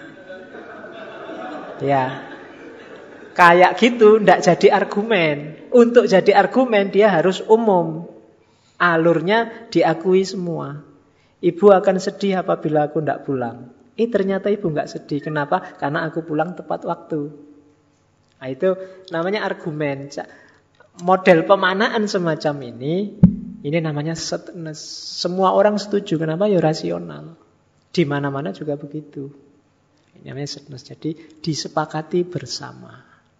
[SPEAKER 1] Ya, kayak gitu tidak jadi argumen. Untuk jadi argumen dia harus umum. Alurnya diakui semua. Ibu akan sedih apabila aku tidak pulang. Ternyata ibu nggak sedih. Kenapa? Karena aku pulang tepat waktu. Nah, itu namanya argumen. Model pemanaan semacam ini namanya thirdness. Semua orang setuju. Kenapa? Ya rasional. Di mana-mana juga begitu. Ini namanya thirdness. Jadi disepakati bersama.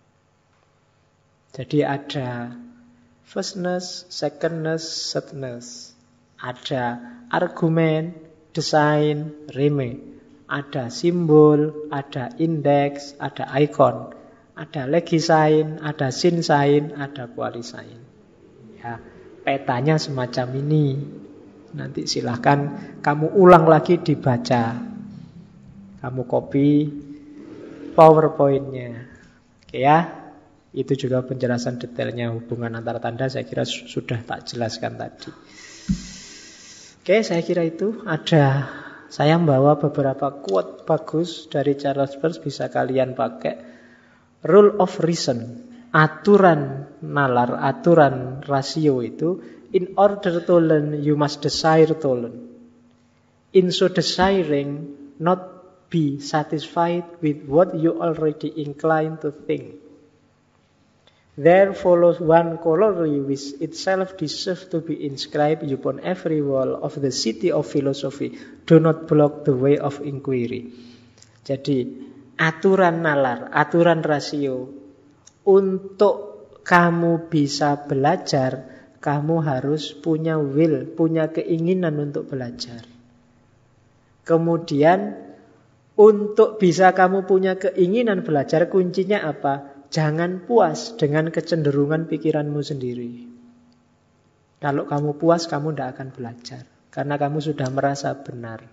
[SPEAKER 1] Jadi ada firstness, secondness, thirdness. Ada argumen, desain, reme. Ada simbol, ada indeks, ada icon. Ada legisign, ada sinsign, ada qualisign. Ya, petanya semacam ini. Nanti silahkan kamu ulang lagi dibaca. Kamu copy PowerPoint-nya. Oke ya. Itu juga penjelasan detailnya hubungan antara tanda, saya kira sudah tak jelaskan tadi. Oke, saya kira itu ada. Saya membawa beberapa quote bagus dari Charles Peirce, bisa kalian pakai. Rule of reason, aturan nalar, aturan rasio itu, in order to learn, you must desire to learn. In so desiring, not be satisfied with what you already incline to think. There follows one corollary which itself deserves to be inscribed upon every wall of the city of philosophy. Do not block the way of inquiry. Jadi, aturan nalar, aturan rasio. Untuk kamu bisa belajar, kamu harus punya will, punya keinginan untuk belajar. Kemudian, untuk bisa kamu punya keinginan belajar, kuncinya apa? Jangan puas dengan kecenderungan pikiranmu sendiri. Kalau kamu puas, kamu tidak akan belajar. Karena kamu sudah merasa benar.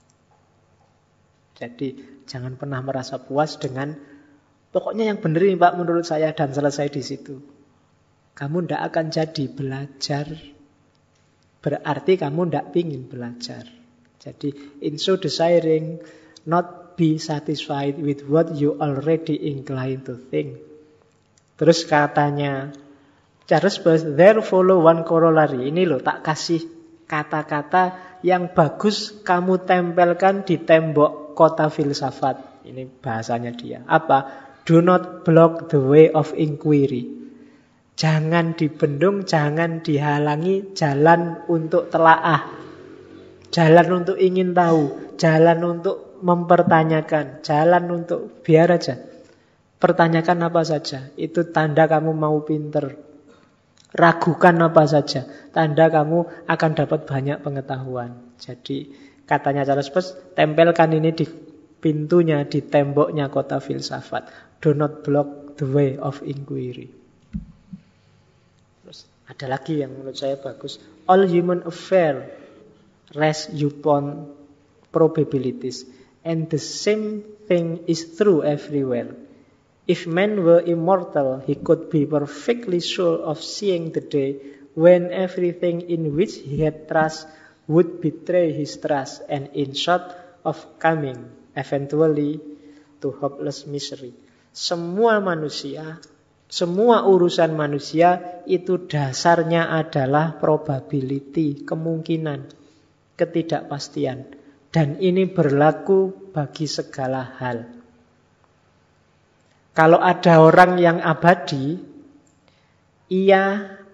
[SPEAKER 1] Jadi, jangan pernah merasa puas dengan pokoknya yang benar ini Pak menurut saya dan selesai di situ. Kamu tidak akan jadi belajar. Berarti kamu tidak ingin belajar. Jadi, in so desiring, not be satisfied with what you already inclined to think. Terus katanya Charles Peirce, there follow one corollary. Ini loh, tak kasih kata-kata yang bagus kamu tempelkan di tembok kota filsafat. Ini bahasanya dia. Apa? Do not block the way of inquiry. Jangan dibendung, jangan dihalangi jalan untuk telaah. Jalan untuk ingin tahu, jalan untuk mempertanyakan, jalan untuk biar aja. Pertanyakan apa saja, itu tanda kamu mau pinter. Ragukan apa saja, tanda kamu akan dapat banyak pengetahuan. Jadi katanya Charles Peirce, tempelkan ini di pintunya, di temboknya kota filsafat. Do not block the way of inquiry. Terus ada lagi yang menurut saya bagus. All human affairs rest upon probabilities. And the same thing is true everywhere. If man were immortal, he could be perfectly sure of seeing the day when everything in which he had trust would betray his trust, and in short of coming eventually to hopeless misery. Semua manusia, semua urusan manusia itu dasarnya adalah probability, kemungkinan, ketidakpastian. Dan ini berlaku bagi segala hal. Kalau ada orang yang abadi, ia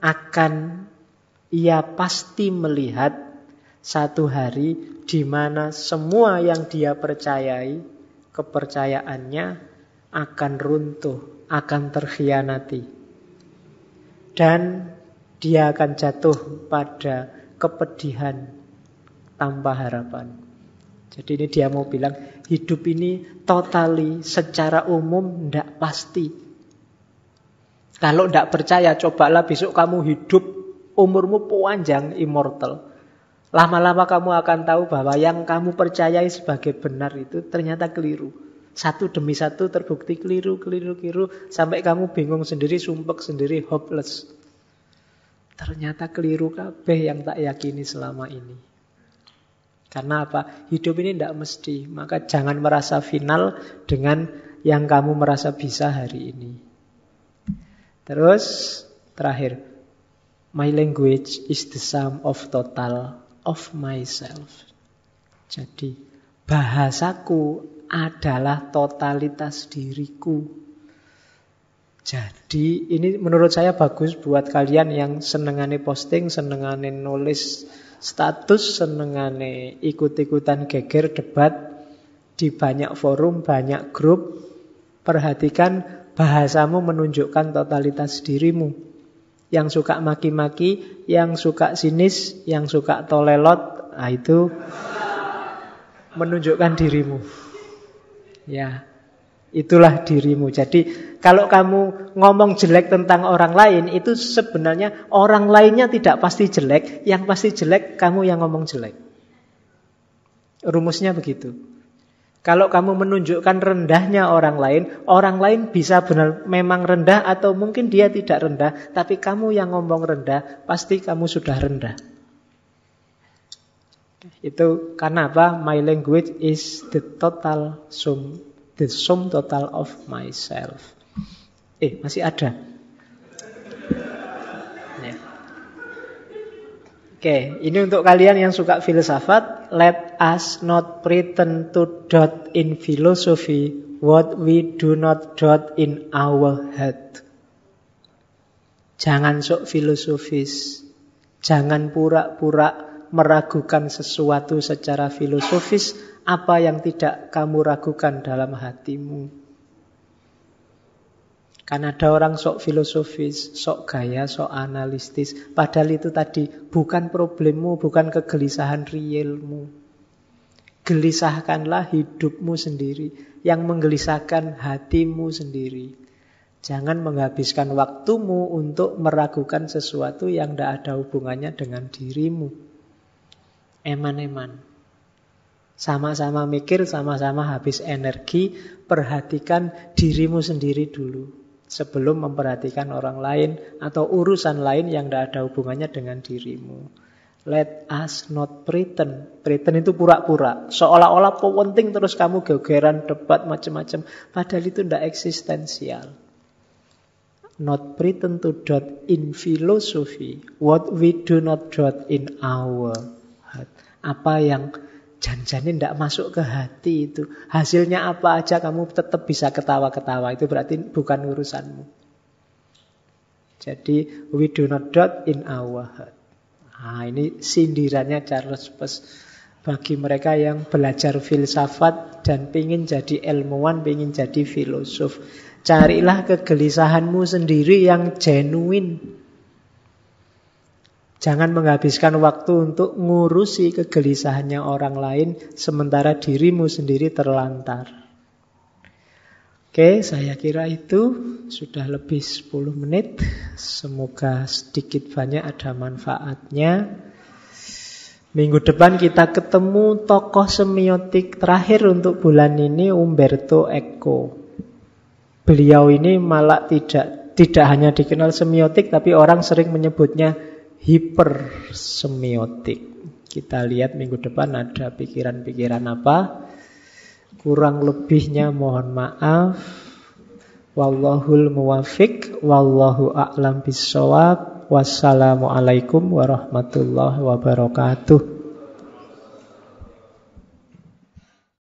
[SPEAKER 1] ia pasti melihat satu hari di mana semua yang dia percayai, kepercayaannya akan runtuh, akan terkhianati. Dan dia akan jatuh pada kepedihan tanpa harapan. Jadi ini dia mau bilang, hidup ini totally secara umum tidak pasti. Kalau tidak percaya, cobalah besok kamu hidup, umurmu panjang, immortal. Lama-lama kamu akan tahu bahwa yang kamu percayai sebagai benar itu ternyata keliru. Satu demi satu terbukti keliru, sampai kamu bingung sendiri, sumpek sendiri, hopeless. Ternyata keliru kabeh yang tak yakini selama ini. Karena apa? Hidup ini tidak mesti. Maka jangan merasa final dengan yang kamu merasa bisa hari ini. Terus, terakhir. My language is the sum of total of myself. Jadi, bahasaku adalah totalitas diriku. Jadi, ini menurut saya bagus buat kalian yang senengane posting, senengane nulis status, senengane ikut-ikutan geger debat di banyak forum, banyak grup. Perhatikan bahasamu menunjukkan totalitas dirimu. Yang suka maki-maki, yang suka sinis, yang suka tolelot, itu menunjukkan dirimu. Ya, itulah dirimu. Jadi kalau kamu ngomong jelek tentang orang lain, itu sebenarnya orang lainnya tidak pasti jelek. Yang pasti jelek kamu yang ngomong jelek. Rumusnya begitu. Kalau kamu menunjukkan rendahnya orang lain bisa benar memang rendah atau mungkin dia tidak rendah, tapi kamu yang ngomong rendah, pasti kamu sudah rendah. Itu karena apa? My language is the sum total of myself. Masih ada. Ya. Oke, ini untuk kalian yang suka filsafat. Let us not pretend to doubt in philosophy what we do not doubt in our head. Jangan sok filosofis. Jangan pura-pura meragukan sesuatu secara filosofis apa yang tidak kamu ragukan dalam hatimu. Karena ada orang sok filosofis, sok gaya, sok analitis. Padahal itu tadi bukan problemmu, bukan kegelisahan realmu. Gelisahkanlah hidupmu sendiri. Yang menggelisahkan hatimu sendiri. Jangan menghabiskan waktumu untuk meragukan sesuatu yang tidak ada hubungannya dengan dirimu. Eman-eman. Sama-sama mikir, sama-sama habis energi. Perhatikan dirimu sendiri dulu. Sebelum memperhatikan orang lain atau urusan lain yang tidak ada hubungannya dengan dirimu. Let us not pretend. Pretend itu pura-pura. Seolah-olah penting terus kamu gegeran, debat, macam-macam. Padahal itu tidak eksistensial. Not pretend to doubt in philosophy what we do not doubt in our heart. Apa yang jangan-jangan tidak masuk ke hati itu. Hasilnya apa aja kamu tetap bisa ketawa-ketawa. Itu berarti bukan urusanmu. Jadi we do not doubt in our heart. Ini sindirannya Charles Peirce bagi mereka yang belajar filsafat dan pingin jadi ilmuwan, pingin jadi filosof. Carilah kegelisahanmu sendiri yang genuine. Jangan menghabiskan waktu untuk ngurusi kegelisahannya orang lain sementara dirimu sendiri terlantar. Oke, saya kira itu sudah lebih 10 menit. Semoga sedikit banyak ada manfaatnya. Minggu depan kita ketemu tokoh semiotik terakhir untuk bulan ini, Umberto Eco. Beliau ini malah tidak hanya dikenal semiotik, tapi orang sering menyebutnya hipersemiotik. Kita lihat minggu depan ada pikiran-pikiran apa. Kurang lebihnya mohon maaf. Wallahul muwafiq, wallahu a'lam bissawab. Wassalamualaikum warahmatullahi wabarakatuh.